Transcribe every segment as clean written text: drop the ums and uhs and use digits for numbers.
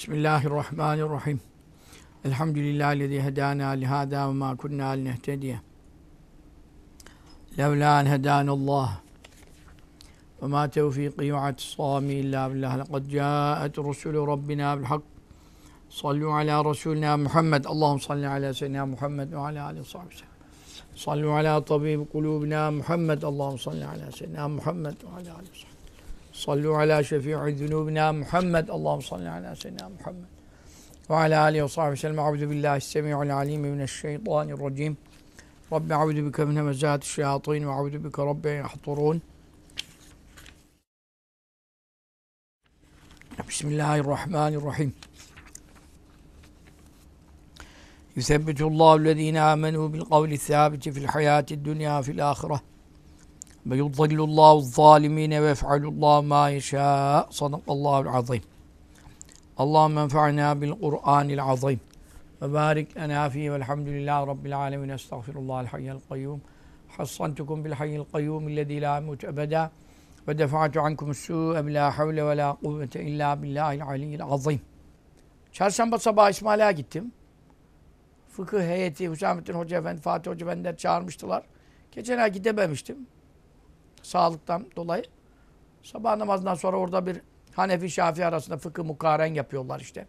Bismillahirrahmanirrahim. Elhamdülillahillezî hedâna lihâdâ ve mâ kunnâ linehtediye levlâ en hedânallâh ve mâ tevfîqî ve atisâmî illâ billah. Lekad câet rusulü rabbina bil hak. Sallu alâ rasûlinâ Muhammed. Allahümme salli alâ seyyidina Muhammed ve alâ âlihi ve sahbihi sellem. Sallu alâ tabîbi kulûbina Muhammed. Allahümme salli alâ seyyidina Muhammed ve alâ âlihi ve sahbihi. Sallu alâ şefî'i zunûbina Muhammed. Allahümme salli alâ seyyidina Muhammed ve alâ âlihi ve sahbihi sellem. Euzu billahi's-semî'il alîm mineşşeytânirracîm. Rabbi euzu bike min hemezâti'ş-şeyâtîn ve euzu bike rabbi yahturûn. Bismillahirrahmanirrahim. Yusebbitullâhu ellezîne âmenû bil kavli sâbiti fil hayâtid dünyâ fil âhireh. Ve yudillullahu z-zâlimîne ve yef'alullahu mâ yeşâ. Sadakallâhu'l azîm. Allahümme enfa'nâ bil Kur'ânil azîm. Ve bârik lenâ fîhî velhamdülillâhi rabbil âlemîn. Estağfirullahal hayyel kayyûm. Hassantukum bil hayyil kayyûm illezî lâ yemûtu ebedâ. Ve defa'tu ankumus-sû'e bilâ havle ve lâ kuvvete illâ billâhil aliyyil azîm. Çarşamba sabahı İsmaila'ya gittim. Fıkıh heyeti, Hüsamettin Hoca Efendi, Fatih Hoca Efendiler çağırmıştılar. Geçen ay gidememiştim. Sağlıktan dolayı. Sabah namazından sonra orada bir Hanefi Şafii arasında fıkıh mukaren yapıyorlar işte.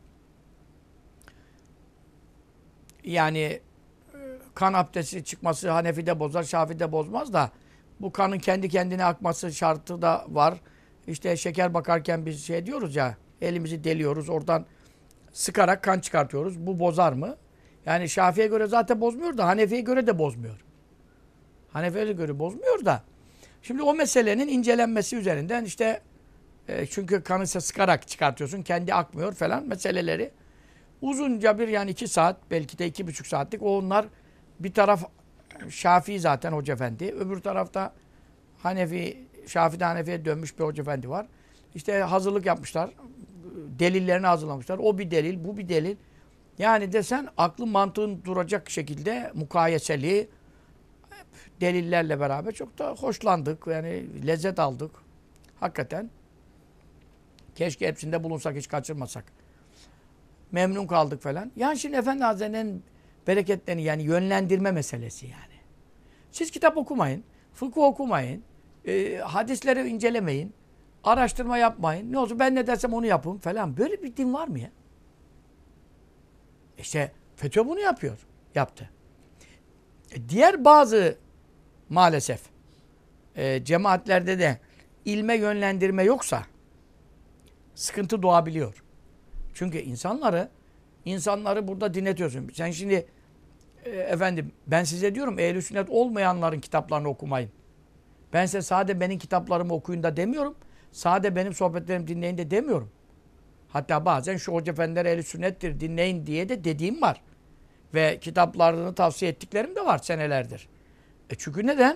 Yani kan abdesti çıkması Hanefi'de bozar, Şafii'de bozmaz da bu kanın kendi kendine akması şartı da var. İşte şeker bakarken biz şey diyoruz ya, elimizi deliyoruz, oradan sıkarak kan çıkartıyoruz. Bu bozar mı? Yani Şafii'ye göre zaten bozmuyor da Hanefi'ye göre de bozmuyor. Hanefi'ye göre bozmuyor da. Şimdi o meselenin incelenmesi üzerinden işte çünkü kanı sıkarak çıkartıyorsun, kendi akmıyor falan meseleleri. Uzunca bir yani 2 saat, belki de 2,5 saatlik onlar bir taraf Şafii zaten Hoca Efendi, öbür tarafta Hanefi, Şafii'de Hanefi'ye dönmüş bir Hoca Efendi var. İşte hazırlık yapmışlar, delillerini hazırlamışlar. O bir delil, bu bir delil. Yani desen aklın mantığın duracak şekilde mukayeseli delillerle beraber çok da hoşlandık. Yani lezzet aldık. Hakikaten. Keşke hepsinde bulunsak, hiç kaçırmasak. Memnun kaldık falan. Yani şimdi Efendi Hazretleri'nin bereketlerini yani yönlendirme meselesi yani. Siz kitap okumayın, fıkıh okumayın, hadisleri incelemeyin, araştırma yapmayın. Ne olsun ben ne dersem onu yapın falan. Böyle bir din var mı ya? İşte FETÖ bunu yaptı. Diğer bazı maalesef cemaatlerde de ilme yönlendirme yoksa sıkıntı doğabiliyor. Çünkü insanları burada dinletiyorsun. Sen şimdi efendim ben size diyorum ehl-i sünnet olmayanların kitaplarını okumayın. Ben size sade benim kitaplarımı okuyun da demiyorum. Sade benim sohbetlerimi dinleyin de demiyorum. Hatta bazen şu hoca efendiler ehl-i sünnettir dinleyin diye de dediğim var. Ve kitaplarını tavsiye ettiklerim de var senelerdir. Çünkü neden?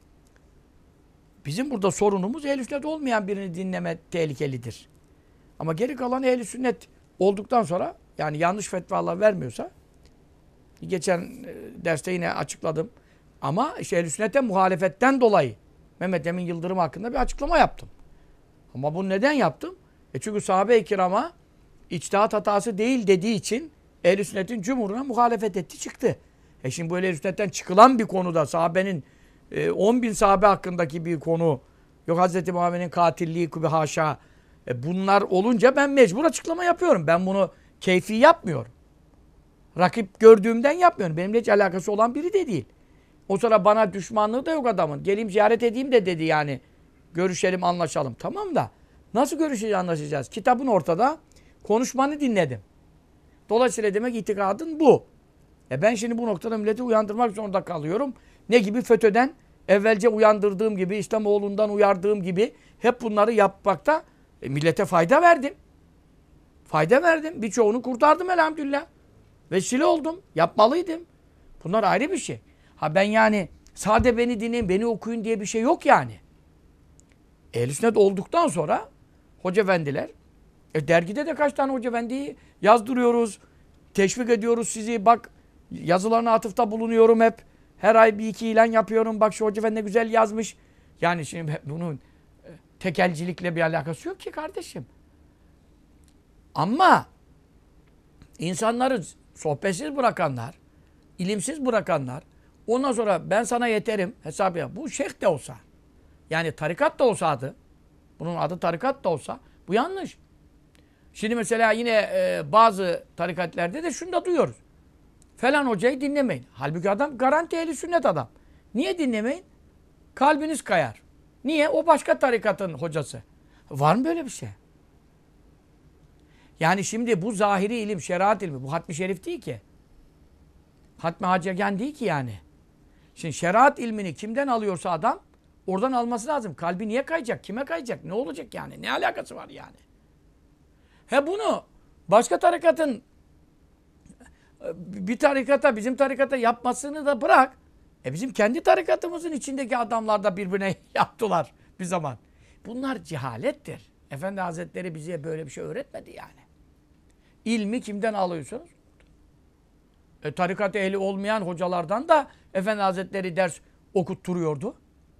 Bizim burada sorunumuz ehl-i sünnet olmayan birini dinleme tehlikelidir. Ama geri kalan ehl-i sünnet olduktan sonra yani yanlış fetvalar vermiyorsa geçen derste yine açıkladım. Ama işte ehl-i sünnete muhalefetten dolayı Mehmet Emin Yıldırım hakkında bir açıklama yaptım. Ama bunu neden yaptım? Çünkü sahabe-i kirama içtihat hatası değil dediği için ehl-i sünnetin cumhuruna muhalefet etti çıktı. Şimdi bu ehl-i sünnetten çıkılan bir konuda sahabenin 10.000 sahabe hakkındaki bir konu yok Hz. Muhammed'in katilliği kubi haşa bunlar olunca ben mecbur açıklama yapıyorum. Ben bunu keyfi yapmıyorum. Rakip gördüğümden yapmıyorum. Benimle hiç alakası olan biri de değil. O sıra bana düşmanlığı da yok adamın. Geleyim ziyaret edeyim de dedi yani. Görüşelim, anlaşalım. Tamam da nasıl görüşeceğiz, anlaşacağız? Kitabın ortada. Konuşmanı dinledim. Dolayısıyla demek itikadın bu. Ben şimdi bu noktada milleti uyandırmak zorunda kalıyorum. Ne gibi? FETÖ'den evvelce uyandırdığım gibi, İslamoğlu'ndan uyardığım gibi hep bunları yapmakta millete fayda verdim. Fayda verdim. Birçoğunu kurtardım elhamdülillah. Vesile oldum. Yapmalıydım. Bunlar ayrı bir şey. Ben yani sade beni dinleyin, beni okuyun diye bir şey yok yani. Ehl-i sünnet olduktan sonra hoca efendiler dergide de kaç tane hoca efendiyi yazdırıyoruz. Teşvik ediyoruz sizi. Bak yazılarına atıfta bulunuyorum hep. Her ay bir iki ilan yapıyorum. Bak şu hoca efendi ne güzel yazmış. Yani şimdi bunun tekelcilikle bir alakası yok ki kardeşim. Ama İnsanları sohbetsiz bırakanlar, ilimsiz bırakanlar, ondan sonra ben sana yeterim hesabı yap. Bu şeyh de olsa, yani tarikat da olsa adı, bunun adı tarikat da olsa, bu yanlış. Şimdi mesela yine bazı tarikatlerde de şunu da duyuyoruz. Falan hocayı dinlemeyin. Halbuki adam garanti ehli sünnet adam. Niye dinlemeyin? Kalbiniz kayar. Niye? O başka tarikatın hocası. Var mı böyle bir şey? Yani şimdi bu zahiri ilim, şeriat ilmi, bu hatmi şerif değil ki. Hatmi hacegen değil ki yani. Şimdi şeriat ilmini kimden alıyorsa adam, oradan alması lazım. Kalbi niye kayacak? Kime kayacak? Ne olacak yani? Ne alakası var yani? He bunu başka tarikatın bir tarikata, bizim tarikata yapmasını da bırak. Bizim kendi tarikatımızın içindeki adamlar da birbirine yaptılar bir zaman. Bunlar cehalettir. Efendi Hazretleri bize böyle bir şey öğretmedi yani. İlmi kimden alıyorsunuz? Tarikat ehli olmayan hocalardan da Efendi Hazretleri ders okutturuyordu.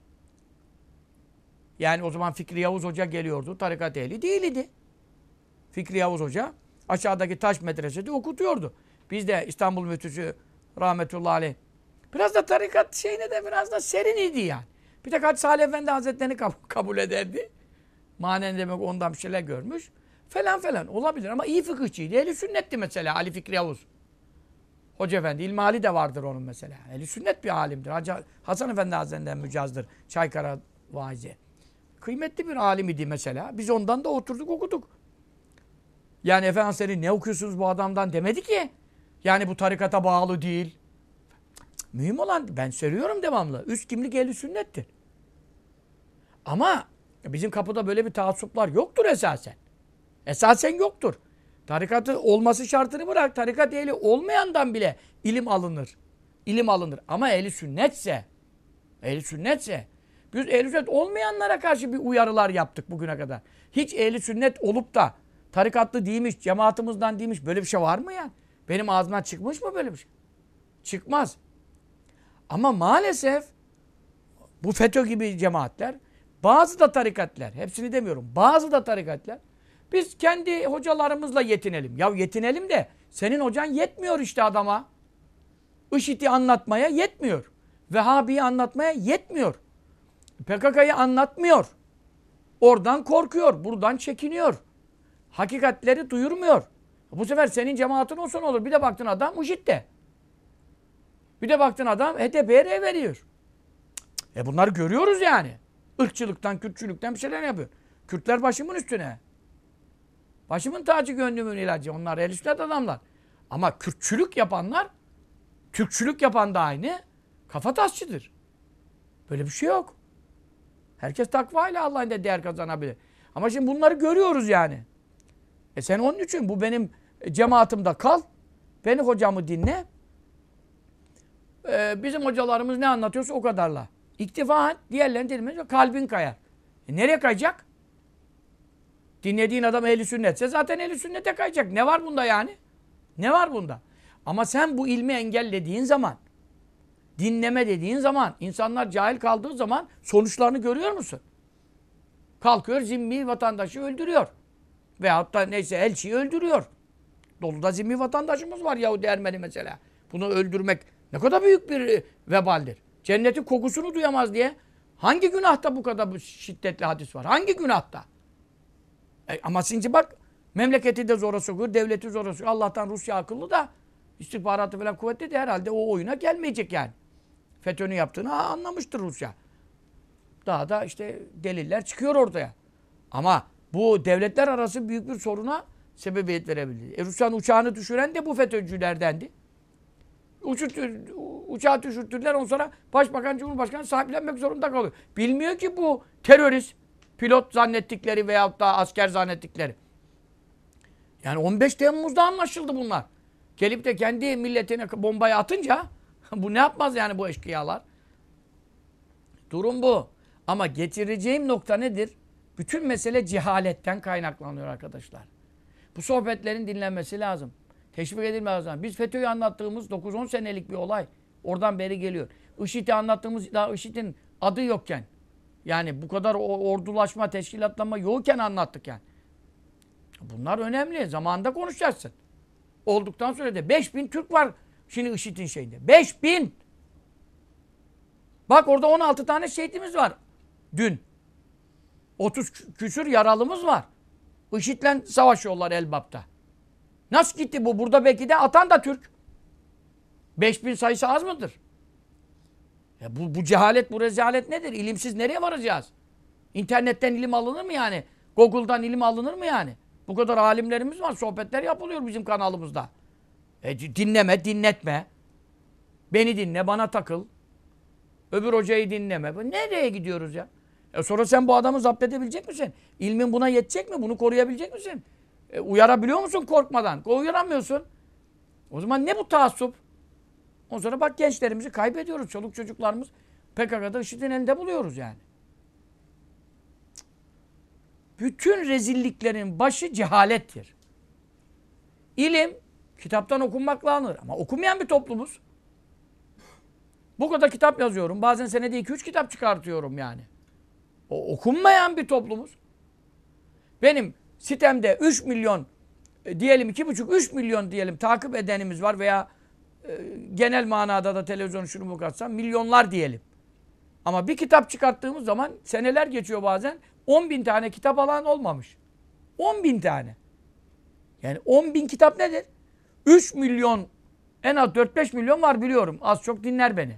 Yani o zaman Fikri Yavuz Hoca geliyordu. Tarikat ehli değildi. Fikri Yavuz Hoca aşağıdaki taş medresede okutuyordu. Biz de İstanbul Müftüsü rahmetullahi aleyh biraz da tarikat şeyine de biraz da serin idi yani. Bir de Hacı Salih Efendi Hazretleri'ni kabul ederdi. Manen demek ondan bir şeyler görmüş. Falan falan olabilir ama iyi fıkıhçıydı. Ehl-i sünnetti mesela Ali Fikri Yavuz. Hoca Efendi, İlmihali de vardır onun mesela. Ehl-i sünnet bir alimdir. Hasan Efendi Hazretleri'nden mücazdır. Çaykara vaizi. Kıymetli bir alim idi mesela. Biz ondan da oturduk okuduk. Yani Efendi Hazretleri ne okuyorsunuz bu adamdan demedi ki. Yani bu tarikata bağlı değil. Mühim olan ben söylüyorum devamlı. Üst kimlik ehl-i sünnettir. Ama bizim kapıda böyle bir taassuplar yoktur esasen. Esasen yoktur. Tarikatı olması şartını bırak. Tarikat ehli olmayandan bile ilim alınır. İlim alınır. Ama ehli sünnetse biz ehli sünnet olmayanlara karşı bir uyarılar yaptık bugüne kadar. Hiç ehli sünnet olup da tarikatlı değilmiş, cemaatimizden değilmiş böyle bir şey var mı ya? Benim ağzımdan çıkmış mı böyle bir şey? Çıkmaz. Ama maalesef bu FETÖ gibi cemaatler, bazı da tarikatler, hepsini demiyorum, bazı da tarikatler, biz kendi hocalarımızla yetinelim. Ya yetinelim de senin hocan yetmiyor işte adama. IŞİD'i anlatmaya yetmiyor. Vehhabi'yi anlatmaya yetmiyor. PKK'yı anlatmıyor. Oradan korkuyor, buradan çekiniyor. Hakikatleri duyurmuyor. Bu sefer senin cemaatin olsa ne olur? Bir de baktın adam IŞİD'de. Bir de baktın adam HDP'ye rey veriyor. Bunları görüyoruz yani. Irkçılıktan, Kürtçülükten bir şeyler yapıyor. Kürtler başımın üstüne. Başımın tacı gönlümün ilacı. Onlar ehl-i sünnet adamlar. Ama Kürtçülük yapanlar, Türkçülük yapan da aynı. Kafatasçıdır. Böyle bir şey yok. Herkes takva ile Allah'ın da değer kazanabilir. Ama şimdi bunları görüyoruz yani. Sen onun için bu benim cemaatimde kal. Beni hocamı dinle. Bizim hocalarımız ne anlatıyorsa o kadarla. İktifa et, diğerlerini dinlemez, kalbin kayar. Nereye kayacak? Dinlediğin adam ehli sünnetse zaten ehli sünnete kayacak. Ne var bunda yani? Ne var bunda? Ama sen bu ilmi engellediğin zaman, dinleme dediğin zaman, insanlar cahil kaldığı zaman sonuçlarını görüyor musun? Kalkıyor zimmi vatandaşı öldürüyor. Veyahut da neyse elçiyi öldürüyor. Doluda zimmi vatandaşımız var Yahudi Ermeni mesela. Bunu öldürmek ne kadar büyük bir vebaldir. Cennetin kokusunu duyamaz diye. Hangi günahta bu kadar şiddetli hadis var? Hangi günahta? Ama şimdi bak memleketi de zora sokuyor, devleti zora sokuyor. Allah'tan Rusya akıllı da istihbaratı falan kuvvetli de herhalde o oyuna gelmeyecek yani. FETÖ'nün yaptığını anlamıştır Rusya. Daha da işte deliller çıkıyor ortaya. Ama bu devletler arası büyük bir soruna sebebiyet verebildi. Rusya'nın uçağını düşüren de bu FETÖ'cülerdendi. Uçağı düşürttüler, ondan sonra Başbakan, Cumhurbaşkanı sahiplenmek zorunda kalıyor. Bilmiyor ki bu terörist, pilot zannettikleri veyahut da asker zannettikleri. Yani 15 Temmuz'da anlaşıldı bunlar. Gelip de kendi milletine bombayı atınca bu ne yapmaz yani bu eşkıyalar? Durum bu. Ama getireceğim nokta nedir? Bütün mesele cehaletten kaynaklanıyor arkadaşlar. Bu sohbetlerin dinlenmesi lazım. Teşvik edilmesi lazım. Biz FETÖ'yü anlattığımız 9-10 senelik bir olay. Oradan beri geliyor. IŞİD'i anlattığımız daha IŞİD'in adı yokken. Yani bu kadar ordulaşma, teşkilatlanma yokken anlattık yani. Bunlar önemli. Zamanında konuşacaksın. olduktan sonra da 5000 Türk var şimdi IŞİD'in şeyinde. 5000! Bak orada 16 tane şehitimiz var dün. 30 küsür yaralımız var. IŞİD'le savaşıyorlar Elbap'ta. Nasıl gitti bu? Burada belki de atan da Türk. 5000 sayısı az mıdır? Ya bu cehalet, bu rezalet nedir? İlimsiz nereye varacağız? İnternetten ilim alınır mı yani? Google'dan ilim alınır mı yani? Bu kadar alimlerimiz var. Sohbetler yapılıyor bizim kanalımızda. Dinleme, dinletme. Beni dinle, bana takıl. Öbür hocayı dinleme. Nereye gidiyoruz ya? Sonra sen bu adamı zapt edebilecek misin? İlmin buna yetecek mi? Bunu koruyabilecek misin? Uyarabiliyor musun korkmadan? Uyaramıyorsun. O zaman ne bu taassup? Ondan sonra bak gençlerimizi kaybediyoruz. Çoluk çocuklarımız PKK'da IŞİD'in elinde buluyoruz yani. Bütün rezilliklerin başı cehalettir. İlim kitaptan okunmakla alınır. Ama okumayan bir toplumuz. Bu kadar kitap yazıyorum. Bazen senede 2-3 kitap çıkartıyorum yani. O okunmayan bir toplumuz. Benim sitemde 3 milyon diyelim 2,5-3 milyon diyelim takip edenimiz var veya genel manada da televizyonu şunu bu katsam milyonlar diyelim. Ama bir kitap çıkarttığımız zaman seneler geçiyor bazen 10.000 tane kitap alan olmamış. 10.000 tane. Yani 10.000 kitap nedir? 3 milyon en az 4-5 milyon var biliyorum. Az çok dinler beni.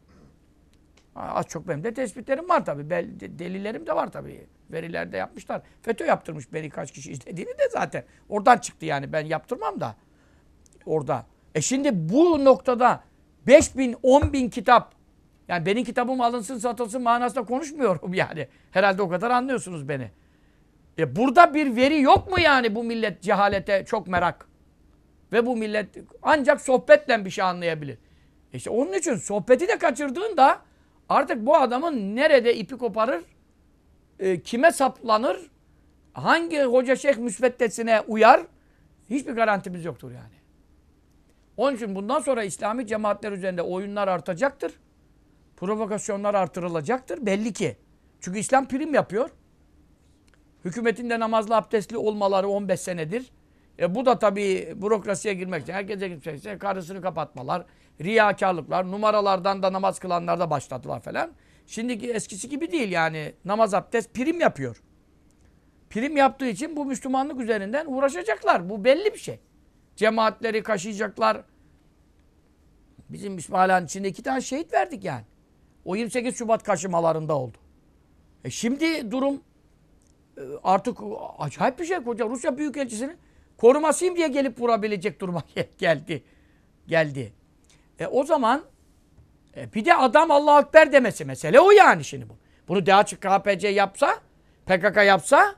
Az çok benim de tespitlerim var tabii. Delillerim de var tabii. Verilerde yapmışlar. FETÖ yaptırmış beni kaç kişi izlediğini de zaten. Oradan çıktı yani ben yaptırmam da. Orada. Şimdi bu noktada 5.000, 10.000 kitap yani benim kitabım alınsın satılsın manasında konuşmuyorum yani. Herhalde o kadar anlıyorsunuz beni. Burada bir veri yok mu yani bu millet cehalete çok merak? Ve bu millet ancak sohbetle bir şey anlayabilir. İşte onun için sohbeti de kaçırdığında artık bu adamın nerede ipi koparır, kime saplanır, hangi hoca şeyh müsveddesine uyar hiçbir garantimiz yoktur yani. Onun için bundan sonra İslami cemaatler üzerinde oyunlar artacaktır. Provokasyonlar artırılacaktır. Belli ki. Çünkü İslam prim yapıyor. Hükümetin de namazlı abdestli olmaları 15 senedir. Bu da tabii bürokrasiye girmek için. Herkese gitmekse karısını kapatmalar, riyakarlıklar, numaralardan da namaz kılanlar da başladılar falan. Şimdiki eskisi gibi değil yani. Namaz abdest prim yapıyor. Prim yaptığı için bu Müslümanlık üzerinden uğraşacaklar. Bu belli bir şey. Cemaatleri kaşıyacaklar. Bizim İsmaila'nın içinde 2 tane şehit verdik yani. O 28 Şubat kaşımalarında oldu. Şimdi durum artık acayip bir şey. Koca Rusya Büyükelçisi'nin korumasıyım diye gelip vurabilecek duruma geldi. O zaman bir de adam Allahu Ekber demesi mesele o yani şimdi bu. Bunu daha açık KPC yapsa, PKK yapsa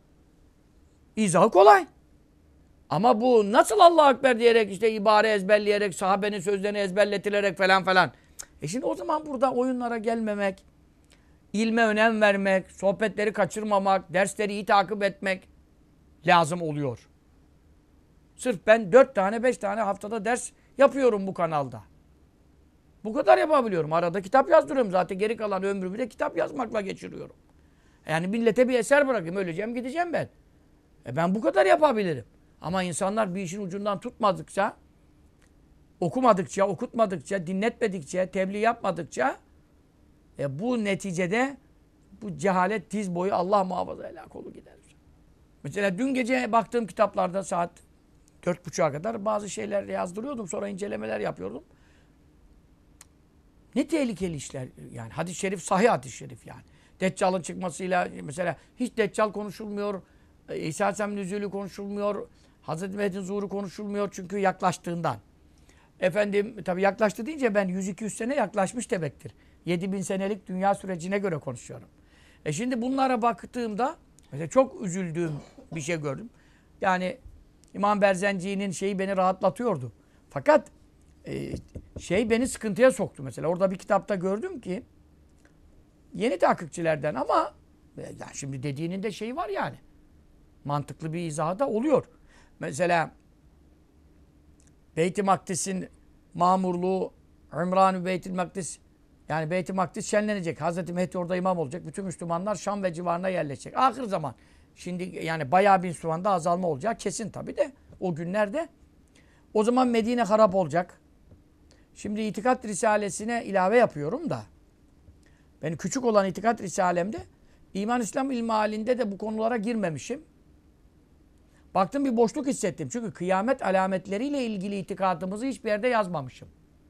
izahı kolay. Ama bu nasıl Allahu Ekber diyerek işte ibare ezberleyerek, sahabenin sözlerini ezberletilerek falan falan. Şimdi o zaman burada oyunlara gelmemek, ilme önem vermek, sohbetleri kaçırmamak, dersleri iyi takip etmek lazım oluyor. Sırf ben 4 tane 5 tane haftada ders yapıyorum bu kanalda. Bu kadar yapabiliyorum. Arada kitap yazdırıyorum. Zaten geri kalan ömrümü de kitap yazmakla geçiriyorum. Yani millete bir eser bırakayım. Öleceğim gideceğim ben. Ben bu kadar yapabilirim. Ama insanlar bir işin ucundan tutmadıkça, okumadıkça, okutmadıkça, dinletmedikçe, tebliğ yapmadıkça bu neticede bu cehalet diz boyu Allah muhafaza helak olur gider. Mesela dün gece baktığım kitaplarda saat 4.30'a kadar bazı şeyler yazdırıyordum. Sonra incelemeler yapıyordum. Ne tehlikeli işler yani. Hadis-i şerif sahih hadis-i şerif yani. Deccal'ın çıkmasıyla mesela hiç Deccal konuşulmuyor. İsa Aleyhisselam'ın nüzulü konuşulmuyor. Hazreti Mehdi'nin zuhuru konuşulmuyor çünkü yaklaştığından. Efendim tabii yaklaştı deyince ben 100-200 sene yaklaşmış demektir. 7000 senelik dünya sürecine göre konuşuyorum. Şimdi bunlara baktığımda mesela çok üzüldüğüm bir şey gördüm. Yani İmam Berzenci'nin şeyi beni rahatlatıyordu. Fakat beni sıkıntıya soktu mesela. Orada bir kitapta gördüm ki yeni tahkikçilerden ama yani şimdi dediğinin de şeyi var yani. Mantıklı bir izahı da oluyor. Mesela Beyt-i Makdis'in mamurluğu Ümran-ı Beyt-i Makdis yani Beyt-i Makdis şenlenecek. Hazreti Mehdi orada imam olacak. Bütün Müslümanlar Şam ve civarına yerleşecek. Ahir zaman. Şimdi yani bayağı bir Müslümanda azalma olacak. Kesin tabii de o günlerde. O zaman Medine harap olacak. Şimdi itikat risalesine ilave yapıyorum da. Benim küçük olan itikat risalemde İman İslam ilmi halinde de bu konulara girmemişim. Baktım bir boşluk hissettim. Çünkü kıyamet alametleriyle ilgili itikadımızı hiçbir yerde yazmamışım.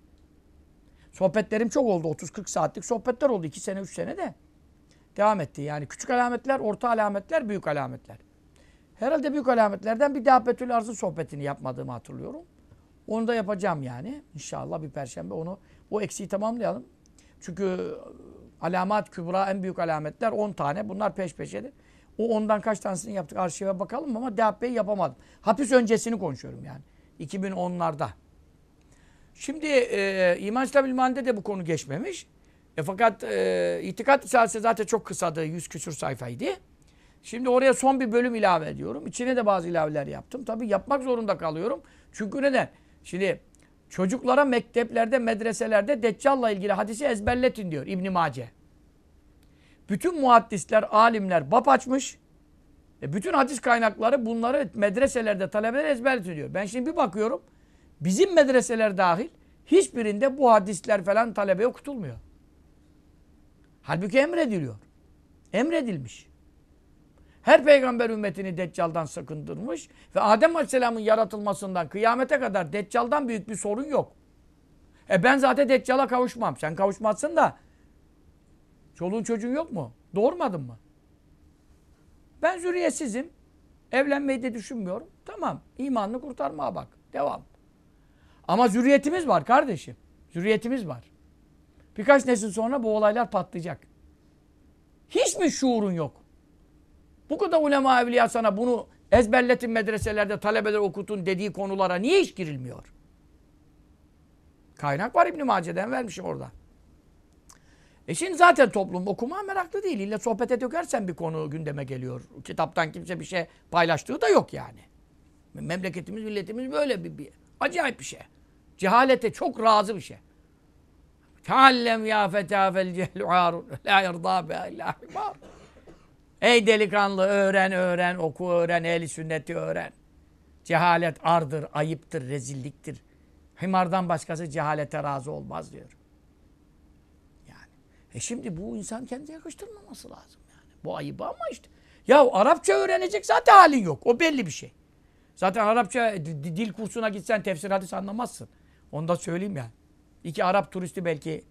Sohbetlerim çok oldu. 30-40 saatlik sohbetler oldu. 2 sene, 3 sene de devam etti. Yani küçük alametler, orta alametler, büyük alametler. Herhalde büyük alametlerden bir Dabbetül Arz'ın sohbetini yapmadığımı hatırlıyorum. Onu da yapacağım yani. İnşallah bir perşembe o eksiği tamamlayalım. Çünkü alamat kübra en büyük alametler 10 tane. Bunlar peş peşedir. O ondan kaç tanesini yaptık arşive bakalım ama Dabbe'yi yapamadım. Hapis öncesini konuşuyorum yani. 2010'larda. Şimdi İman İslam İlmihalinde de bu konu geçmemiş. Fakat itikat risalesi zaten çok kısadı. 100 küsur sayfaydı. Şimdi oraya son bir bölüm ilave ediyorum. İçine de bazı ilaveler yaptım. Tabii yapmak zorunda kalıyorum. Çünkü neden? Şimdi çocuklara mekteplerde, medreselerde Deccal'la ilgili hadisi ezberletin diyor İbn-i Mace. Bütün muhaddisler, alimler bap açmış. Bütün hadis kaynakları bunları medreselerde talebeler ezberletin diyor. Ben şimdi bir bakıyorum. Bizim medreseler dahil hiçbirinde bu hadisler falan talebe okutulmuyor. Halbuki emrediliyor. Emredilmiş. Her peygamber ümmetini Deccal'dan sakındırmış ve Adem Aleyhisselam'ın yaratılmasından kıyamete kadar Deccal'dan büyük bir sorun yok. Ben zaten Deccal'a kavuşmam. Sen kavuşmazsın da çoluğun çocuğun yok mu? Doğurmadın mı? Ben zürriyetsizim. Evlenmeyi de düşünmüyorum. Tamam. İmanını kurtarmaya bak. Devam. Ama zürriyetimiz var kardeşim. Zürriyetimiz var. Birkaç nesil sonra bu olaylar patlayacak. Hiç mi şuurun yok? Bu kadar ulema evliya sana bunu ezberletin medreselerde talebeler okutun dediği konulara niye hiç girilmiyor? Kaynak var İbn-i Mace'den vermişim orada. Şimdi zaten toplum okumaya meraklı değil. İlle sohbete dökersen bir konu gündeme geliyor. Kitaptan kimse bir şey paylaştığı da yok yani. Memleketimiz, milletimiz böyle bir acayip bir şey. Cehalete çok razı bir şey. Teallem ya fetâ fel cehlu ârun lâ yerdâ be illâ himâr. Ey delikanlı öğren, oku öğren, ehli sünneti öğren. Cehalet ardır, ayıptır, rezilliktir. Himardan başkası cehalete razı olmaz diyor. Yani. Şimdi bu insan kendine yakıştırmaması lazım yani. Bu ayıbı ama işte. Ya Arapça öğrenecek zaten halin yok. O belli bir şey. Zaten Arapça dil kursuna gitsen tefsir hadis anlamazsın. Onu da söyleyeyim yani. 2 Arap turisti belki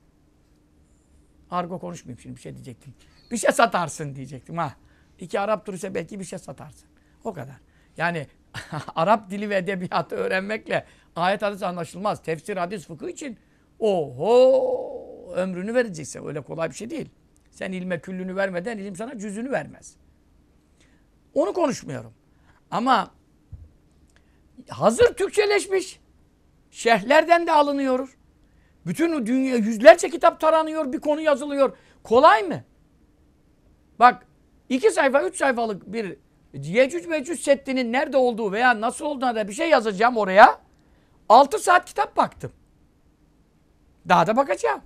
argo konuşmayayım şimdi bir şey diyecektim. Bir şey satarsın diyecektim ha. 2 Arap turiste belki bir şey satarsın. O kadar. Yani Arap dili ve edebiyatı öğrenmekle ayet hadis anlaşılmaz. Tefsir hadis fıkıh için oho ömrünü vereceksin. Öyle kolay bir şey değil. Sen ilme küllünü vermeden ilim sana cüzünü vermez. Onu konuşmuyorum. Ama hazır Türkçeleşmiş. Şerhlerden de alınıyor. Bütün dünya yüzlerce kitap taranıyor, bir konu yazılıyor. Kolay mı? Bak 2 sayfa, 3 sayfalık bir Yecüc Mecüc Seddi'nin nerede olduğu veya nasıl olduğuna da bir şey yazacağım oraya. 6 saat kitap baktım. Daha da bakacağım.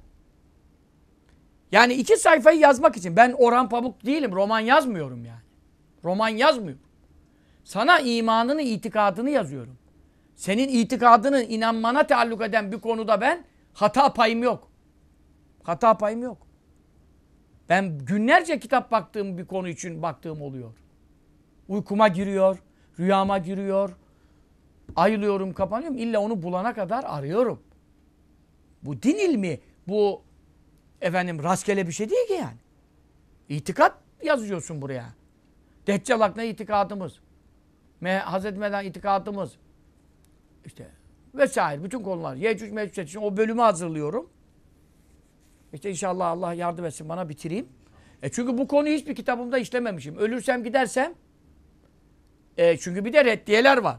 Yani 2 sayfayı yazmak için. Ben Orhan Pamuk değilim. Roman yazmıyorum yani. Roman yazmıyorum. Sana imanını, itikadını yazıyorum. Senin itikadını, inanmana taalluk eden bir konuda ben hata payım yok. Hata payım yok. Ben günlerce kitap baktığım bir konu için baktığım oluyor. Uykuma giriyor, rüyama giriyor. Ayılıyorum, kapanıyorum. İlla onu bulana kadar arıyorum. Bu din ilmi, bu rastgele bir şey değil ki yani. İtikat yazıyorsun buraya. Deccal hakkında itikadımız. Hazreti Mevlana itikadımız. İşte vesaire bütün konular. Yecüc Mecüc için o bölümü hazırlıyorum. İşte inşallah Allah yardım etsin bana bitireyim. Çünkü bu konuyu hiçbir kitabımda işlememişim. Ölürsem gidersem çünkü bir de reddiyeler var.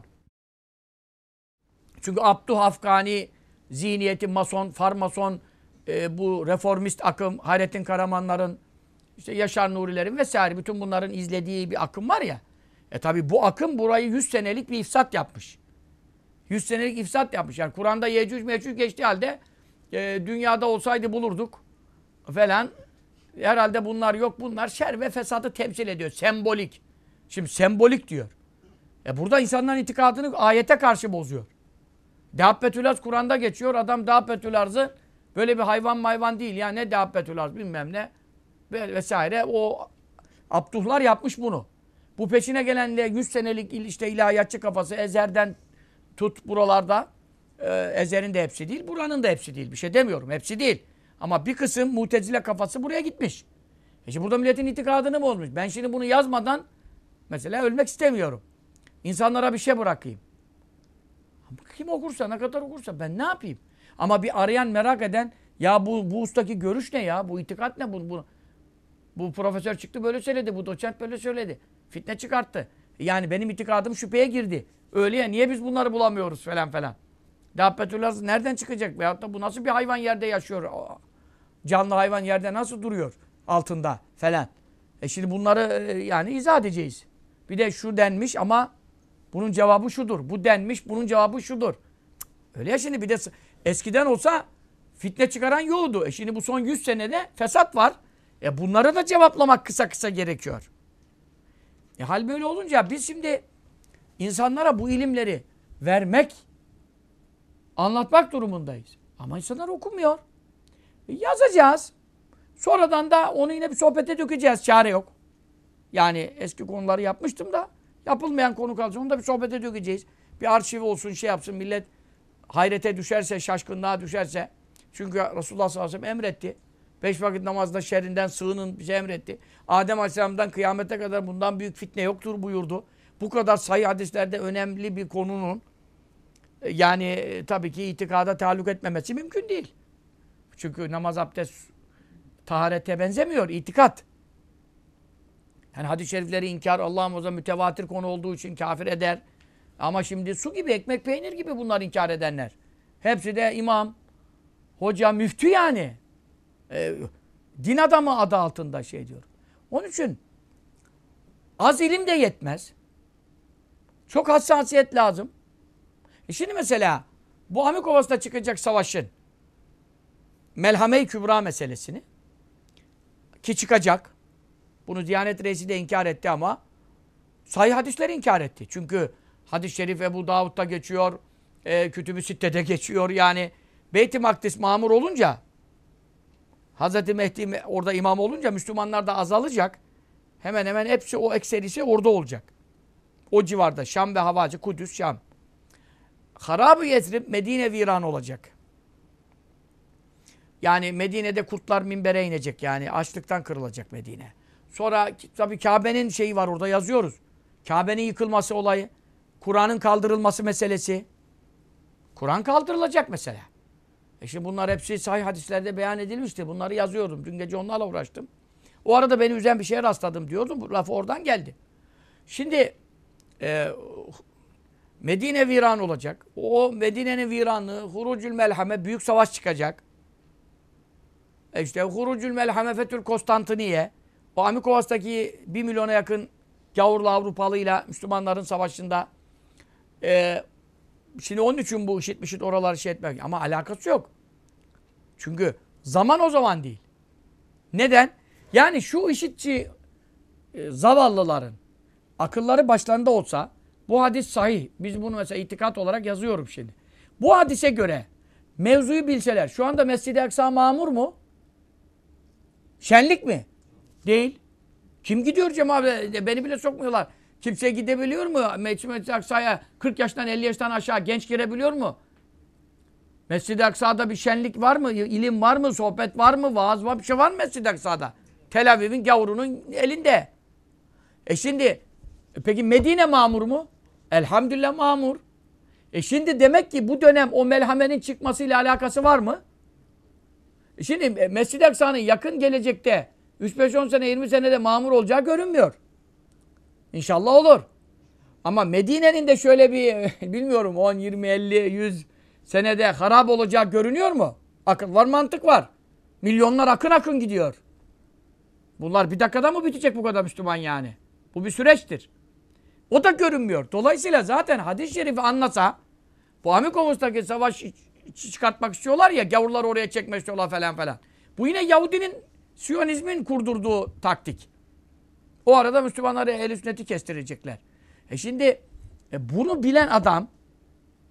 Çünkü Abdü Hafgani zihniyeti, mason, farmason, bu reformist akım, Hayrettin Karamanların, işte Yaşar Nurilerin vesaire bütün bunların izlediği bir akım var ya. Tabi bu akım burayı 100 senelik bir ifsat yapmış. 100 senelik ifsat yapmış. Yani Kur'an'da Yecüc Mecüc geçtiği halde dünyada olsaydı bulurduk falan. Herhalde bunlar yok. Bunlar şer ve fesadı temsil ediyor. Sembolik. Şimdi sembolik diyor. Burada insanların itikadını ayete karşı bozuyor. Dabbetül arz Kur'an'da geçiyor. Adam Dabbetül arzı böyle bir hayvan değil. Ya ne Dabbetül arz bilmem ne vesaire. O Abduhlar yapmış bunu. Bu peşine gelen de 100 senelik işte ilahiyatçı kafası Ezher'den tut buralarda. Ezher'in de hepsi değil. Buranın da hepsi değil. Bir şey demiyorum. Hepsi değil. Ama bir kısım Mutezile kafası buraya gitmiş. Şimdi burada milletin itikadını bozmuş. Ben şimdi bunu yazmadan mesela ölmek istemiyorum. İnsanlara bir şey bırakayım. Kim okursa, ne kadar okursa ben ne yapayım? Ama bir arayan, merak eden ya bu ustaki görüş ne ya? Bu itikat ne? Bu profesör çıktı böyle söyledi. Bu doçent böyle söyledi. Fitne çıkarttı. Yani benim itikadım şüpheye girdi. Öyle ya niye biz bunları bulamıyoruz falan falan. Dabbetül arz nereden çıkacak? Veyahut da bu nasıl bir hayvan yerde yaşıyor? Canlı hayvan yerde nasıl duruyor? Altında falan. Şimdi bunları yani izah edeceğiz. Bir de şu denmiş ama bunun cevabı şudur. Bu denmiş, bunun cevabı şudur. Öyle ya şimdi bir de eskiden olsa fitne çıkaran yoktu. Şimdi bu son 100 senede fesat var. Bunları da cevaplamak kısa kısa gerekiyor. Hal böyle olunca biz şimdi insanlara bu ilimleri vermek, anlatmak durumundayız. Ama insanlar okumuyor. Yazacağız. Sonradan da onu yine bir sohbete dökeceğiz. Çare yok. Yani eski konuları yapmıştım da yapılmayan konu kalacak. Onu da bir sohbete dökeceğiz. Bir arşiv olsun, şey yapsın. Millet hayrete düşerse, şaşkınlığa düşerse. Çünkü Resulullah sallallahu aleyhi ve sellem emretti. 5 vakit namazda şerrinden sığının bize emretti. Adem aleyhisselamdan kıyamete kadar bundan büyük fitne yoktur buyurdu. Bu kadar sayı hadislerde önemli bir konunun yani tabii ki itikada taalluk etmemesi mümkün değil. Çünkü namaz, abdest, taharete benzemiyor. İtikat. Yani hadis-i şerifleri inkar Allah'ım o zaman mütevatir konu olduğu için kafir eder. Ama şimdi su gibi, ekmek, peynir gibi bunlar inkar edenler. Hepsi de imam, hoca, müftü yani. Din adamı adı altında şey diyor. Onun için az ilim de yetmez. Çok hassasiyet lazım. Şimdi mesela bu Amikovas'ta çıkacak savaşın Melhame-i Kübra meselesini ki çıkacak. Bunu Diyanet Reisi de inkar etti ama sahih hadisleri inkar etti. Çünkü hadis-i şerif Ebu Davud'da geçiyor, Kütüb-ü Sitte'de geçiyor. Yani Beyt-i Makdis mamur olunca Hazreti Mehdi orada imam olunca Müslümanlar da azalacak. Hemen hemen hepsi o ekserisi orada olacak. O civarda Şam ve Havacı, Kudüs, Şam. Harab-ı Yesrib Medine viran olacak. Yani Medine'de kurtlar minbere inecek yani. Açlıktan kırılacak Medine. Sonra tabii Kabe'nin şeyi var orada yazıyoruz. Kabe'nin yıkılması olayı. Kur'an'ın kaldırılması meselesi. Kur'an kaldırılacak mesela. Şimdi bunlar hepsi sahih hadislerde beyan edilmişti. Bunları yazıyordum. Dün gece onlarla uğraştım. O arada beni üzen bir şeye rastladım diyordum. Bu laf oradan geldi. Şimdi Medine viran olacak. O Medine'nin viranlığı Hurucül Melhame büyük savaş çıkacak. İşte Hurucül Melhame Fethül Konstantiniye. O Amikovas'taki 1 milyona yakın gavurlu Avrupalıyla Müslümanların savaşında şimdi onun için bu IŞİD oraları şey etmek. Ama alakası yok. Çünkü zaman o zaman değil. Neden? Yani şu IŞİD'ci zavallıların akılları başlarında olsa bu hadis sahih. Biz bunu mesela itikat olarak yazıyorum şimdi. Bu hadise göre mevzuyu bilseler şu anda Mescid-i Aksa mamur mu? Şenlik mi? Değil. Kim gidiyor cemaate? Beni bile sokmuyorlar. Kimse gidebiliyor mu? Mescid-i Aksa'ya 40 yaştan 50 yaştan aşağı genç girebiliyor mu? Mescid-i Aksa'da bir şenlik var mı? İlim var mı? Sohbet var mı? Vaaz var? Bir şey var mı Mescid-i Aksa'da? Tel Aviv'in gavurunun elinde. Şimdi peki Medine mamur mu? Elhamdülillah mamur. Şimdi demek ki bu dönem o melhamenin çıkmasıyla alakası var mı? Şimdi Mescid-i Aksa'nın yakın gelecekte 3-5-10 sene 20 senede mamur olacağı görünmüyor. İnşallah olur. Ama Medine'nin de şöyle bir bilmiyorum 10, 20, 50, 100 senede harap olacağı görünüyor mu? Akıl var, mantık var. Milyonlar akın akın gidiyor. Bunlar bir dakikada mı bitecek bu kadar Müslüman yani? Bu bir süreçtir. O da görünmüyor. Dolayısıyla zaten hadis-i şerifi anlasa bu Amikovos'taki savaş çıkartmak istiyorlar ya gavurlar oraya çekmek istiyorlar falan falan. Bu yine Yahudinin Siyonizmin kurdurduğu taktik. O arada Müslümanları ehl-i sünneti kestirecekler. Şimdi bunu bilen adam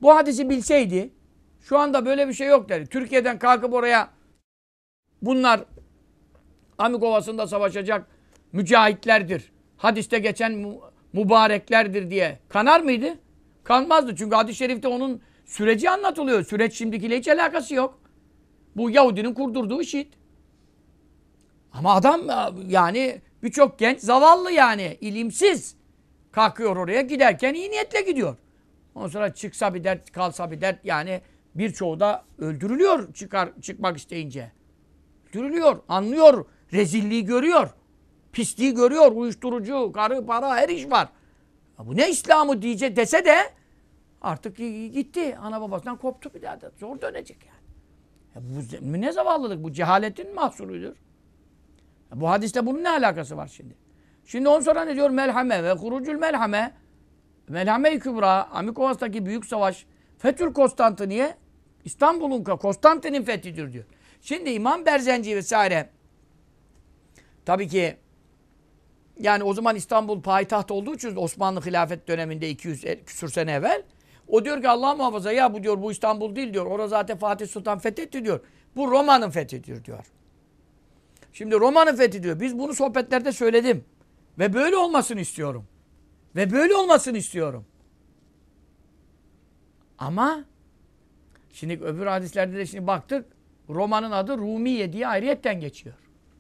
bu hadisi bilseydi şu anda böyle bir şey yok dedi. Türkiye'den kalkıp oraya bunlar Amikovası'nda savaşacak mücahitlerdir. Hadiste geçen mübareklerdir diye kanar mıydı? Kanmazdı. Çünkü hadis-i şerifte onun süreci anlatılıyor. Süreç şimdikiyle hiç alakası yok. Bu Yahudinin kurdurduğu işit. Ama adam yani birçok genç zavallı yani ilimsiz kalkıyor oraya giderken iyi niyetle gidiyor. Ondan sonra çıksa bir dert kalsa bir dert yani birçoğu da öldürülüyor çıkmak isteyince. Öldürülüyor, anlıyor, rezilliği görüyor. Pisliği görüyor, uyuşturucu, karı, para her iş var. Ya bu ne İslam'ı diyecek dese de artık gitti. Ana babasından koptu bir daha da zor dönecek yani. Ya bu ne zavallılık, bu cehaletin mahsurudur. Bu hadiste bunun ne alakası var şimdi? Şimdi ondan sonra ne diyor? Melhame ve kurucul melhame. Melhame-i Kübra, Amikovas'taki büyük savaş, Fethül Konstantiniye, İstanbul'un Konstantin'in fethidir diyor. Şimdi İmam Berzenci vesaire tabii ki yani o zaman İstanbul payitaht olduğu için Osmanlı hilafet döneminde 200 küsür sene evvel o diyor ki Allah muhafaza ya bu diyor bu İstanbul değil diyor. Orada zaten Fatih Sultan fethetti diyor. Bu Roma'nın fethidir diyor. Şimdi Roma'nın fethi diyor. Biz bunu sohbetlerde söyledim. Ve böyle olmasını istiyorum. Ve böyle olmasını istiyorum. Ama şimdi öbür hadislerde de şimdi baktık Roma'nın adı Rumiye diye ayrıyetten geçiyor.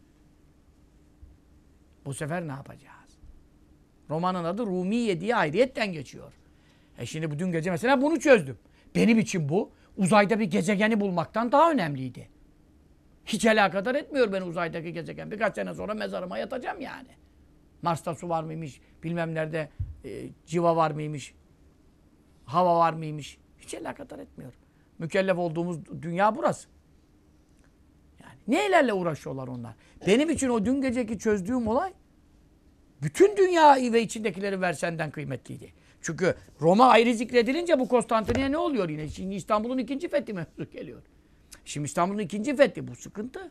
Bu sefer ne yapacağız? Roma'nın adı Rumiye diye ayrıyetten geçiyor. Şimdi bu dün gece mesela bunu çözdüm. Benim için bu uzayda bir gezegeni bulmaktan daha önemliydi. Hiç alakadar etmiyor beni uzaydaki gezegen. Birkaç sene sonra mezarıma yatacağım yani. Mars'ta su var mıymış, bilmem nerede civa var mıymış, hava var mıymış. Hiç alakadar etmiyor. Mükellef olduğumuz dünya burası. Yani neylerle uğraşıyorlar onlar? Benim için o dün geceki çözdüğüm olay bütün dünyayı ve içindekileri versenden kıymetliydi. Çünkü Roma ayrı zikredilince bu Konstantiniye ne oluyor yine? Şimdi İstanbul'un ikinci fethi mevzu geliyor. Şimdi İstanbul'un ikinci fethi bu sıkıntı.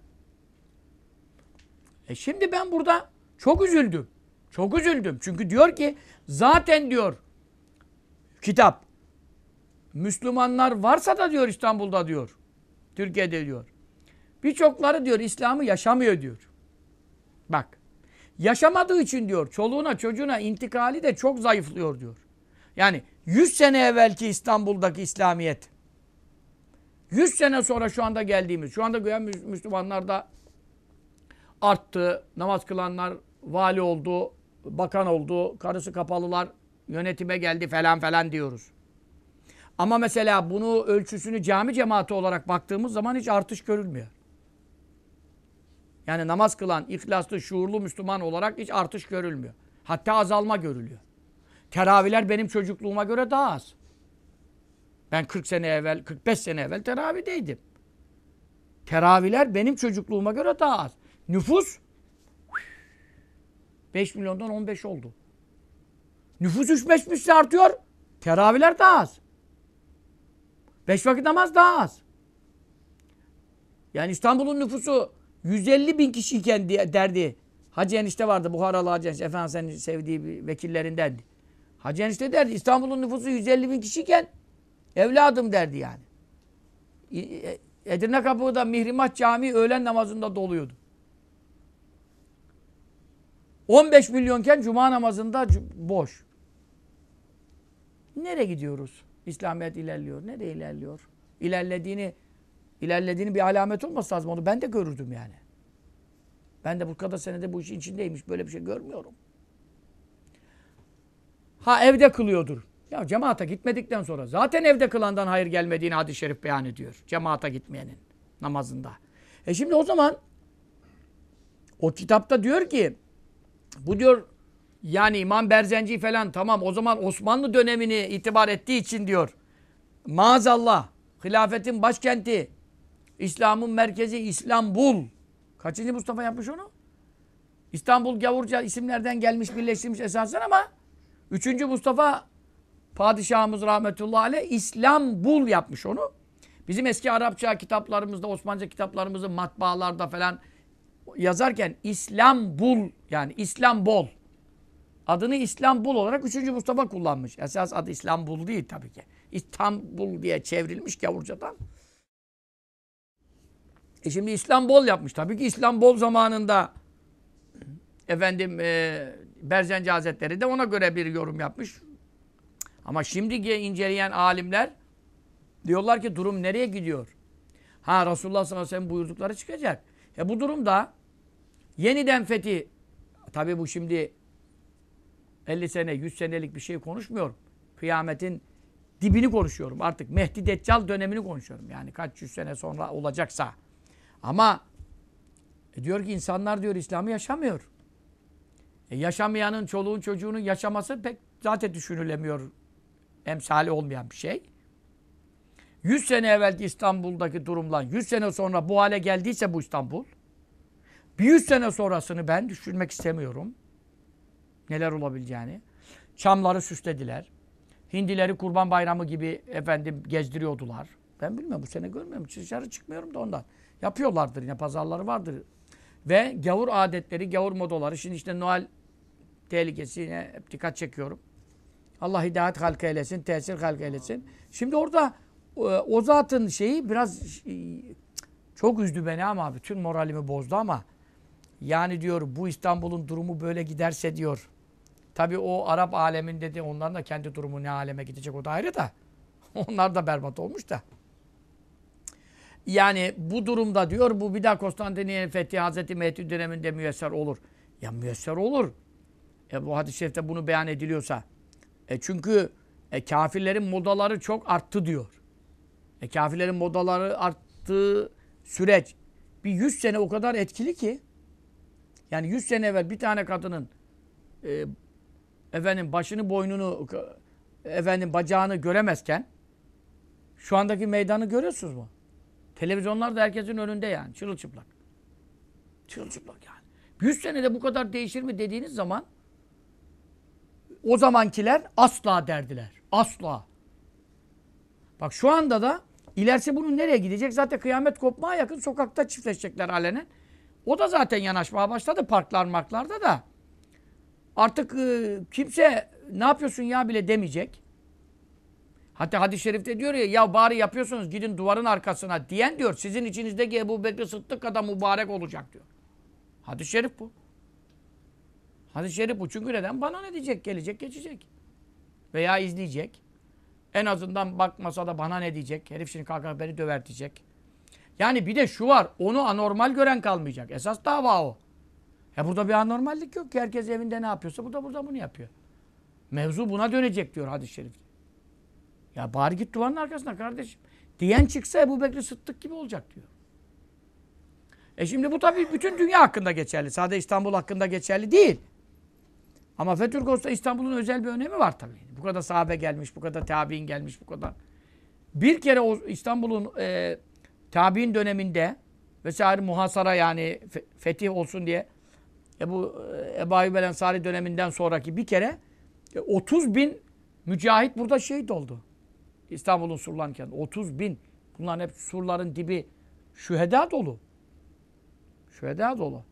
Şimdi ben burada çok üzüldüm. Çok üzüldüm. Çünkü diyor ki zaten diyor kitap Müslümanlar varsa da diyor İstanbul'da diyor. Türkiye'de diyor. Birçokları diyor İslam'ı yaşamıyor diyor. Bak. Yaşamadığı için diyor çoluğuna çocuğuna intikali de çok zayıflıyor diyor. Yani 100 sene evvelki İstanbul'daki İslamiyet 100 sene sonra şu anda geldiğimiz, şu anda gören Müslümanlar da arttı. Namaz kılanlar vali oldu, bakan oldu, karısı kapalılar yönetime geldi falan falan diyoruz. Ama mesela bunu ölçüsünü cami cemaati olarak baktığımız zaman hiç artış görülmüyor. Yani namaz kılan, ihlaslı, şuurlu Müslüman olarak hiç artış görülmüyor. Hatta azalma görülüyor. Teravihler benim çocukluğuma göre daha az. Ben 40 sene evvel, 45 sene evvel teravihdeydim. Teravihler benim çocukluğuma göre daha az. Nüfus 5 milyondan 15 oldu. Nüfus 3-5 misli artıyor. Teravihler daha az. 5 vakit namaz daha az. Yani İstanbul'un nüfusu 150 bin kişiyken derdi. Hacı enişte vardı. Buharalı Hacı enişte. Efendimiz'in sevdiği bir vekillerindendi. Hacı enişte derdi. İstanbul'un nüfusu 150 bin kişiyken evladım derdi yani. Edirne Kapı'da Mihrimah Camii öğlen namazında doluyordu. 15 milyonken cuma namazında boş. Nereye gidiyoruz? İslamiyet ilerliyor. Nereye ilerliyor? İlerlediğini bir alamet olması lazım. Onu ben de görürdüm yani. Ben de bu kadar senede bu işin içindeymiş. Böyle bir şey görmüyorum. Ha evde kılıyordur. Ya cemaate gitmedikten sonra zaten evde kılandan hayır gelmediğini hadis-i şerif beyan ediyor. Cemaate gitmeyenin namazında. Şimdi o zaman o kitapta diyor ki bu diyor yani İmam Berzenci falan tamam o zaman Osmanlı dönemini itibar ettiği için diyor maazallah hilafetin başkenti İslam'ın merkezi İstanbul. Kaçıncı Mustafa yapmış onu? İstanbul gavurca isimlerden gelmiş birleştirmiş esasen ama 3. Mustafa padişahımız rahmetullahi aleyh İslambul yapmış onu. Bizim eski Arapça kitaplarımızda, Osmanlıca kitaplarımızı matbaalarda falan yazarken İslambul yani İslambol adını İstanbul olarak 3. Mustafa kullanmış. Esas adı İstanbul değil tabii ki. İstanbul diye çevrilmiş gavurcadan. Şimdi İstanbul yapmış. Tabii ki İstanbul zamanında efendim Berzenci Hazretleri de ona göre bir yorum yapmış. Ama şimdi inceleyen alimler diyorlar ki durum nereye gidiyor? Ha, Resulullah sallallahu aleyhi ve sellem buyurdukları çıkacak. Bu durumda yeniden fethi, tabii bu şimdi 50 sene, 100 senelik bir şey konuşmuyorum. Kıyametin dibini konuşuyorum. Artık Mehdi Deccal dönemini konuşuyorum. Yani kaç yüz sene sonra olacaksa. Ama diyor ki insanlar diyor İslam'ı yaşamıyor. Yaşamayanın, çoluğun, çocuğunun yaşaması pek zaten düşünülemiyor. Emsali olmayan bir şey. 100 sene evvelki İstanbul'daki durumla 100 sene sonra bu hale geldiyse bu İstanbul, bir 100 sene sonrasını ben düşünmek istemiyorum. Neler olabileceğini. Çamları süslediler. Hindileri Kurban Bayramı gibi efendim gezdiriyordular. Ben bilmiyorum, bu sene görmüyorum. Dışarı çıkmıyorum da ondan. Yapıyorlardır yine, pazarları vardır. Ve gavur adetleri, gavur modaları. Şimdi işte Noel tehlikesine hep dikkat çekiyorum. Allah hidayet halka eylesin, tesir halka eylesin. Şimdi orada o zatın şeyi biraz çok üzdü beni ama bütün moralimi bozdu ama yani diyor bu İstanbul'un durumu böyle giderse diyor. Tabii o Arap aleminde de onların da kendi durumu ne aleme gidecek o da ayrı da. Onlar da berbat olmuş da. Yani bu durumda diyor bu bir daha Konstantiniye fethi Hazreti Mehdi döneminde müyesser olur. Ya müyesser olur. Bu hadis-i şerifte bunu beyan ediliyorsa. Çünkü kafirlerin modaları çok arttı diyor. Kafirlerin modaları arttığı süreç bir 100 sene o kadar etkili ki yani 100 sene evvel bir tane kadının efendim başını, boynunu, efendim bacağını göremezken şu andaki meydanı görüyorsunuz mu? Televizyonlar da herkesin önünde yani. Çırılçıplak. Çırılçıplak yani. 100 senede bu kadar değişir mi dediğiniz zaman o zamankiler asla derdiler. Asla. Bak şu anda da ilerisi bunun nereye gidecek? Zaten kıyamet kopmaya yakın sokakta çiftleşecekler alenen. O da zaten yanaşmaya başladı parklar marklarda da. Artık kimse ne yapıyorsun ya bile demeyecek. Hatta hadis-i şerifte diyor ya bari yapıyorsunuz gidin duvarın arkasına diyen diyor. Sizin içinizdeki Ebu Bekir Sıddık kadar mübarek olacak diyor. Hadis-i şerif bu. Hadis-i şerif bu. Çünkü neden? Bana ne diyecek? Gelecek, geçecek. Veya izleyecek. En azından bakmasa da bana ne diyecek? Herif şimdi kalkar beni döver diyecek. Yani bir de şu var. Onu anormal gören kalmayacak. Esas dava o. Burada bir anormallik yok ki. Herkes evinde ne yapıyorsa bu da burada bunu yapıyor. Mevzu buna dönecek diyor hadis-i şerif. Ya bari git duvarın arkasına kardeşim. Diyen çıksa Ebu Bekir Sıddık gibi olacak diyor. Şimdi bu tabii bütün dünya hakkında geçerli. Sadece İstanbul hakkında geçerli değil. Ama Fethül Gos'ta İstanbul'un özel bir önemi var tabii. Bu kadar sahabe gelmiş, bu kadar tabi'in gelmiş, bu kadar. Bir kere o İstanbul'un tabi'in döneminde vesaire muhasara yani fetih olsun diye Ebu Ayyub el Ensari döneminden sonraki bir kere 30 bin mücahit burada şehit oldu. İstanbul'un surlarının kenarında. 30 bin. Bunların hep surların dibi şüheda dolu. Şüheda dolu.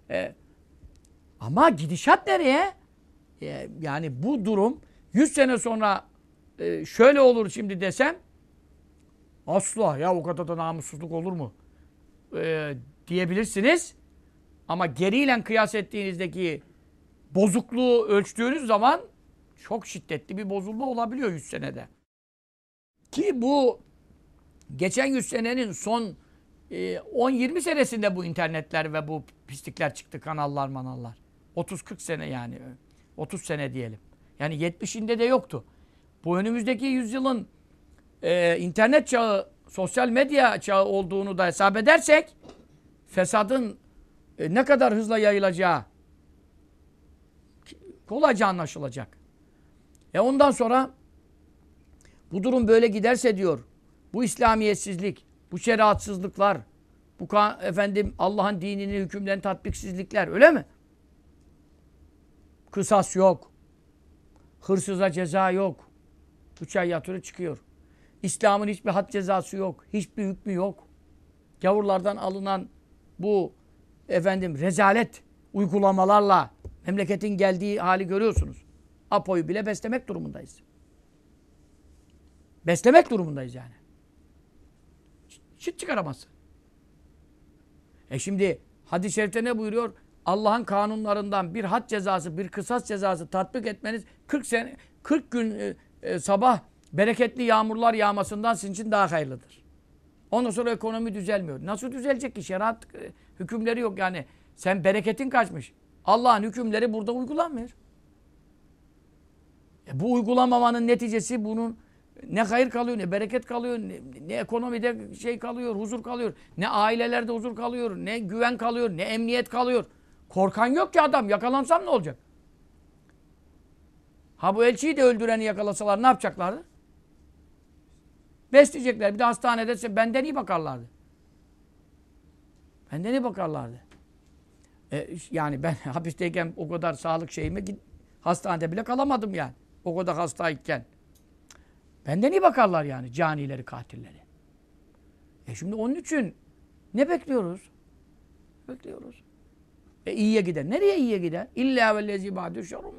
Ama gidişat nereye? Yani bu durum 100 sene sonra şöyle olur şimdi desem asla ya o kadar da namussuzluk olur mu? Diyebilirsiniz. Ama geriyle kıyas ettiğinizdeki bozukluğu ölçtüğünüz zaman çok şiddetli bir bozulma olabiliyor 100 senede. Ki bu geçen 100 senenin son 10-20 senesinde bu internetler ve bu pislikler çıktı. Kanallar manallar. 30-40 sene yani. 30 sene diyelim. Yani 70'inde de yoktu. Bu önümüzdeki yüzyılın internet çağı, sosyal medya çağı olduğunu da hesap edersek fesadın ne kadar hızla yayılacağı kolayca anlaşılacak. Ondan sonra bu durum böyle giderse diyor, bu İslamiyetsizlik, bu şeriatsızlıklar, bu efendim Allah'ın dinini, hükümlerini tatbiksizlikler öyle mi? Kısas yok. Hırsıza ceza yok. 3 ay yatırı çıkıyor. İslam'ın hiçbir had cezası yok. Hiçbir hükmü yok. Gavurlardan alınan bu efendim rezalet uygulamalarla Memleketin geldiği hali görüyorsunuz. Apo'yu bile beslemek durumundayız. Beslemek durumundayız yani. Çıt çıkaramazsın. Şimdi hadis-i şerifte ne buyuruyor? Allah'ın kanunlarından bir had cezası, bir kısas cezası tatbik etmeniz 40 gün sabah bereketli yağmurlar yağmasından sizin için daha hayırlıdır. Ondan sonra ekonomi düzelmiyor. Nasıl düzelecek ki? Şeriat hükümleri yok yani. Sen bereketin kaçmış. Allah'ın hükümleri burada uygulanmıyor. Bu uygulamamanın neticesi bunun ne hayır kalıyor, ne bereket kalıyor, ne ekonomide şey kalıyor, huzur kalıyor. Ne ailelerde huzur kalıyor, ne güven kalıyor, ne emniyet kalıyor. Korkan yok ki adam. Yakalansam ne olacak? Ha bu elçiyi de öldüreni yakalasalar ne yapacaklardı? Besleyecekler. Bir de hastanede benden iyi bakarlardı. Benden iyi bakarlardı. Yani ben hapisteyken o kadar sağlık şeyime hastanede bile kalamadım yani. O kadar hastayken. Benden iyi bakarlar yani canileri, katilleri. Şimdi onun için ne bekliyoruz? Bekliyoruz. İyiye gider. Nereye iyiye gider? İlla vellezî ba'dü şerrun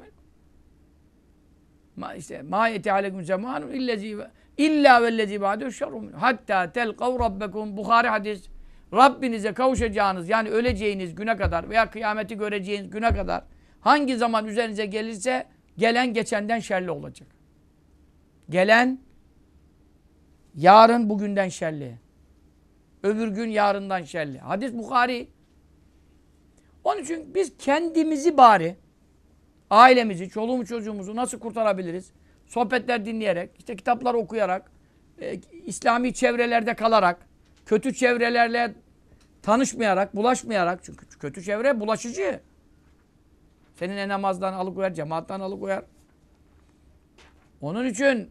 mâ yeti aleyküm zemânun illâ vellezî ba'dü şerrun hattâ telkav rabbekum. Buhari hadis. Rabbinize kavuşacağınız yani öleceğiniz güne kadar veya kıyameti göreceğiniz güne kadar hangi zaman üzerinize gelirse gelen geçenden şerli olacak. Gelen yarın bugünden şerli. Öbür gün yarından şerli. Hadis Buhari. Onun için biz kendimizi bari, ailemizi, çoluğumuzu, çocuğumuzu nasıl kurtarabiliriz? Sohbetler dinleyerek, işte kitaplar okuyarak, İslami çevrelerde kalarak, kötü çevrelerle tanışmayarak, bulaşmayarak. Çünkü kötü çevre bulaşıcı. Senin namazdan alıkoyar, cemaattan alıkoyar. Onun için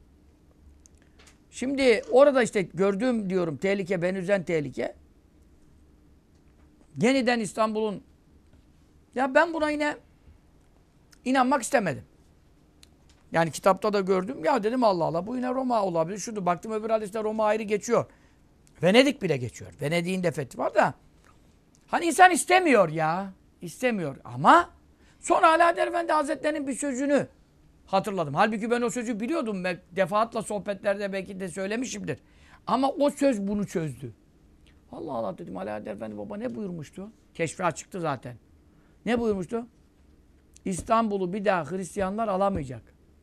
şimdi orada işte gördüğüm diyorum tehlike, beni üzen tehlike. Yeniden İstanbul'un ya ben buna yine inanmak istemedim. Yani kitapta da gördüm. Ya dedim Allah Allah bu yine Roma olabilir. Şudur baktım öbür hadiste Roma ayrı geçiyor. Venedik bile geçiyor. Venedik'in de fethi var da. Hani insan istemiyor ya. İstemiyor. Ama sonra Alaeddin Efendi Hazretleri'nin bir sözünü hatırladım. Halbuki ben o sözü biliyordum. Defaatla sohbetlerde belki de söylemişimdir. Ama o söz bunu çözdü. Allah Allah dedim. Alaeddin Efendi baba ne buyurmuştu? Keşfi açıktı zaten. Ne buyurmuştu? İstanbul'u bir daha Hristiyanlar alamayacak.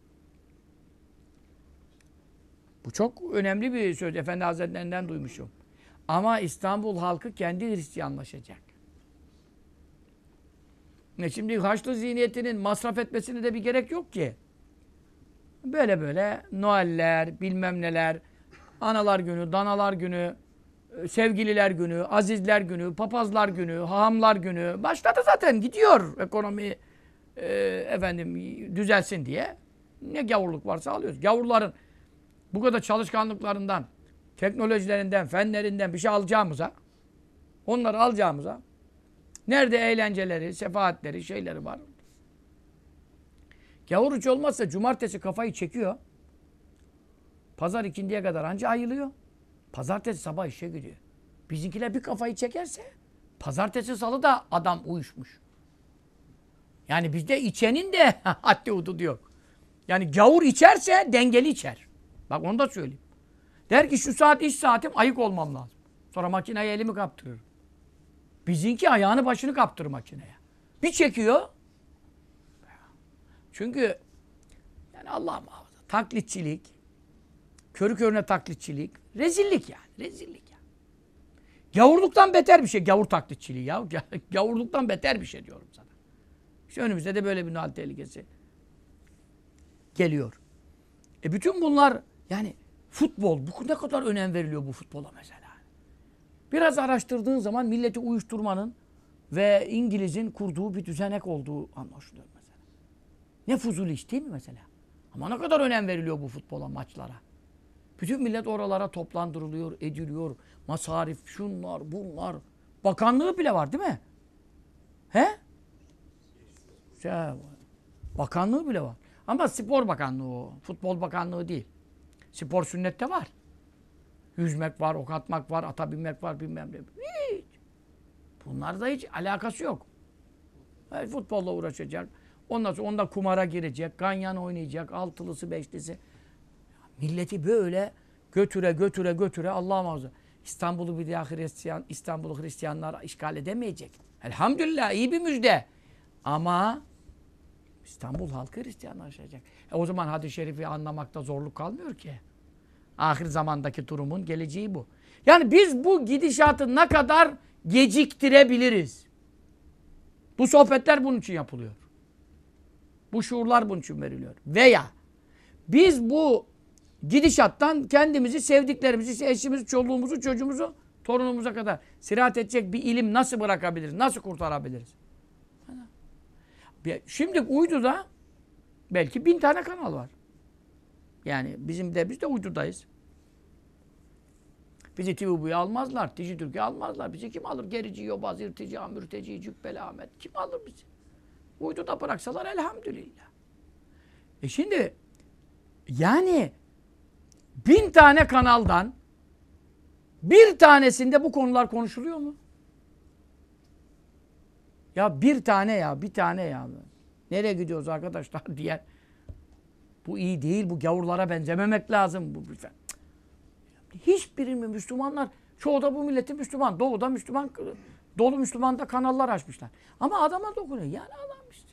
Bu çok önemli bir söz. Efendi Hazretlerinden duymuşum. Ama İstanbul halkı kendi Hristiyanlaşacak. Şimdi Haçlı zihniyetinin masraf etmesine de bir gerek yok ki. Böyle böyle Noeller, bilmem neler, analar günü, danalar günü, sevgililer günü, azizler günü, papazlar günü, hahamlar günü. Başladı zaten gidiyor ekonomi düzelsin diye. Ne gavurluk varsa alıyoruz. Gavurların bu kadar çalışkanlıklarından, teknolojilerinden, fenlerinden bir şey alacağımıza, onları alacağımıza nerede eğlenceleri, sefahatleri, şeyleri var. Gavur hiç olmazsa cumartesi kafayı çekiyor. Pazar ikindiye kadar anca ayılıyor. Pazartesi sabah işe gidiyor. Bizimkiler bir kafayı çekerse pazartesi salı da adam uyuşmuş. Yani bizde içenin de haddi hududu yok. Yani gavur içerse dengeli içer. Bak onu da söyleyeyim. Der ki şu saat iş saatim ayık olmam lazım. Sonra makineye elimi kaptırıyorum. Bizimki ayağını başını kaptırır makineye. Bir çekiyor. Çünkü yani Allah muhafaza taklitçilik, körü körüne taklitçilik, rezillik yani. Rezillik yani. Gavurluktan beter bir şey. Gavur taklitçiliği ya. Gavurluktan beter bir şey diyorum sana. İşte önümüzde de böyle bir hal tehlikesi geliyor. Bütün bunlar yani futbol. Bu ne kadar önem veriliyor bu futbola mesela. Biraz araştırdığın zaman milleti uyuşturmanın ve İngiliz'in kurduğu bir düzenek olduğu anlaşılıyor mesela. Ne fuzuli iş değil mi mesela? Ama ne kadar önem veriliyor bu futbola, maçlara. Bütün millet oralara toplandırılıyor, ediliyor. Masarif, şunlar, bunlar. Bakanlığı bile var değil mi? He? Bakanlığı bile var. Ama spor bakanlığı o. Futbol bakanlığı değil. Spor sünnette var. Yüzmek var, ok atmak var, ata binmek var, bilmem ne. Hiç. Bunlarda hiç alakası yok. Futbolla uğraşacak. Ondan sonra onda kumara girecek. Ganyan oynayacak. Altılısı, beşlisi. Milleti böyle götüre Allah muhafaza. İstanbul'u bir daha İstanbul'u Hristiyanlar işgal edemeyecek. Elhamdülillah iyi bir müjde. Ama İstanbul halkı Hristiyanlaşacak. O zaman hadis-i şerifi anlamakta zorluk kalmıyor ki. Ahir zamandaki durumun geleceği bu. Yani biz bu gidişatı ne kadar geciktirebiliriz? Bu sohbetler bunun için yapılıyor. Bu şuurlar bunun için veriliyor. Veya biz bu gidişattan kendimizi, sevdiklerimizi, eşimizi, çoluğumuzu, çocuğumuzu, torunumuza kadar sirahat edecek bir ilim nasıl bırakabiliriz? Nasıl kurtarabiliriz? Şimdi uyduda belki 1000 tane kanal var. Yani biz de uydudayız. Bizi TVB'ye almazlar, Dijitürk'e almazlar. Bizi kim alır? Gerici, yobaz, irtici, mürteci, cübbeli Ahmet. Kim alır bizi? Uyduda bıraksalar elhamdülillah. Şimdi yani 1000 tane kanaldan bir tanesinde bu konular konuşuluyor mu? Ya bir tane ya. Nereye gidiyoruz arkadaşlar diye. Bu iyi değil, bu gavurlara benzememek lazım. Hiçbirinin Müslümanlar, çoğu da bu milleti Müslüman. Doğuda Müslüman, dolu Müslüman da kanallar açmışlar. Ama adama dokunuyor. Yani adam işte.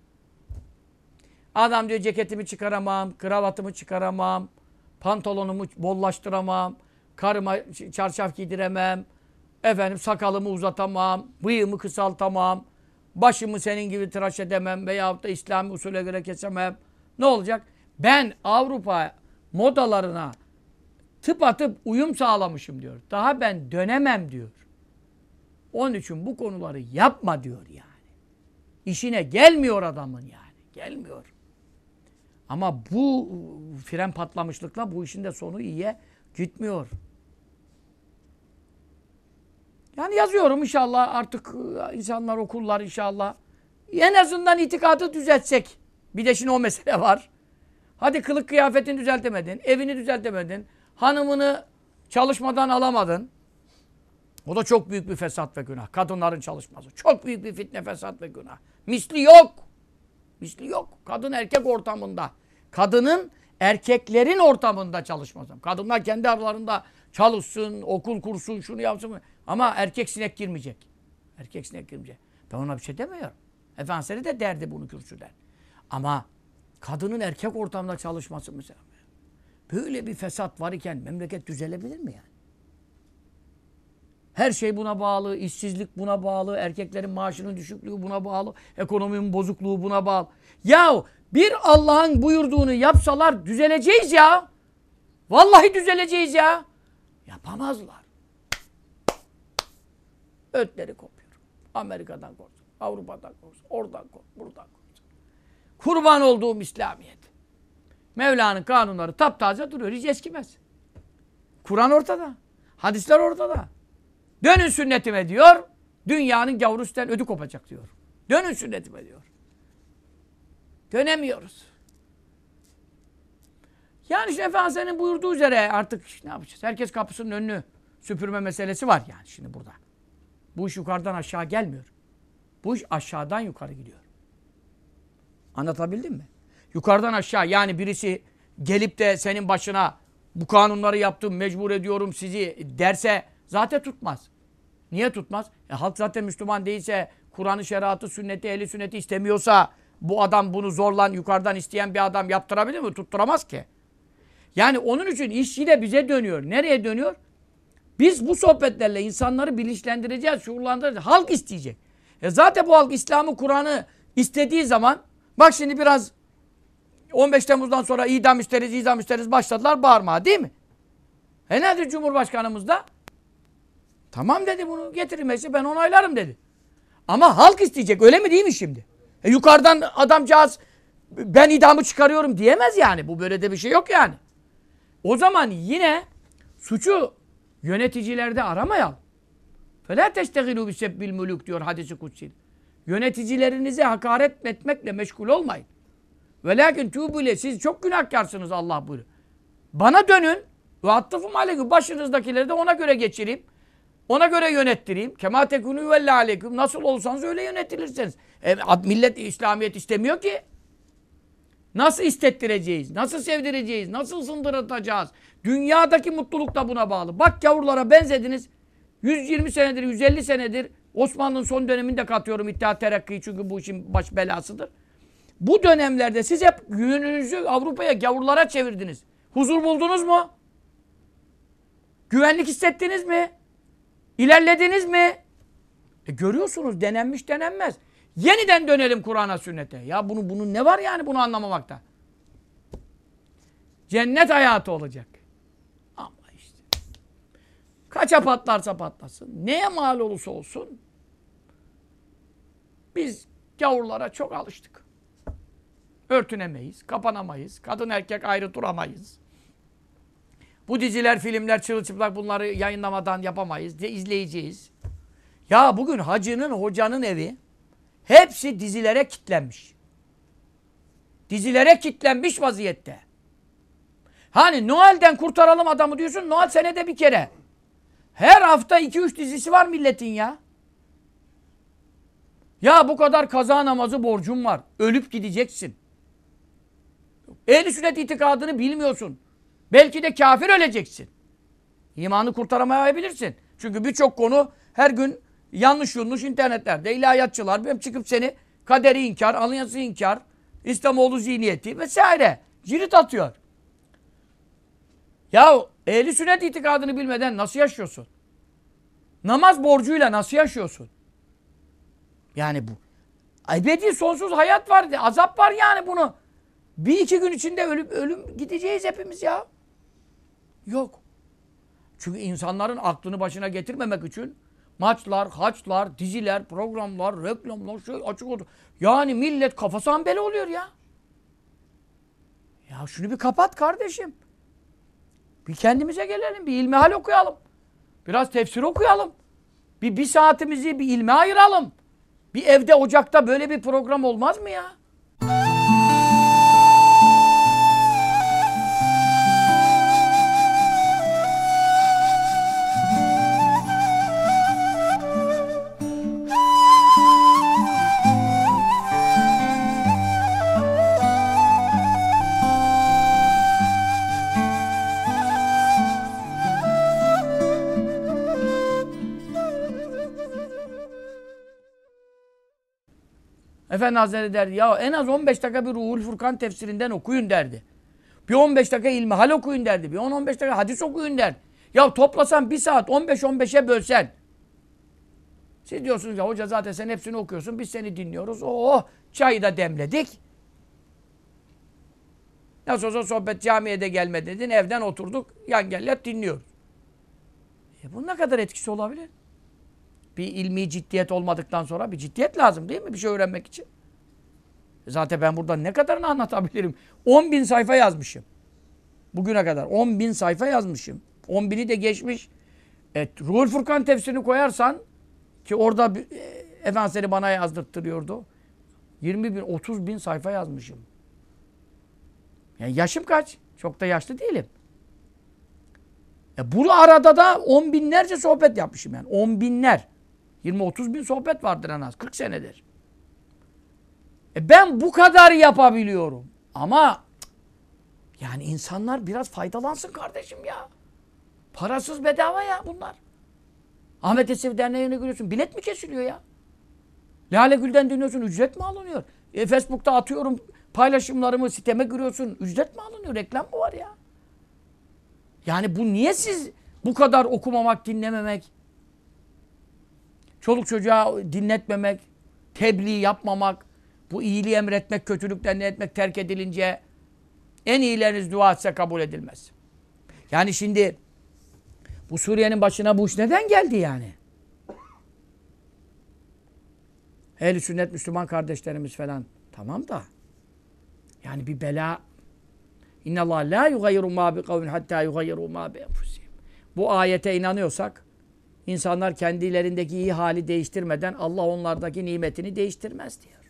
Adam diyor ceketimi çıkaramam, kravatımı çıkaramam, pantolonumu bollaştıramam, karıma çarşaf giydiremem, sakalımı uzatamam, bıyığımı kısaltamam, başımı senin gibi tıraş edemem veyahut da İslami usule göre kesemem. Ne olacak? Ben Avrupa modalarına tıpatıp uyum sağlamışım diyor. Daha ben dönemem diyor. Onun için bu konuları yapma diyor yani. İşine gelmiyor adamın yani. Gelmiyor. Ama bu fren patlamışlıkla bu işin de sonu iyiye gitmiyor. Yani yazıyorum inşallah artık insanlar okurlar inşallah. En azından itikadı düzeltsek. Bir de şimdi o mesele var. Hadi kılık kıyafetini düzeltemedin, evini düzeltemedin, hanımını çalışmadan alamadın. O da çok büyük bir fesat ve günah. Kadınların çalışması. Çok büyük bir fitne, fesat ve günah. Misli yok. Misli yok. Kadın erkek ortamında. Kadının erkeklerin ortamında çalışması. Kadınlar kendi aralarında çalışsın, okul kursun, şunu yapsın. Ama erkek sinek girmeyecek. Erkek sinek girmeyecek. Ben ona bir şey demiyorum. Efendimiz de derdi bunu kürsüden. Ama kadının erkek ortamda çalışması mesela. Böyle bir fesat var iken memleket düzelebilir mi yani? Her şey buna bağlı, işsizlik buna bağlı, erkeklerin maaşının düşüklüğü buna bağlı, ekonominin bozukluğu buna bağlı. Yahu bir Allah'ın buyurduğunu yapsalar düzeleceğiz ya. Vallahi düzeleceğiz ya. Yapamazlar. Ötleri kopuyor. Amerika'dan korksun, Avrupa'dan korksun, oradan korksun, buradan korksun. Kurban olduğum İslamiyet. Mevla'nın kanunları taptaze duruyor. Hiç eskimez. Kur'an ortada. Hadisler ortada. Dönün sünnetime diyor. Dünyanın gavuru üstten ödü kopacak diyor. Dönün sünnetime diyor. Dönemiyoruz. Yani işte Efendimiz'in buyurduğu üzere artık ne yapacağız? Herkes kapısının önünü süpürme meselesi var yani şimdi burada. Bu iş yukarıdan aşağı gelmiyor. Bu iş aşağıdan yukarı gidiyor. Anlatabildim mi? Yukarıdan aşağı yani birisi gelip de senin başına bu kanunları yaptım, mecbur ediyorum sizi derse zaten tutmaz. Niye tutmaz? Halk zaten Müslüman değilse, Kur'an'ı, şeriatı, sünneti, ehli sünneti istemiyorsa bu adam bunu zorla yukarıdan isteyen bir adam yaptırabilir mi? Tutturamaz ki. Yani onun için iş yine bize dönüyor. Nereye dönüyor? Biz bu sohbetlerle insanları bilinçlendireceğiz, şuurlandıracağız. Halk isteyecek. Zaten bu halk İslam'ı, Kur'an'ı istediği zaman bak şimdi biraz 15 Temmuz'dan sonra idam isteriz başladılar bağırmaya değil mi? Nedir Cumhurbaşkanımız da? Tamam dedi bunu getirilmesi ben onaylarım dedi. Ama halk isteyecek öyle mi değil mi şimdi? Yukarıdan adamcağız ben idamı çıkarıyorum diyemez yani. Bu böyle de bir şey yok yani. O zaman yine suçu yöneticilerde aramayalım. فَلَا تَشْتَغِلُوا بِسَبِّ الْمُلُوكِ diyor hadisi kutsi. Yöneticilerinize hakaret etmekle meşgul olmayın. وَلَاكِنْ تُوبُ siz çok günahkarsınız Allah buyuruyor. Bana dönün ve attıfum aleyküm başınızdakileri de ona göre geçireyim. Ona göre yönettireyim. Kemâ tekûnû vellâ aleyküm. Nasıl olursanız öyle yönetilirsiniz. Millet İslamiyet istemiyor ki. Nasıl istettireceğiz? Nasıl sevdireceğiz? Nasıl sındırtacağız? Dünyadaki mutluluk da buna bağlı. Bak gavurlara benzediniz. 120 senedir, 150 senedir Osmanlı'nın son döneminde katıyorum İttihat Terakki'yi çünkü bu işin baş belasıdır. Bu dönemlerde siz hep yönünüzü Avrupa'ya, gavurlara çevirdiniz. Huzur buldunuz mu? Güvenlik hissettiniz mi? İlerlediniz mi? Görüyorsunuz denenmiş denenmez. Yeniden dönelim Kur'an'a, sünnete. Ya bunun ne var yani bunu anlamamakta? Cennet hayatı olacak. Ama işte. Kaça patlarsa patlasın. Neye mal olursa olsun. Biz gavurlara çok alıştık. Örtünemeyiz, kapanamayız. Kadın erkek ayrı duramayız. Bu diziler, filmler, çırılçıplak bunları yayınlamadan yapamayız. İzleyeceğiz. Ya bugün hacının, hocanın evi hepsi dizilere kilitlenmiş. Dizilere kilitlenmiş vaziyette. Hani Noel'den kurtaralım adamı diyorsun. Noel senede bir kere. Her hafta 2-3 dizisi var milletin ya. Ya bu kadar kaza namazı borcun var. Ölüp gideceksin. Ehl-i sünnet itikadını bilmiyorsun. Belki de kafir öleceksin. İmanı kurtaramayabilirsin. Çünkü birçok konu her gün yanlış internetlerde ilahiyatçılar hem çıkıp seni kaderi inkar, aliyası inkar, İslamoğlu zihniyeti vesaire cirit atıyor. Ya ehl-i sünnet itikadını bilmeden nasıl yaşıyorsun? Namaz borcuyla nasıl yaşıyorsun? Yani bu. Ebedi sonsuz hayat var. Azap var yani bunu. Bir iki gün içinde ölüm gideceğiz hepimiz ya. Yok. Çünkü insanların aklını başına getirmemek için maçlar, haçlar, diziler, programlar, reklamlar, açık oldu. Yani millet kafası ambele oluyor ya. Ya şunu bir kapat kardeşim. Bir kendimize gelelim. Bir ilmihal okuyalım. Biraz tefsir okuyalım. Bir saatimizi bir ilme ayıralım. Bir evde, ocakta böyle bir program olmaz mı ya? Efendi Hazretleri derdi ya en az 15 dakika bir Ruhul Furkan tefsirinden okuyun derdi. Bir 15 dakika ilmihal okuyun derdi. Bir 10-15 dakika hadis okuyun derdi. Ya toplasan bir saat 15-15'e bölsen. Siz diyorsunuz ya hoca zaten sen hepsini okuyorsun. Biz seni dinliyoruz. Oh çayı da demledik. Nasıl olsa sohbet camiye de gelme dedin. Evden oturduk. Yan gel dinliyoruz. Bunun ne kadar etkisi olabilir? Bir ilmi ciddiyet olmadıktan sonra bir ciddiyet lazım değil mi? Bir şey öğrenmek için. Zaten ben burada ne kadarını anlatabilirim? 10.000 sayfa yazmışım. Bugüne kadar 10.000 sayfa yazmışım. 10.000'i de geçmiş. Ruhul Furkan tefsirini koyarsan ki orada Efendimiz bana yazdırttırıyordu. 20.000, 30.000 sayfa yazmışım. Yani yaşım kaç? Çok da yaşlı değilim. Bu arada da 10 binlerce sohbet yapmışım yani. 10 binler. 20-30 bin sohbet vardır en az. 40 senedir. Ben bu kadar yapabiliyorum. Ama yani insanlar biraz faydalansın kardeşim ya. Parasız bedava ya bunlar. Ahmet Yesevi Derneği'ne giriyorsun. Bilet mi kesiliyor ya? Lale Gül'den dinliyorsun. Ücret mi alınıyor? Facebook'ta atıyorum paylaşımlarımı. Siteme giriyorsun. Ücret mi alınıyor? Reklam mı var ya? Yani bu niye siz bu kadar okumamak, dinlememek, çoluk çocuğa dinletmemek, tebliğ yapmamak, bu iyiliği emretmek, kötülükten etmek terk edilince en iyileriniz dua etse kabul edilmez. Yani şimdi bu Suriye'nin başına bu iş neden geldi yani? Ehl-i sünnet Müslüman kardeşlerimiz falan tamam da yani bir bela. İnnallâh lâ yugayyiru mâ bi kavmin hattâ yugayyiru mâ bi enfusihim. Bu ayete inanıyorsak insanlar kendilerindeki iyi hali değiştirmeden Allah onlardaki nimetini değiştirmez diyor.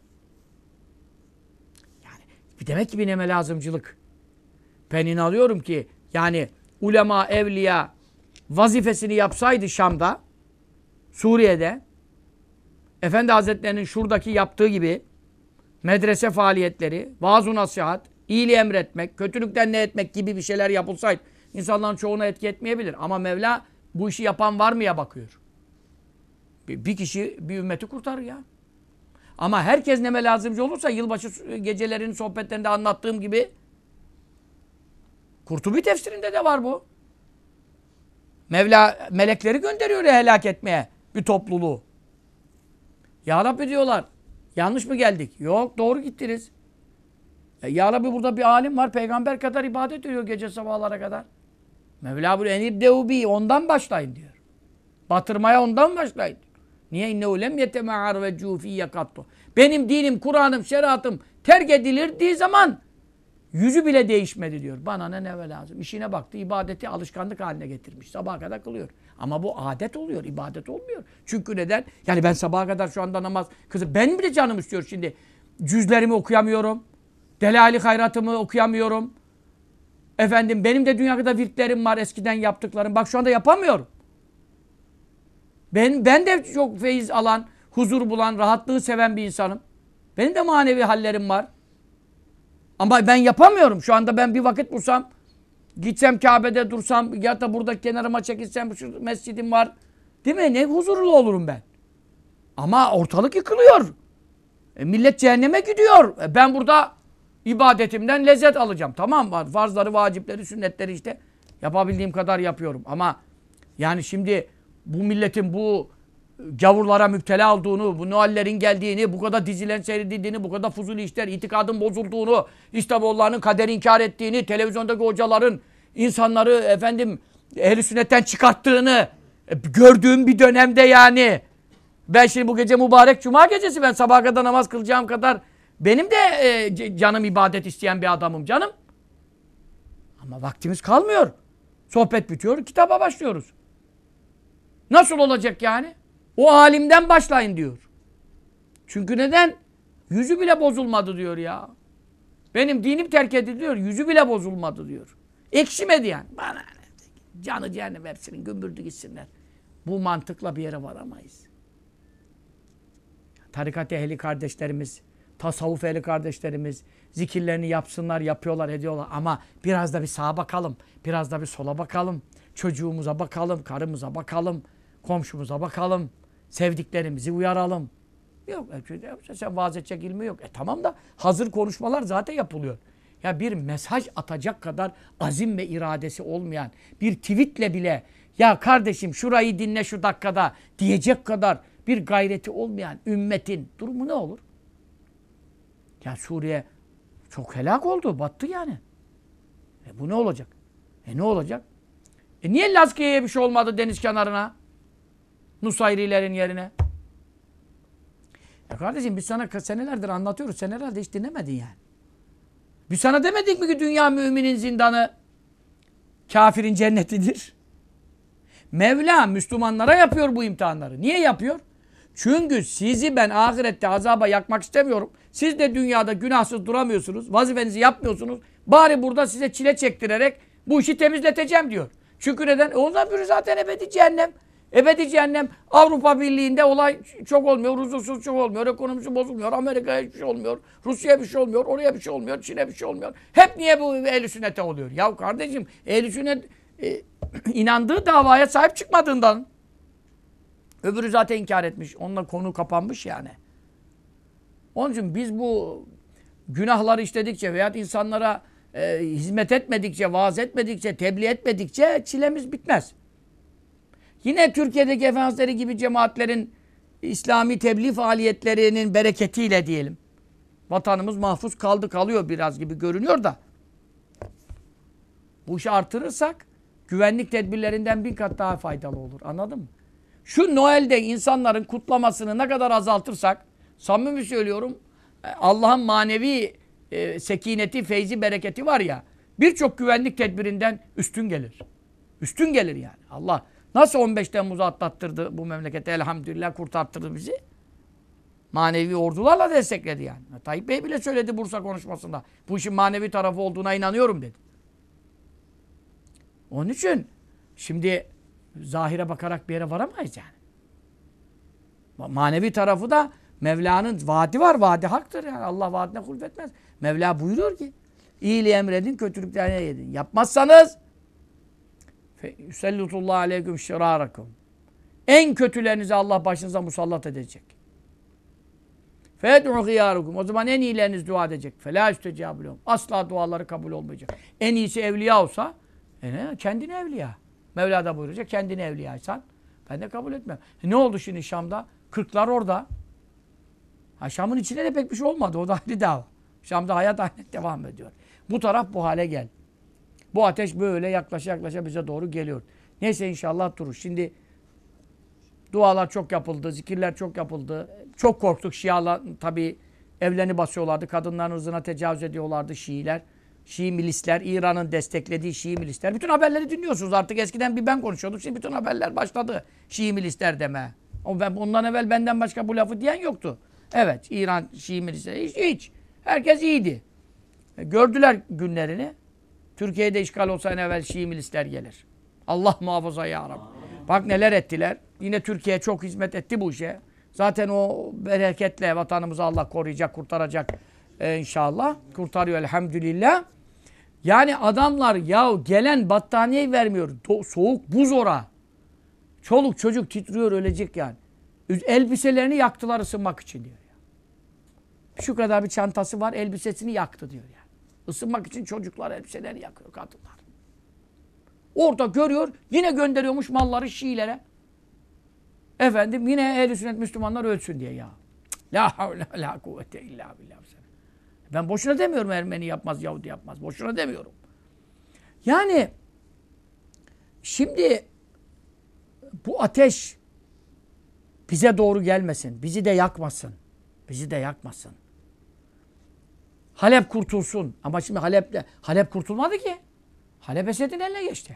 Yani demek ki bir neme lazımcılık. Ben inanıyorum ki yani ulema, evliya vazifesini yapsaydı Şam'da, Suriye'de, Efendi Hazretleri'nin şuradaki yaptığı gibi medrese faaliyetleri, vaaz-ı nasihat, iyiliği emretmek, kötülükten ne etmek gibi bir şeyler yapılsaydı insanların çoğuna etki etmeyebilir. Ama Mevla bu işi yapan var mıya bakıyor. Bir kişi bir ümmeti kurtarır ya. Ama herkes neme lazımcı olursa yılbaşı gecelerinin sohbetlerinde anlattığım gibi Kurtubi tefsirinde de var bu. Mevla melekleri gönderiyor ya helak etmeye bir topluluğu. Ya Rabbi diyorlar. Yanlış mı geldik? Yok, doğru gittiniz. Ya Rabbi burada bir alim var. Peygamber kadar ibadet ediyor gece sabahlara kadar. Mevla buyuruyor. Enibdeubi. Ondan başlayın diyor. Batırmaya ondan başlayın. Niye? İnnehu lem yetema'ar ve cufiyye kattu. Benim dinim, Kur'an'ım, şeriatım terk edilirdiği zaman yüzü bile değişmedi diyor. Bana ne lazım? İşine baktı. İbadeti alışkanlık haline getirmiş. Sabaha kadar kılıyor. Ama bu adet oluyor. İbadet olmuyor. Çünkü neden? Yani ben sabaha kadar şu anda namaz kızım. Benim bile canım istiyor şimdi. Cüzlerimi okuyamıyorum. Delali hayratımı okuyamıyorum. Efendim benim de dünya kadar virtlerim var. Eskiden yaptıklarım. Bak şu anda yapamıyorum. Ben de çok feyiz alan, huzur bulan, rahatlığı seven bir insanım. Benim de manevi hallerim var. Ama ben yapamıyorum. Şu anda ben bir vakit bulsam, gitsem Kabe'de dursam ya da burada kenarıma çekilsem şu mescidim var. Değil mi? Ne huzurlu olurum ben. Ama ortalık yıkılıyor. Millet cehenneme gidiyor. Ben burada ibadetimden lezzet alacağım. Tamam var. Farzları, vacipleri, sünnetleri işte yapabildiğim kadar yapıyorum. Ama yani şimdi bu milletin bu gavurlara müptela olduğunu, bu Noellerin geldiğini, bu kadar dizilerin seyredildiğini, bu kadar fuzuli işler, itikadın bozulduğunu, İslamoğullarının kaderi inkar ettiğini, televizyondaki hocaların insanları efendim ehl-i sünnetten çıkarttığını gördüğüm bir dönemde yani. Ben şimdi bu gece mübarek cuma gecesi ben sabaha kadar namaz kılacağım kadar benim de canım ibadet isteyen bir adamım canım. Ama vaktimiz kalmıyor. Sohbet bitiyor, kitaba başlıyoruz. Nasıl olacak yani? O alimden başlayın diyor. Çünkü neden? Yüzü bile bozulmadı diyor ya. Benim dinim terk ediliyor, yüzü bile bozulmadı diyor. Ekşimedi yani. Bana ne? Canı cehennem hepsinin gümbürdü gitsinler. Bu mantıkla bir yere varamayız. Tarikat ehli kardeşlerimiz, tasavvuf ehli kardeşlerimiz zikirlerini yapsınlar, yapıyorlar, ediyorlar. Ama biraz da bir sağa bakalım, biraz da bir sola bakalım. Çocuğumuza bakalım, karımıza bakalım, komşumuza bakalım. Sevdiklerimizi uyaralım. Yok, sen vaaz edecek ilmi yok. Tamam da hazır konuşmalar zaten yapılıyor. Ya bir mesaj atacak kadar azim ve iradesi olmayan, bir tweetle bile ya kardeşim şurayı dinle şu dakikada diyecek kadar bir gayreti olmayan ümmetin durumu ne olur? Ya Suriye çok helak oldu, battı yani. Bu ne olacak? Ne olacak? Niye Lazkiye'ye bir şey olmadı deniz kenarına? Nusayrilerin yerine. Ya kardeşim biz sana senelerdir anlatıyoruz. Sen herhalde hiç dinlemedin yani. Biz sana demedik mi ki dünya müminin zindanı, kafirin cennetidir? Mevla Müslümanlara yapıyor bu imtihanları. Niye yapıyor? Çünkü sizi ben ahirette azaba yakmak istemiyorum. Siz de dünyada günahsız duramıyorsunuz. Vazifenizi yapmıyorsunuz. Bari burada size çile çektirerek bu işi temizleteceğim diyor. Çünkü neden? Ondan biri zaten ebedi cehennem. Ebedi cehennem. Avrupa Birliği'nde olay çok olmuyor. Huzursuz çok olmuyor. Ekonomisi bozulmuyor. Amerika'ya hiçbir şey olmuyor. Rusya'ya bir şey olmuyor. Oraya bir şey olmuyor. Çin'e bir şey olmuyor. Hep niye bu ehl-i sünnete oluyor? Ya kardeşim ehl-i sünnet inandığı davaya sahip çıkmadığından. Öbürü zaten inkar etmiş. Onunla konu kapanmış yani. Onun için biz bu günahları işledikçe veya insanlara hizmet etmedikçe, vaaz etmedikçe, tebliğ etmedikçe çilemiz bitmez. Yine Türkiye'deki Efendimizleri gibi cemaatlerin İslami tebliğ faaliyetlerinin bereketiyle diyelim. Vatanımız mahfuz kalıyor biraz gibi görünüyor da. Bu işi artırırsak güvenlik tedbirlerinden 1000 kat daha faydalı olur. Anladın mı? Şu Noel'de insanların kutlamasını ne kadar azaltırsak, samimi söylüyorum, Allah'ın manevi sekineti, feyzi, bereketi var ya, birçok güvenlik tedbirinden üstün gelir. Üstün gelir yani. Allah nasıl 15 Temmuz'u atlattırdı bu memleketi, elhamdülillah kurtarttırdı bizi. Manevi ordularla destekledi yani. Tayyip Bey bile söyledi Bursa konuşmasında. Bu işin manevi tarafı olduğuna inanıyorum dedi. Onun için şimdi zahire bakarak bir yere varamayız yani. Manevi tarafı da Mevla'nın vaadi var. Vaadi haktır yani. Allah vaadine hulfetmez. Mevla buyuruyor ki iyiliği emredin, kötülükten yedin. Yapmazsanız Yüsellitullah aleyküm şirarakum. En kötülerinizi Allah başınıza musallat edecek. Fed'u hıyârukum. O zaman en iyileriniz dua edecek. Felâ üstecâbülûm. Asla duaları kabul olmayacak. En iyisi evliya olsa kendini evliya. Mevla da buyuracak. Kendini evliyaysan ben de kabul etmem. Ne oldu şimdi Şam'da? Kırklar orada. Şam'ın içinde de pek bir şey olmadı. O da ayrı dava. Şam'da hayat aynen devam ediyor. Bu taraf bu hale gel. Bu ateş böyle yaklaşa bize doğru geliyor. Neyse inşallah durur. Şimdi dualar çok yapıldı, zikirler çok yapıldı. Çok korktuk. Şialar tabii evlerini basıyorlardı. Kadınların ırzına tecavüz ediyorlardı Şiiler. Şii milisler, İran'ın desteklediği Şii milisler. Bütün haberleri dinliyorsunuz artık. Eskiden bir ben konuşuyordum. Şimdi bütün haberler başladı. Şii milisler deme. Ondan evvel benden başka bu lafı diyen yoktu. Evet, İran Şii milisleri hiç. Herkes iyiydi. Gördüler günlerini. Türkiye'de işgal olsa en evvel Şii milisler gelir. Allah muhafaza ya Rabbi. Bak neler ettiler. Yine Türkiye çok hizmet etti bu işe. Zaten o bereketle vatanımızı Allah koruyacak, kurtaracak inşallah. Kurtarıyor elhamdülillah. Yani adamlar ya gelen battaniyeyi vermiyor. Soğuk buz ora. Çoluk çocuk titriyor ölecek yani. Elbiselerini yaktılar ısınmak için diyor. Şu kadar bir çantası var elbisesini yaktı diyor yani. Isınmak için çocuklar elbiselerini yakıyor kadınlar. Orada görüyor yine gönderiyormuş malları Şiilere. Efendim yine ehl-i sünnet Müslümanlar ölsün diye ya. La havle la kuvvete illa billah. Ben boşuna demiyorum Ermeni yapmaz, Yahudi yapmaz. Boşuna demiyorum. Yani şimdi bu ateş bize doğru gelmesin. Bizi de yakmasın. Bizi de yakmasın. Halep kurtulsun. Ama şimdi Halep kurtulmadı ki. Halep Esed'in eline geçti.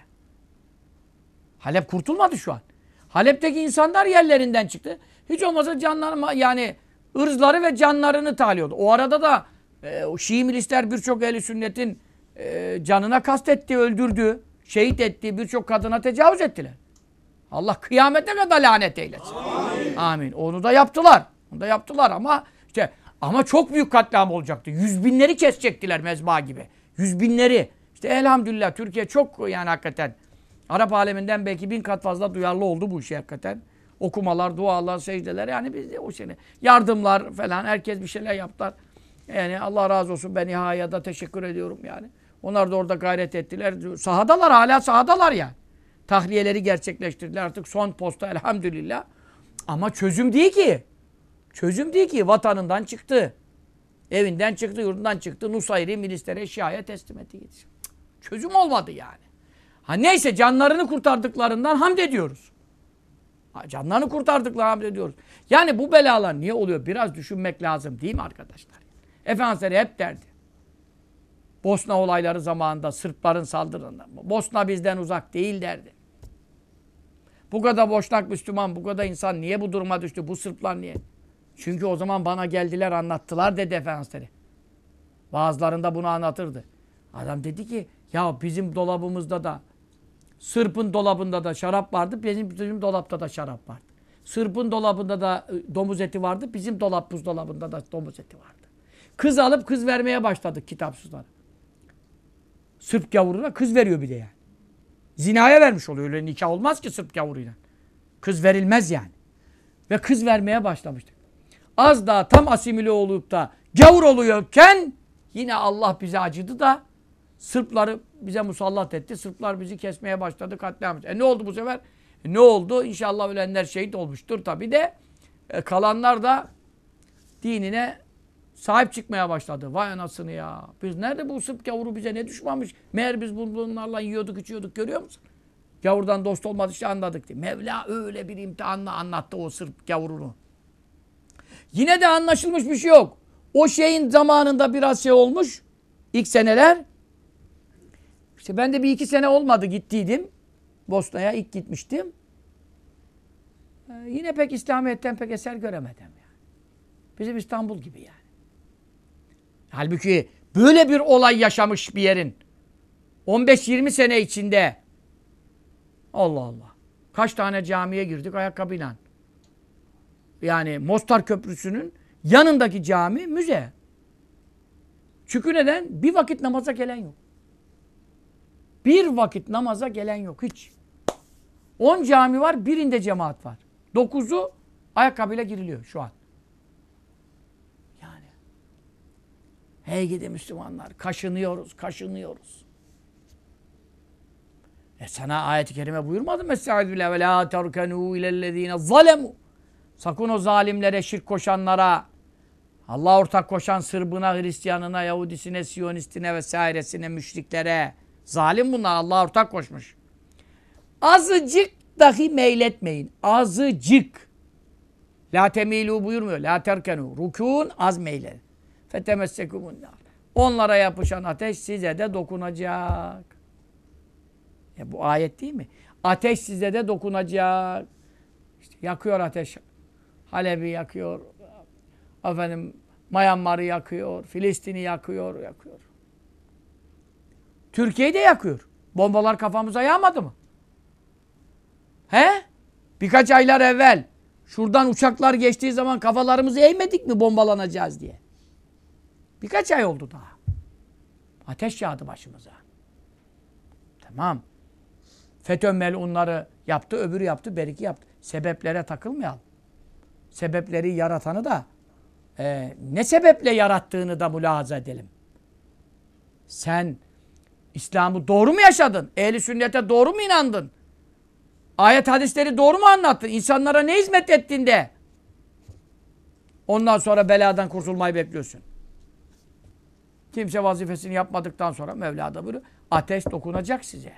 Halep kurtulmadı şu an. Halep'teki insanlar yerlerinden çıktı. Hiç olmazsa canlarını yani ırzları ve canlarını talıyordu. O arada da o Şii milisler birçok ehl-i sünnetin canına kastetti, öldürdü, şehit etti, birçok kadına tecavüz ettiler. Allah kıyamete kadar lanet eylesin. Amin. Amin. Onu da yaptılar. Onu da yaptılar ama çok büyük katliam olacaktı. Yüz binleri kesecektiler mezba gibi. Yüz binleri. İşte elhamdülillah Türkiye çok yani hakikaten Arap aleminden belki 1000 kat fazla duyarlı oldu bu işe hakikaten. Okumalar, dualar, secdeler yani biz de o sene yardımlar falan herkes bir şeyler yaptılar. Yani Allah razı olsun ben İHA'ya da teşekkür ediyorum yani. Onlar da orada gayret ettiler. Sahadalar hala sahadalar yani. Tahliyeleri gerçekleştirdiler artık son posta elhamdülillah. Ama çözüm değil ki. Çözüm değil ki. Vatanından çıktı. Evinden çıktı, yurdundan çıktı. Nusayri milislere Şia'ya teslim etti. Çözüm olmadı yani. Ha neyse canlarını kurtardıklarından hamd ediyoruz. Canlarını kurtardıklarından hamd ediyoruz. Yani bu belalar niye oluyor? Biraz düşünmek lazım değil mi arkadaşlar? Efendimiz hep derdi. Bosna olayları zamanında Sırpların saldırında. Bosna bizden uzak değil derdi. Bu kadar boşnak Müslüman, bu kadar insan niye bu duruma düştü? Bu Sırplar niye? Çünkü o zaman bana geldiler anlattılar dedi Efendimiz. Bazılarında bunu anlatırdı. Adam dedi ki ya bizim dolabımızda da Sırp'ın dolabında da şarap vardı. Bizim dolapta da şarap vardı. Sırp'ın dolabında da domuz eti vardı. Bizim buzdolabında da domuz eti vardı. Kız alıp kız vermeye başladık kitapsızlara. Sırp gavuruna kız veriyor bir de yani. Zinaya vermiş oluyor. Öyle nikah olmaz ki Sırp gavuruyla. Kız verilmez yani. Ve kız vermeye başlamıştık. Az daha tam asimile olup da gavur oluyorken yine Allah bize acıdı da Sırpları bize musallat etti. Sırplar bizi kesmeye başladı, katliam. Ne oldu bu sefer? Ne oldu? İnşallah ölenler şehit olmuştur. Tabii de kalanlar da dinine sahip çıkmaya başladı. Vay anasını ya. Biz nerede bu Sırp gavuru bize ne düşmanmış? Meğer biz bunlarla yiyorduk, içiyorduk görüyor musun? Gavurdan dost olmadı işte anladık diye. Mevla öyle bir imtihanla anlattı o Sırp gavurunu. Yine de anlaşılmış bir şey yok. O şeyin zamanında biraz şey olmuş. İlk seneler. İşte ben de bir iki sene olmadı gittiydim. Bosna'ya ilk gitmiştim. Yine pek İslamiyet'ten pek eser göremedim yani. Bizim İstanbul gibi yani. Halbuki böyle bir olay yaşamış bir yerin 15-20 sene içinde Allah Allah. Kaç tane camiye girdik ayakkabıyla. Yani Mostar Köprüsü'nün yanındaki cami müze. Çünkü neden? Bir vakit namaza gelen yok. Bir vakit namaza gelen yok hiç. 10 cami var, birinde cemaat var. 9'u ayakkabıyla giriliyor şu an. Yani. Hey gidi Müslümanlar, kaşınıyoruz. Sana ayet-i kerime buyurmadı mı? Estaizu billah ve la terkenû ilellezîne zalemû. Sakın o zalimlere, şirk koşanlara, Allah ortak koşan Sırbına, Hristiyanına, Yahudisine, Siyonistine vesairesine, müşriklere. Zalim bunlar, Allah ortak koşmuş. Azıcık dahi meyletmeyin. Azıcık. La temilû buyurmuyor. La terkenû. Rükûn az meylerin. Fetemessekumun nar. Onlara yapışan ateş size de dokunacak. Bu ayet değil mi? Ateş size de dokunacak. İşte yakıyor ateş. Halep'i yakıyor. Efendim Myanmar'ı yakıyor. Filistin'i yakıyor. Türkiye'yi de yakıyor. Bombalar kafamıza yağmadı mı? He? Birkaç aylar evvel şuradan uçaklar geçtiği zaman kafalarımızı eğmedik mi bombalanacağız diye? Birkaç ay oldu daha. Ateş yağdı başımıza. Tamam. FETÖ melunları yaptı, öbürü yaptı, beriki yaptı. Sebeplere takılmayalım. Sebepleri yaratanı da ne sebeple yarattığını da mülahaza edelim. Sen İslam'ı doğru mu yaşadın? Ehl-i sünnete doğru mu inandın? Ayet hadisleri doğru mu anlattın? İnsanlara ne hizmet ettin de? Ondan sonra beladan kurtulmayı bekliyorsun. Kimse vazifesini yapmadıktan sonra Mevla da buyuruyor. Ateş dokunacak size.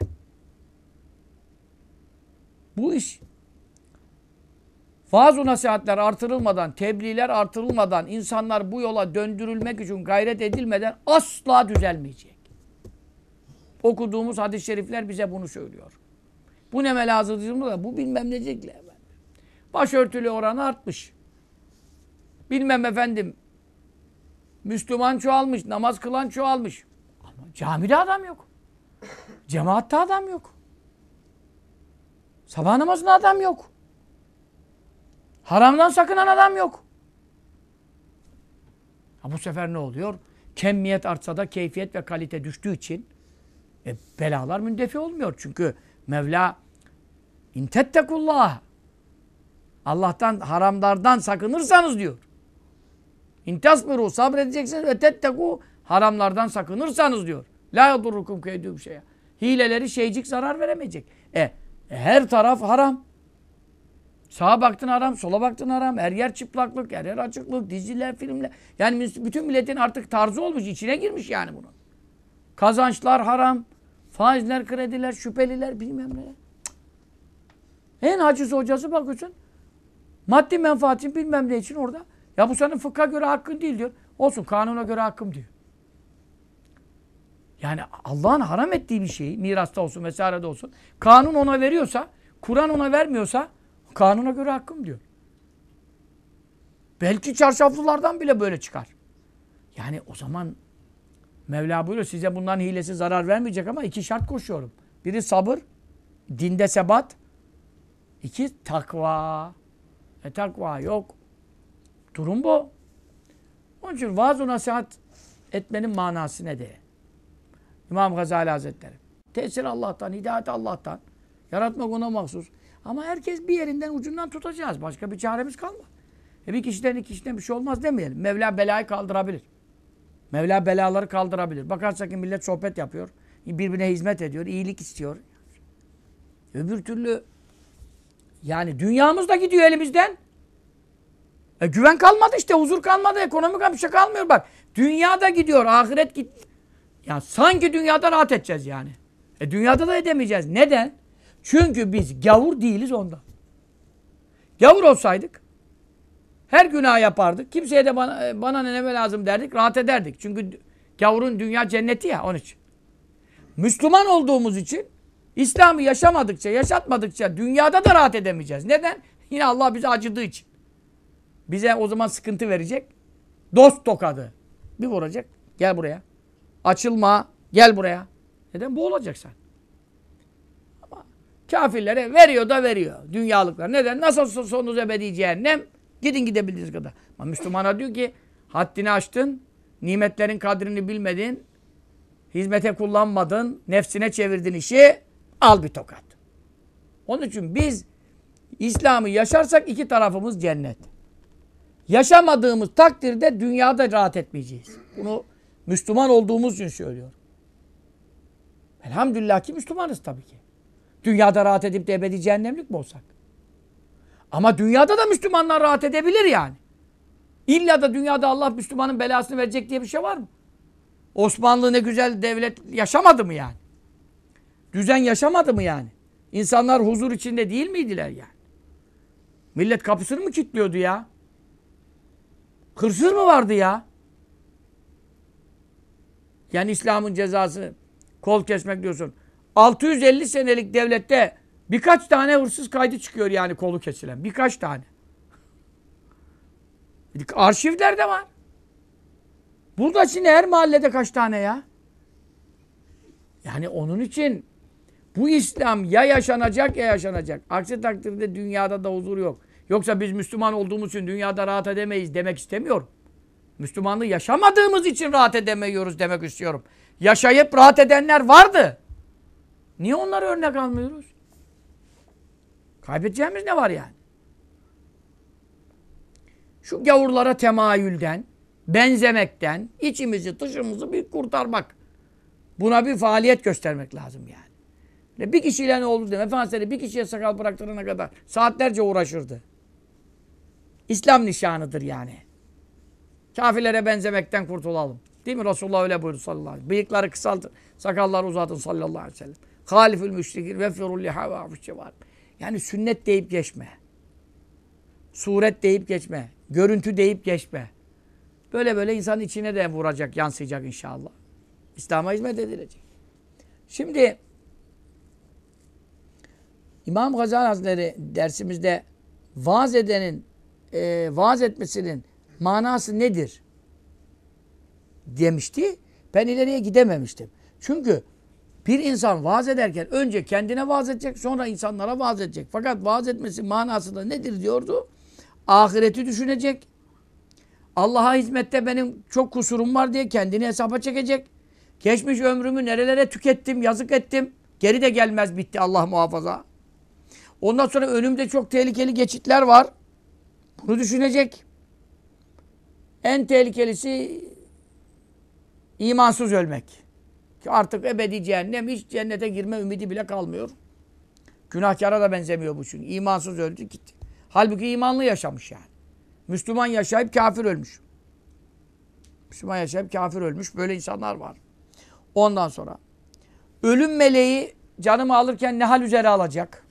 Bu iş vaaz-ı nasihatler artırılmadan, tebliğler artırılmadan, insanlar bu yola döndürülmek için gayret edilmeden asla düzelmeyecek. Okuduğumuz hadis-i şerifler bize bunu söylüyor. Bu ne melazımda da bu bilmem necekle. Başörtülü oranı artmış. Bilmem efendim Müslüman çoğalmış, namaz kılan çoğalmış. Ama camide adam yok. Cemaatte adam yok. Sabah namazında adam yok. Haramdan sakınan adam yok. Bu sefer ne oluyor? Kemmiyet artsa da keyfiyet ve kalite düştüğü için belalar mündefi olmuyor. Çünkü Mevla İntettekullah. Allah'tan, haramlardan sakınırsanız diyor. İntasbiru, sabredeceksiniz ve tetteku, haramlardan sakınırsanız diyor. La yadurrukum keydû bir şeye. Hileleri şeycik zarar veremeyecek. Her taraf haram. Sağa baktın haram, sola baktın haram. Her yer çıplaklık, her yer açıklık, diziler, filmler. Yani bütün milletin artık tarzı olmuş, içine girmiş yani bunun. Kazançlar haram. Faizler, krediler, şüpheliler, bilmem ne. En hacısı hocası bakıyorsun. Maddi menfaatin bilmem ne için orada. Ya bu senin fıkha göre hakkın değil diyor. Olsun kanuna göre hakkım diyor. Yani Allah'ın haram ettiği bir şeyi, mirasta olsun vesairede olsun, kanun ona veriyorsa, Kur'an ona vermiyorsa kanuna göre hakkım diyor. Belki çarşaflılardan bile böyle çıkar. Yani o zaman Mevla buyuruyor size bunların hilesi zarar vermeyecek ama 2 şart koşuyorum. Biri sabır, dinde sebat. 2 takva. Takva yok. Durum bu. Onun için vaaz-ı nasihat etmenin manası nedir? İmam Gazali Hazretleri. Tesir Allah'tan, hidayet Allah'tan. Yaratmak ona mahsus. Ama herkes bir yerinden ucundan tutacağız. Başka bir çaremiz kalmaz. Bir kişiden 2 kişiden bir şey olmaz demeyelim. Mevla belayı kaldırabilir. Mevla belaları kaldırabilir. Bakarsak ki millet sohbet yapıyor. Birbirine hizmet ediyor. İyilik istiyor. Öbür türlü yani dünyamız da gidiyor elimizden. Güven kalmadı işte. Huzur kalmadı. Ekonomik bir şey kalmıyor bak. Dünya da gidiyor. Ahiret gitti. Ya sanki dünyada rahat edeceğiz yani. Dünyada da edemeyeceğiz. Neden? Çünkü biz gavur değiliz ondan. Gavur olsaydık her günah yapardık. Kimseye de bana ne lazım derdik. Rahat ederdik. Çünkü gavurun dünya cenneti ya onun için. Müslüman olduğumuz için İslam'ı yaşamadıkça, yaşatmadıkça dünyada da rahat edemeyeceğiz. Neden? Yine Allah bize acıdığı için. Bize o zaman sıkıntı verecek. Dost tokadı. Bir vuracak. Gel buraya. Açılma. Gel buraya. Neden? Bu olacak sen. Ama Kafirlere veriyor da veriyor. Dünyalıklar. Neden? Nasıl sonunuz ebedi cehennem? Gidin gidebildiğiniz kadar. Ama Müslümana diyor ki haddini aştın, nimetlerin kadrini bilmedin, hizmete kullanmadın, nefsine çevirdin işi, al bir tokat. Onun için biz İslam'ı yaşarsak iki tarafımız cennet. Yaşamadığımız takdirde dünyada rahat etmeyeceğiz. Bunu Müslüman olduğumuz için söylüyorum. Elhamdülillah ki Müslümanız tabii ki. Dünyada rahat edip de ebedi cehennemlik mi olsak? Ama dünyada da Müslümanlar rahat edebilir yani. İlla da dünyada Allah Müslümanın belasını verecek diye bir şey var mı? Osmanlı ne güzel devlet yaşamadı mı yani? Düzen yaşamadı mı yani? İnsanlar huzur içinde değil miydiler yani? Millet kapısını mı kilitliyordu ya? Hırsız mı vardı ya? Yani İslam'ın cezası kol kesmek diyorsun. 650 senelik devlette birkaç tane hırsız kaydı çıkıyor yani kolu kesilen. Birkaç tane. Arşivlerde var. Burada şimdi her mahallede kaç tane ya? Yani onun için bu İslam ya yaşanacak ya yaşanacak. Aksi takdirde dünyada da huzur yok. Yoksa biz Müslüman olduğumuz için dünyada rahat edemeyiz demek istemiyorum. Müslümanlığı yaşamadığımız için rahat edemiyoruz demek istiyorum. Yaşayıp rahat edenler vardı. Niye onları örnek almıyoruz? Kaybedeceğimiz ne var yani? Şu gavurlara temayülden, benzemekten, içimizi dışımızı bir kurtarmak. Buna bir faaliyet göstermek lazım yani. Bir kişiyle ne oldu deme. Efendimiz bir kişiye sakal bıraktırana kadar saatlerce uğraşırdı. İslam nişanıdır yani. Kafirlere benzemekten kurtulalım. Değil mi? Resulullah öyle buyurdu sallallahu aleyhi ve sellem. Bıyıkları kısaltın, sakalları uzatın sallallahu aleyhi ve sellem. Halifül müşrikir ve firul liha ve afişçe var. Yani sünnet deyip geçme. Suret deyip geçme. Görüntü deyip geçme. Böyle böyle insanın içine de vuracak, yansıyacak inşallah. İslam'a hizmet edilecek. Şimdi İmam Gazali Hazretleri dersimizde vaaz edenin vaaz etmesinin manası nedir demişti. Ben ileriye gidememiştim. Çünkü bir insan vaaz ederken önce kendine vaaz edecek, sonra insanlara vaaz edecek. Fakat vaaz etmesi manası da nedir diyordu? Ahireti düşünecek. Allah'a hizmette benim çok kusurum var diye kendini hesaba çekecek. Geçmiş ömrümü nerelere tükettim, yazık ettim. Geri de gelmez, bitti Allah muhafaza. Ondan sonra önümde çok tehlikeli geçitler var. Bunu düşünecek. En tehlikelisi imansız ölmek. Ki artık ebedi cehennem, hiç cennete girme ümidi bile kalmıyor. Günahkara da benzemiyor bu çünkü. İmansız öldü gitti. Halbuki imanlı yaşamış yani. Müslüman yaşayıp kafir ölmüş. Müslüman yaşayıp kafir ölmüş. Böyle insanlar var. Ondan sonra ölüm meleği canımı alırken ne hal üzere alacak?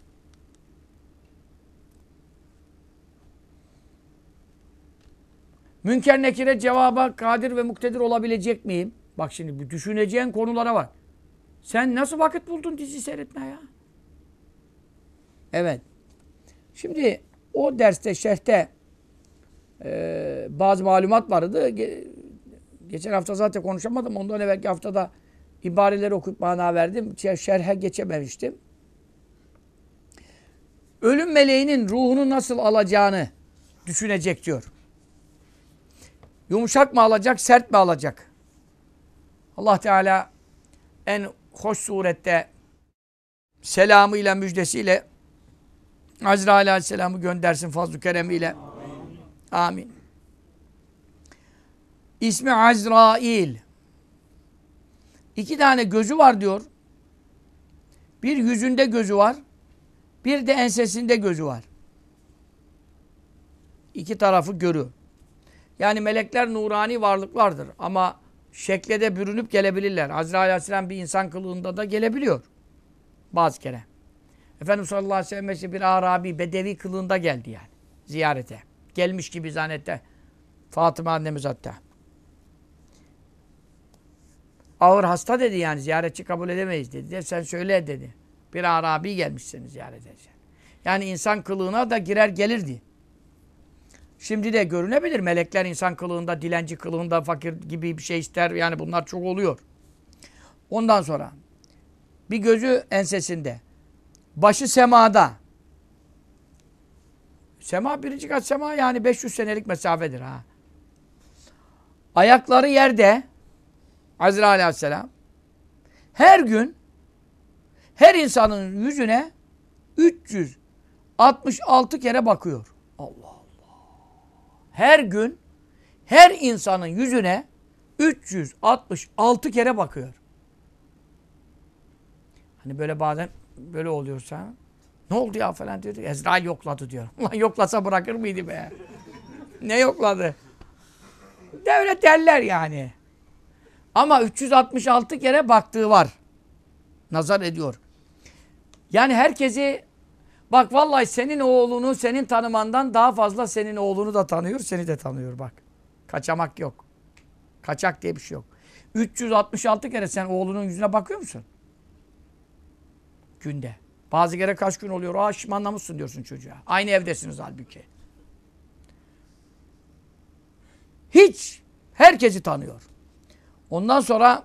Münker nekire cevaba kadir ve muktedir olabilecek miyim? Bak şimdi düşüneceğin konulara var. Sen nasıl vakit buldun dizi seyretmeye ya? Evet. Şimdi o derste, şerhte bazı malumat vardı. Geçen hafta zaten konuşamadım. Ondan evvelki haftada ibareleri okuyup mana verdim. Şerhe geçememiştim. Ölüm meleğinin ruhunu nasıl alacağını düşünecek diyor. Yumuşak mı alacak, sert mi alacak? Allah Teala en hoş surette selamıyla, müjdesiyle Azrail Aleyhisselam'ı göndersin fazl-ı keremiyle. Amin. İsmi Azrail. 2 tane gözü var diyor. Bir yüzünde gözü var. Bir de ensesinde gözü var. 2 tarafı görü. Yani melekler nurani varlıklardır. Ama şekle de bürünüp gelebilirler. Azrail Aleyhisselam bir insan kılığında da gelebiliyor. Bazı kere. Efendimiz sallallahu aleyhi ve sellem bir Arabi, bedevi kılığında geldi yani. Ziyarete. Gelmiş gibi zannette. Fatıma annemiz hatta. Ağır hasta dedi yani. Ziyaretçi kabul edemeyiz dedi. Sen söyle dedi. Bir Arabi gelmiş seni ziyaret edecek. Yani insan kılığına da girer gelirdi. Şimdi de görünebilir. Melekler insan kılığında, dilenci kılığında, fakir gibi bir şey ister. Yani bunlar çok oluyor. Ondan sonra bir gözü ensesinde. Başı semada. Sema birinci kat sema yani 500 senelik mesafedir ha. Ayakları yerde Azrail aleyhisselam her gün her insanın yüzüne 366 kere bakıyor. Allah Allah. Her gün her insanın yüzüne 366 kere bakıyor. Hani böyle bazen böyle oluyorsa ne oldu ya falan diyor. Ezrail yokladı diyor. Ulan yoklasa bırakır mıydı be? Ne yokladı? Devlet derler yani. Ama 366 kere baktığı var. Nazar ediyor. Yani herkesi bak vallahi senin oğlunu senin tanımandan daha fazla senin oğlunu da tanıyor, seni de tanıyor bak. Kaçamak yok. Kaçak diye bir şey yok. 366 kere sen oğlunun yüzüne bakıyor musun? Günde. Bazı kere kaç gün oluyor? Aa şişmanlamışsın diyorsun çocuğa. Aynı evdesiniz halbuki. Hiç. Herkesi tanıyor. Ondan sonra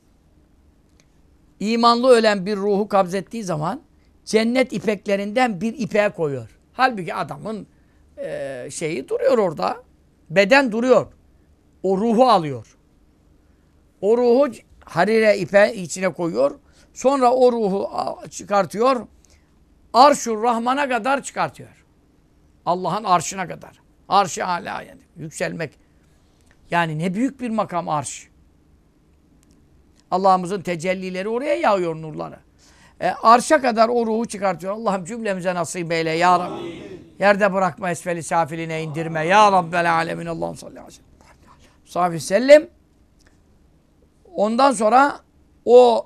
imanlı ölen bir ruhu kabzettiği zaman cennet ipeklerinden bir ipeğe koyuyor. Halbuki adamın şeyi duruyor orada. Beden duruyor. O ruhu alıyor. O ruhu harire ipe içine koyuyor. Sonra o ruhu çıkartıyor. Arş-ı Rahman'a kadar çıkartıyor. Allah'ın arşına kadar. Arş-ı âlâ yani. Yükselmek. Yani ne büyük bir makam arş. Allah'ımızın tecellileri oraya yağıyor nurları. Arşa kadar o ruhu çıkartıyor. Allah'ım cümlemize nasip eyle ya Rabbi. Yerde bırakma, esfeli safiline indirme. Ya Rabbel alemin. Allah'ım sallallahu aleyhi ve sellem. Ondan sonra o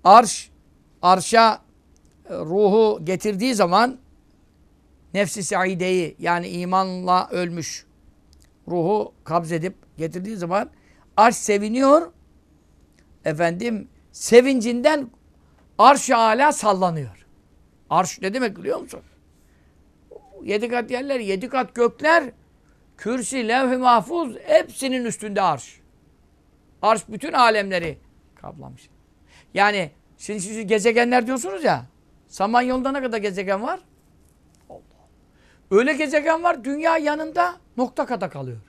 arşa ruhu getirdiği zaman nefs-i saideyi yani imanla ölmüş ruhu kabzedip getirdiği zaman arş seviniyor. Efendim sevincinden arş-ı âlâ sallanıyor. Arş ne demek biliyor musun? 7 kat yerler, 7 kat gökler, kürsi, levh-i mahfuz hepsinin üstünde arş. Arş bütün alemleri kaplamış. Yani şimdi siz gezegenler diyorsunuz ya. Samanyolu'da ne kadar gezegen var? Allah. Öyle gezegen var dünya yanında nokta kadar kalıyor.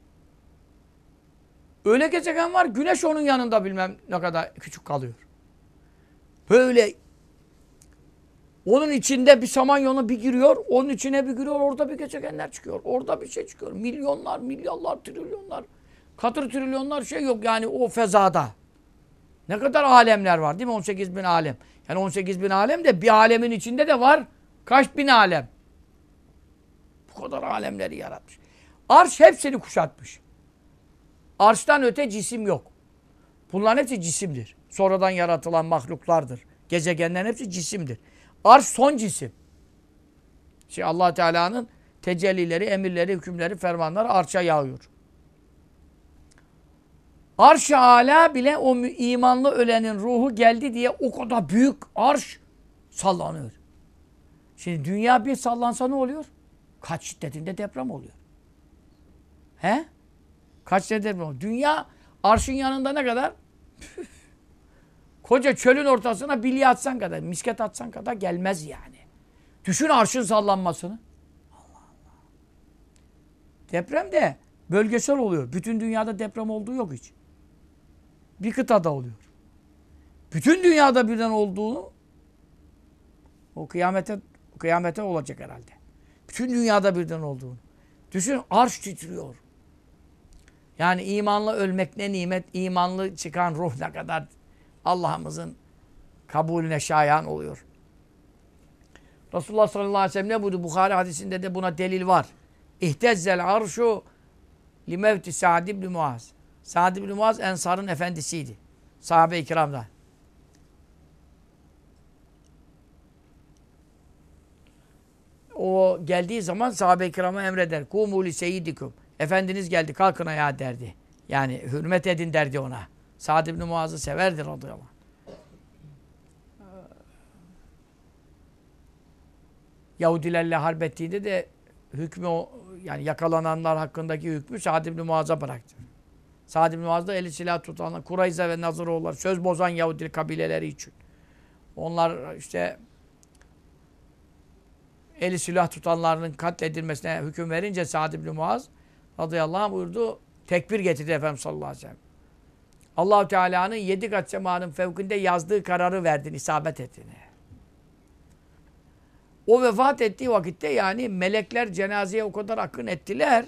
Öyle gezegen var güneş onun yanında bilmem ne kadar küçük kalıyor. Böyle onun içinde bir samanyolu bir giriyor, onun içine bir giriyor, orada bir gezegenler çıkıyor. Orada bir şey çıkıyor. Milyonlar, milyarlar, trilyonlar, katır trilyonlar şey yok yani o fezada. Ne kadar alemler var değil mi? 18 bin alem. Yani 18 bin alem de bir alemin içinde de var. Kaç bin alem. Bu kadar alemleri yaratmış. Arş hepsini kuşatmış. Arştan öte cisim yok. Bunların hepsi cisimdir. Sonradan yaratılan mahluklardır. Gezegenlerin hepsi cisimdir. Arş son cisim. Şimdi Allah Teala'nın tecellileri, emirleri, hükümleri, fermanları arşa yağıyor. Arş-ı Âlâ bile o imanlı ölenin ruhu geldi diye o kadar büyük arş sallanıyor. Şimdi dünya bir sallansa ne oluyor? Kaç şiddetinde deprem oluyor. He? Kaç şiddetinde deprem oluyor? Dünya arşın yanında ne kadar? Koca çölün ortasına bilye atsan kadar, misket atsan kadar gelmez yani. Düşün arşın sallanmasını. Allah Allah. Deprem de bölgesel oluyor. Bütün dünyada deprem olduğu yok hiç. Bir kıtada oluyor. Bütün dünyada birden olduğunu o kıyamete olacak herhalde. Bütün dünyada birden olduğunu. Düşün arş titriyor. Yani imanla ölmek ne nimet, imanlı çıkan ruh ne kadar Allah'ımızın kabulüne şayan oluyor. Resulullah sallallahu aleyhi ve sellem ne buyurdu? Bukhari hadisinde de buna delil var. İhtezzel arşu li mevti Sa'd ibn Muaz. Sa'd ibn Muaz Ensar'ın efendisiydi. Sahabe-i kiramdan. O geldiği zaman sahabe-i kirama emreder. Kumu li seyyidikum. Efendiniz geldi kalkın ayağa derdi. Yani hürmet edin derdi ona. Sa'd ibn Muaz'ı severdi radıyallahu anh. Yahudilerle harp ettiğinde de hükmü yani yakalananlar hakkındaki hükmü Sa'd ibn Muaz'a bıraktı. Sa'd ibn Muaz da eli silah tutanlar, Kurayza ve Nazıroğulları söz bozan Yahudi kabileleri için. Onlar işte eli silah tutanlarının katledilmesine hüküm verince Sa'd ibn Muaz radıyallahu anh buyurdu. Tekbir getirdi Efendimiz sallallahu aleyhi ve sellem. Allah-u Teala'nın 7 kat semanın fevkinde yazdığı kararı verdin, isabet ettin. O vefat ettiği vakitte yani melekler cenazeye o kadar akın ettiler.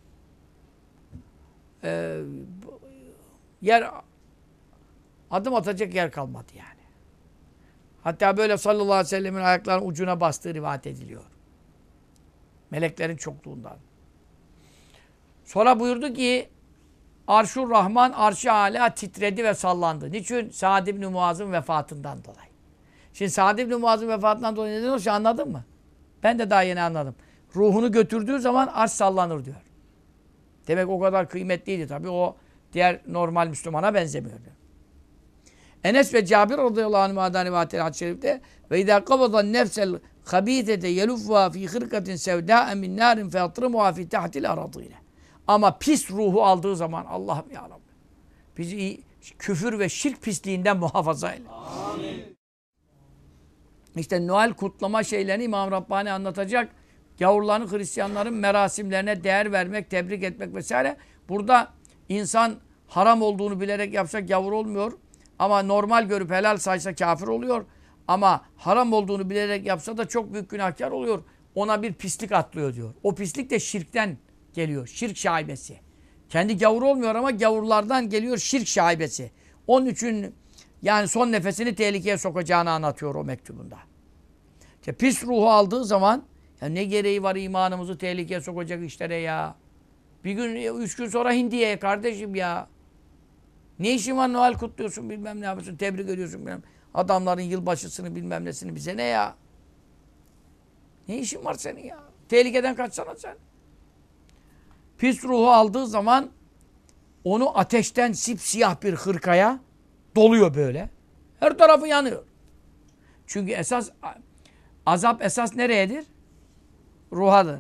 Yer adım atacak yer kalmadı yani. Hatta böyle sallallahu aleyhi ve sellemin ayaklarının ucuna bastığı rivayet ediliyor. Meleklerin çokluğundan. Sonra buyurdu ki Arş-ı Rahman, Arş-ı Âlâ titredi ve sallandı. Niçin? Sa'd ibn Muaz'ın vefatından dolayı. Şimdi Sa'd ibn Muaz'ın vefatından dolayı neden olsa anladın mı? Ben de daha yeni anladım. Ruhunu götürdüğü zaman arş sallanır diyor. Demek o kadar kıymetliydi tabii. O diğer normal Müslümana benzemiyordu. Enes ve Cabir radıyallahu anhuma'dan rivayet hadis-i şerifte ve izâ kabada nefsel habîtete yeluffuha fî hırkatin sevdâ'en min nârin feyatrımuha fî tahtil aradîne. Ama pis ruhu aldığı zaman Allah'ım ya Rabbi bizi küfür ve şirk pisliğinden muhafaza eyle. Amin. İşte Noel kutlama şeylerini İmam Rabbani anlatacak. Gavurların, Hristiyanların merasimlerine değer vermek, tebrik etmek vesaire. Burada insan haram olduğunu bilerek yapsa gavur olmuyor. Ama normal görüp helal saysa kafir oluyor. Ama haram olduğunu bilerek yapsa da çok büyük günahkar oluyor. Ona bir pislik atlıyor diyor. O pislik de şirkten geliyor. Şirk şaibesi. Kendi gavur olmuyor ama gavurlardan geliyor şirk şaibesi. Onun için yani son nefesini tehlikeye sokacağını anlatıyor o mektubunda. İşte pis ruhu aldığı zaman ya ne gereği var imanımızı tehlikeye sokacak işlere ya. Bir gün, 3 gün sonra Hindiye'ye kardeşim ya. Ne işin var Noel kutluyorsun bilmem ne yapıyorsun, tebrik ediyorsun bilmem. Adamların yılbaşısını bilmem nesini bize ne ya. Ne işin var senin ya? Tehlikeden kaçsana sen. Pis ruhu aldığı zaman onu ateşten sipsiyah bir hırkaya doluyor böyle. Her tarafı yanıyor. Çünkü esas azap esas nereyedir? Ruhadır.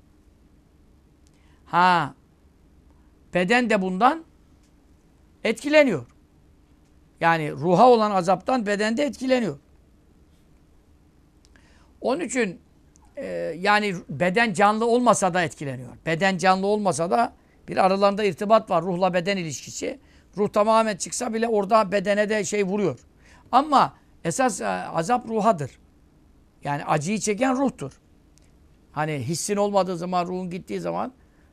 Ha. Beden de bundan etkileniyor. Yani ruha olan azaptan bedende etkileniyor. Onun için yani beden canlı olmasa da etkileniyor. Beden canlı olmasa da bir aralarında irtibat var. Ruhla beden ilişkisi. Ruh tamamen çıksa bile orada bedene de şey vuruyor. Ama esas azap ruhadır. Yani acıyı çeken ruhtur. Hani hissin olmadığı zaman, ruhun gittiği zaman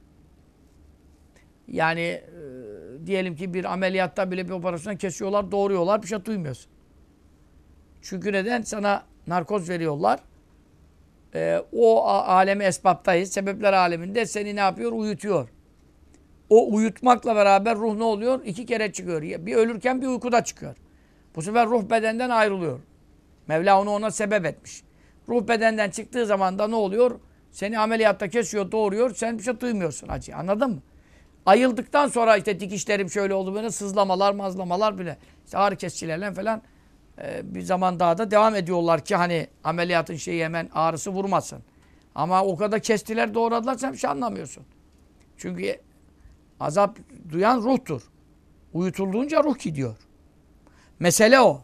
yani diyelim ki bir ameliyatta bile bir operasyonu kesiyorlar, doğuruyorlar, bir şey duymuyorsun. Çünkü neden? Sana narkoz veriyorlar. O alemi esbaptayız. Sebepler aleminde seni ne yapıyor? Uyutuyor. O uyutmakla beraber ruh ne oluyor? 2 kere çıkıyor. Bir ölürken bir uykuda çıkıyor. Bu sefer ruh bedenden ayrılıyor. Mevla onu ona sebep etmiş. Ruh bedenden çıktığı zaman da ne oluyor? Seni ameliyatta kesiyor, doğuruyor. Sen bir şey duymuyorsun acı. Anladın mı? Ayıldıktan sonra işte dikişlerim şöyle oldu böyle sızlamalar, mazlamalar bile. İşte ağrı kesicilerle falan bir zaman daha da devam ediyorlar ki hani ameliyatın şeyi hemen ağrısı vurmasın. Ama o kadar kestiler, doğradılar sen bir şey anlamıyorsun. Çünkü azap duyan ruhtur. Uyutulduğunca ruh gidiyor. Mesele o.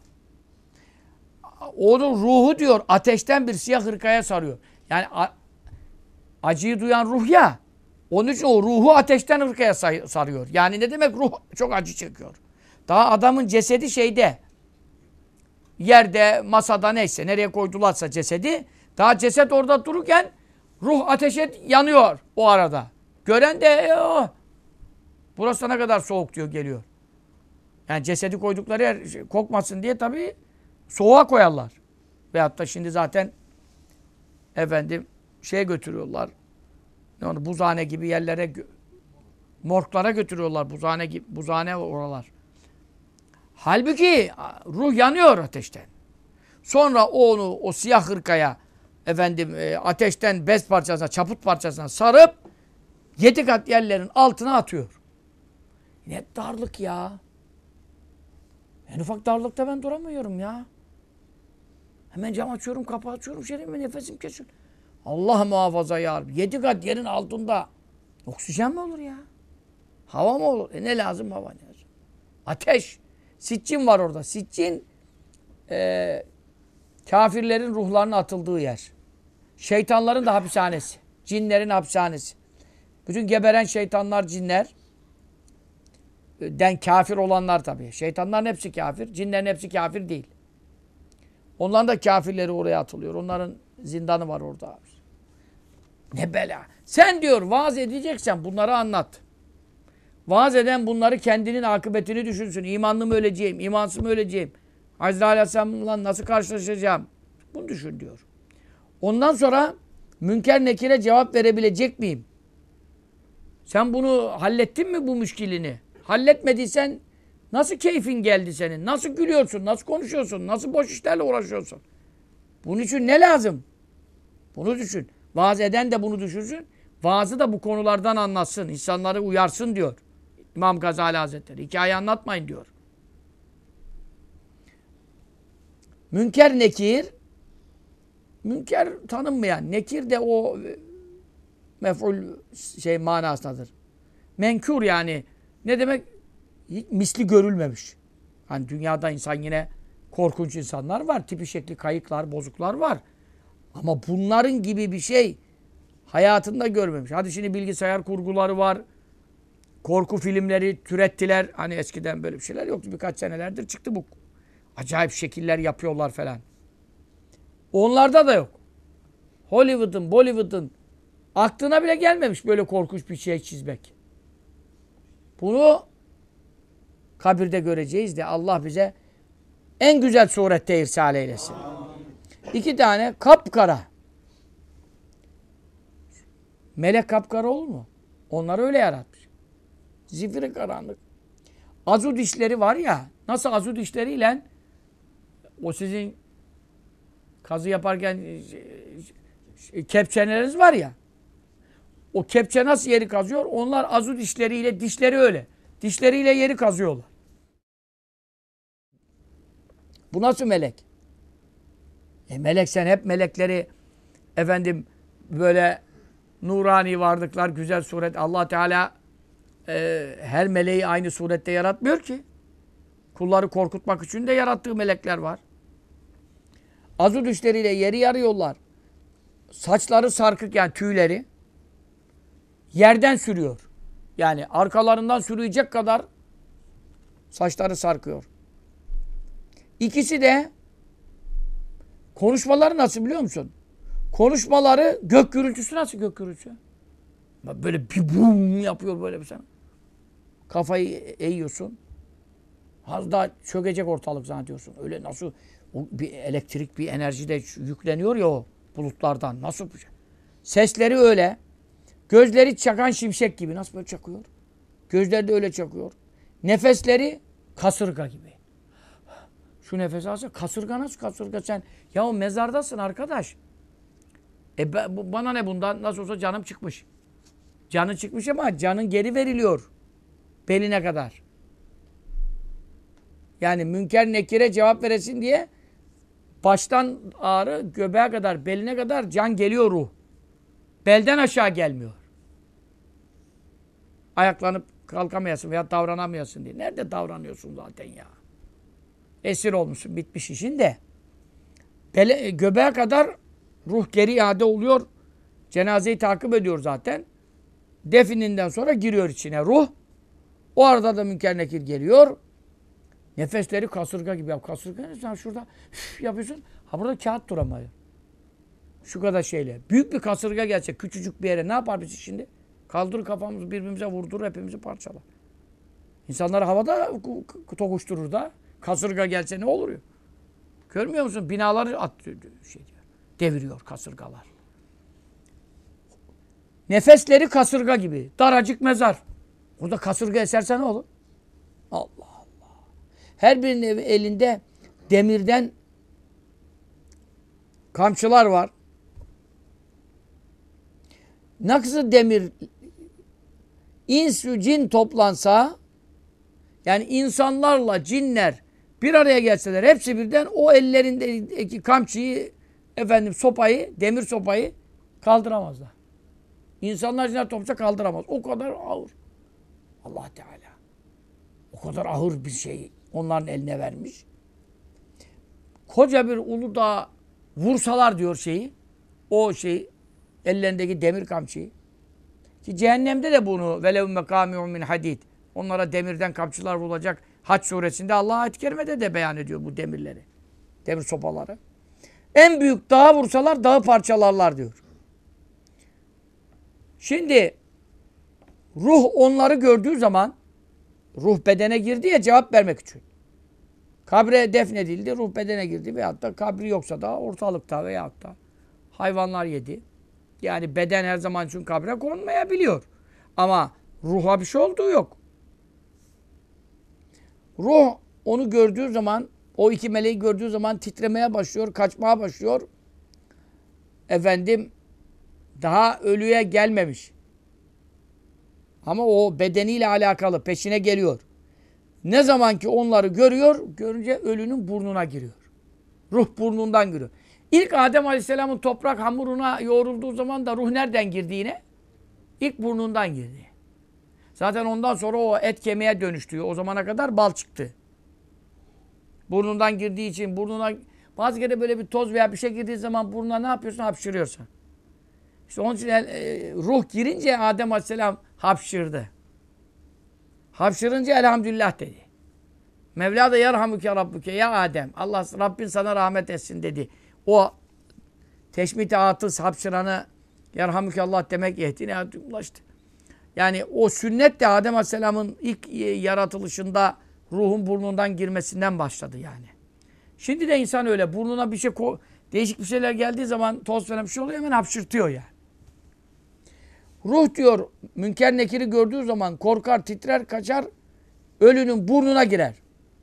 Onun ruhu diyor ateşten bir siyah hırkaya sarıyor. Yani acıyı duyan ruh ya. Onun için o ruhu ateşten hırkaya sarıyor. Yani ne demek ruh çok acı çekiyor. Daha adamın cesedi şeyde. Yerde, masada neyse nereye koydularsa cesedi. Daha ceset orada dururken ruh ateşe yanıyor o arada. Gören de burası ne kadar soğuk diyor geliyor. Yani cesedi koydukları yer kokmasın diye tabii soğuğa koyarlar. Veyahut da şimdi zaten efendim şeye götürüyorlar. Yani buzhane gibi yerlere morglara götürüyorlar. Buzhane gibi, buzhane oralar. Halbuki ruh yanıyor ateşten. Sonra onu o siyah hırkaya efendim ateşten bez parçasına, çaput parçasına sarıp 7 kat yerlerin altına atıyor. Ne darlık ya. En ufak darlıkta ben duramıyorum ya. Hemen cam açıyorum, kapı açıyorum, nefesim kesiyor. Allah muhafaza ya Rabbi. 7 kat yerin altında oksijen mi olur ya? Hava mı olur? Ne lazım hava ne lazım? Ateş. Siccin var orada. Siccin kafirlerin ruhlarına atıldığı yer. Şeytanların da hapishanesi. Cinlerin hapishanesi. Bütün geberen şeytanlar, cinler den kafir olanlar tabii. Şeytanların hepsi kafir. Cinlerin hepsi kafir değil. Onların da kafirleri oraya atılıyor. Onların zindanı var orada. Ne bela. Sen diyor vaaz edeceksen bunları anlat. Vaaz eden bunları kendinin akıbetini düşünsün. İmanlı mı öleceğim, imansız mı öleceğim? Azrail Aleyhisselam'la nasıl karşılaşacağım? Bunu düşün diyor. Ondan sonra münker nekire cevap verebilecek miyim? Sen bunu hallettin mi bu müşkilini? Halletmediysen nasıl keyfin geldi senin? Nasıl gülüyorsun? Nasıl konuşuyorsun? Nasıl boş işlerle uğraşıyorsun? Bunun için ne lazım? Bunu düşün. Vaaz eden de bunu düşünsün. Vaazı da bu konulardan anlatsın. İnsanları uyarsın diyor. İmam Gazali Hazretleri. Hikaye anlatmayın diyor. Münker nekir. Münker tanınmayan. Nekir de o mef'ul manasındadır. Menkûr yani. Ne demek? Hiç misli görülmemiş. Hani dünyada insan yine korkunç insanlar var. Tipi şekli kayıklar, bozuklar var. Ama bunların gibi bir şey hayatında görmemiş. Hadi şimdi bilgisayar kurguları var. Korku filmleri türettiler. Hani eskiden böyle bir şeyler yoktu. Birkaç senelerdir çıktı bu. Acayip şekiller yapıyorlar falan. Onlarda da yok. Hollywood'un, Bollywood'un aklına bile gelmemiş böyle korkunç bir şey çizmek. Bunu kabirde göreceğiz de Allah bize en güzel surette irsal eylesin. 2 tane kapkara. Melek kapkara olur mu? Onları öyle yaratmış. Zifiri karanlık. Azu dişleri var ya, nasıl azu dişleriyle o sizin kazı yaparken kepçeleriniz var ya, o kepçe nasıl yeri kazıyor? Onlar azu dişleriyle, dişleri öyle. Dişleriyle yeri kazıyorlar. Bu nasıl melek? Melek sen hep melekleri efendim böyle nurani varlıklar, güzel suret. Allah Teala her meleği aynı surette yaratmıyor ki. Kulları korkutmak için de yarattığı melekler var. Azu dişleriyle yeri yarıyorlar. Saçları sarkık yani tüyleri yerden sürüyor. Yani arkalarından sürüyecek kadar saçları sarkıyor. İkisi de konuşmaları nasıl biliyor musun? Konuşmaları gök gürültüsü nasıl gök gürültüsü? Böyle bir bum yapıyor böyle bir sana. Kafayı eğiyorsun. Az daha çökecek ortalık zannediyorsun. Öyle nasıl o bir elektrik, bir enerji de yükleniyor ya o bulutlardan. Nasıl bir şey? Sesleri öyle. Gözleri çakan şimşek gibi. Nasıl böyle çakıyor? Gözleri de öyle çakıyor. Nefesleri kasırga gibi. Şu nefes alsa kasırga nasıl kasırga sen? Ya o mezardasın arkadaş. Bana ne bundan? Nasıl olsa canım çıkmış. Canın çıkmış ama canın geri veriliyor. Beline kadar. Yani münker nekire cevap veresin diye baştan ağrı göbeğe kadar, beline kadar can geliyor ruh. Belden aşağı gelmiyor. Ayaklanıp kalkamayasın veya davranamıyorsun diye. Nerede davranıyorsun zaten ya? Esir olmuşsun, bitmiş işin de. Göbeğe kadar ruh geri iade oluyor. Cenazeyi takip ediyor zaten. Defininden sonra giriyor içine ruh. O arada da münker nekir geliyor. Nefesleri kasırga gibi. Ya kasırga ne? Sen şurada yapıyorsun. Ha burada kağıt duramıyor. Şu kadar şeyle. Büyük bir kasırga gelse küçücük bir yere ne yapar biz şimdi? Kaldırır kafamızı birbirimize vurdurur hepimizi parçalar. İnsanları havada tokuşturur da. Kasırga gelse ne olur ya? Görmüyor musun? Binaları deviriyor kasırgalar. Nefesleri kasırga gibi. Daracık mezar. Burada kasırga eserse ne olur? Allah Allah. Her birinin elinde demirden kamçılar var. Nasıl demir ins ve cin toplansa yani insanlarla cinler bir araya gelseler hepsi birden o ellerindeki kamçıyı sopayı, demir sopayı kaldıramazlar. İnsanlar cinler topça kaldıramaz. O kadar ağır. Allah Teala. O kadar ağır bir şey onların eline vermiş. Koca bir Uludağ vursalar diyor şeyi. o şey ellerindeki demir kamçıyı. Ki cehennemde de bunu velev mekâmi'un min hadid. Onlara demirden kamçılar vurulacak. Hac suresinde Allah ayet-i kerimede de beyan ediyor bu demirleri. Demir sopaları. En büyük dağa vursalar dağı parçalarlar diyor. Şimdi ruh onları gördüğü zaman ruh bedene girdi ya cevap vermek için. Kabre defnedildi, ruh bedene girdi veyahut da kabri yoksa da ortalıkta veyahut da hayvanlar yedi. Yani beden her zaman için kabre konmayabiliyor. Ama ruha bir şey olduğu yok. Ruh onu gördüğü zaman, o iki meleği gördüğü zaman titremeye başlıyor, kaçmaya başlıyor. Efendim, daha ölüye gelmemiş. Ama o bedeniyle alakalı peşine geliyor. Ne zaman ki onları görüyor, görünce ölünün burnuna giriyor. Ruh burnundan giriyor. İlk Adem Aleyhisselam'ın toprak hamuruna yoğrulduğu zaman da ruh nereden girdi yine? İlk burnundan girdi. Zaten ondan sonra o et kemiğe dönüştü. O zamana kadar bal çıktı. Burnundan girdiği için burnuna bazı kere böyle bir toz veya bir şey girdiği zaman burnuna ne yapıyorsun? Hapşırıyorsun. İşte onun için ruh girince Adem Aleyhisselam hapşırdı. Hapşırınca elhamdülillah dedi. Mevla da yerhamüke rabbuke ya Adem. Allah Rabbin sana rahmet etsin dedi. O teşmit-i atız hapşıranı yerhamüke Allah demek yehdine ulaştı. Yani o sünnet de Adem Aleyhisselam'ın ilk yaratılışında ruhun burnundan girmesinden başladı yani. Şimdi de insan öyle. Burnuna bir şey değişik bir şeyler geldiği zaman toz falan bir şey oluyor hemen hapşırtıyor yani. Ruh diyor Münker Nekir'i gördüğü zaman korkar, titrer, kaçar, ölünün burnuna girer.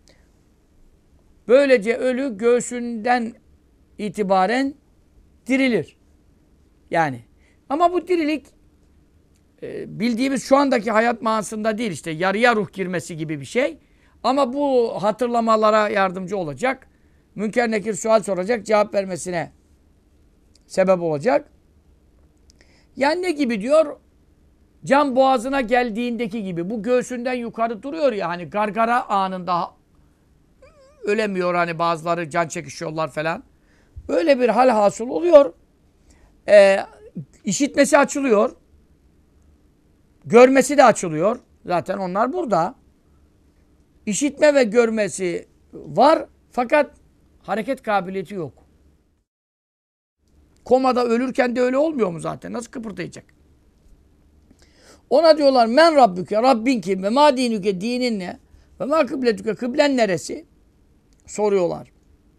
Böylece ölü göğsünden itibaren dirilir. Yani. Ama bu dirilik bildiğimiz şu andaki hayat manasında değil işte yarıya ruh girmesi gibi bir şey. Ama bu hatırlamalara yardımcı olacak. Münker Nekir sual soracak, cevap vermesine sebep olacak. Yani ne gibi diyor? Can boğazına geldiğindeki gibi. Bu göğsünden yukarı duruyor ya hani gargara anında ölemiyor hani bazıları can çekişiyorlar falan. Öyle bir hal hasıl oluyor. İşitmesi açılıyor. Görmesi de açılıyor. Zaten onlar burada. İşitme ve görmesi var fakat hareket kabiliyeti yok. Komada ölürken de öyle olmuyor mu zaten? Nasıl kıpırdayacak? Ona diyorlar men rabbüke, Rabbin kim ve ma dinüke, dinin ne? Ve ma kıbletüke, kıblen neresi? Soruyorlar.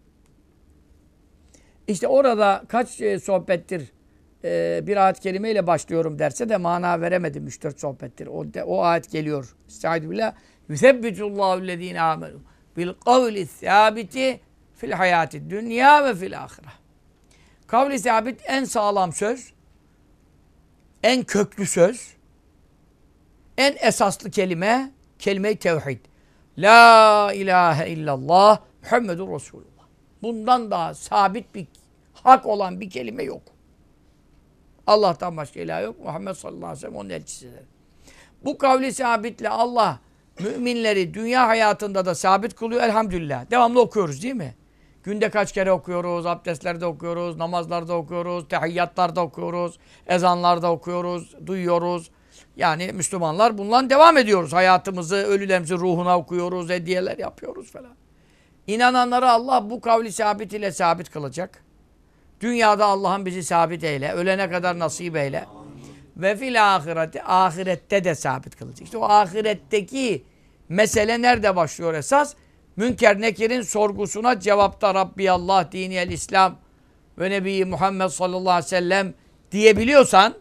İşte orada kaç sohbettir bir ayet kelimeyle başlıyorum derse de mana veremedim 3-4 sohbettir. O ayet geliyor. Estaizu billah. Yusebbitullahü'llezine amenu bil kavli sabiti fil hayati dünya ve fil ahire. Kavli sabit en sağlam söz, en köklü söz, en esaslı kelime-i tevhid. La ilahe illallah Muhammedur Resulullah. Bundan daha sabit bir hak olan bir kelime yok. Allah'tan başka ilah yok. Muhammed sallallahu aleyhi ve sellem onun elçisidir. Bu kavli sabitle Allah müminleri dünya hayatında da sabit kılıyor elhamdülillah. Devamlı okuyoruz değil mi? Günde kaç kere okuyoruz, abdestlerde okuyoruz, namazlarda okuyoruz, tehiyyatlarda okuyoruz, ezanlarda okuyoruz, duyuyoruz. Yani Müslümanlar bundan devam ediyoruz. Hayatımızı, ölülerimizin ruhuna okuyoruz, hediyeler yapıyoruz falan. İnananları Allah bu kavli sabit ile sabit kılacak. Dünyada Allah'ın bizi sabit eyle, ölene kadar nasip eyle. Ve fil ahireti, ahirette de sabit kılacak. İşte o ahiretteki mesele nerede başlıyor esas? Münker Nekir'in sorgusuna cevapta Rabbi Allah, diniyel İslam ve Nebi Muhammed sallallahu aleyhi ve sellem diyebiliyorsan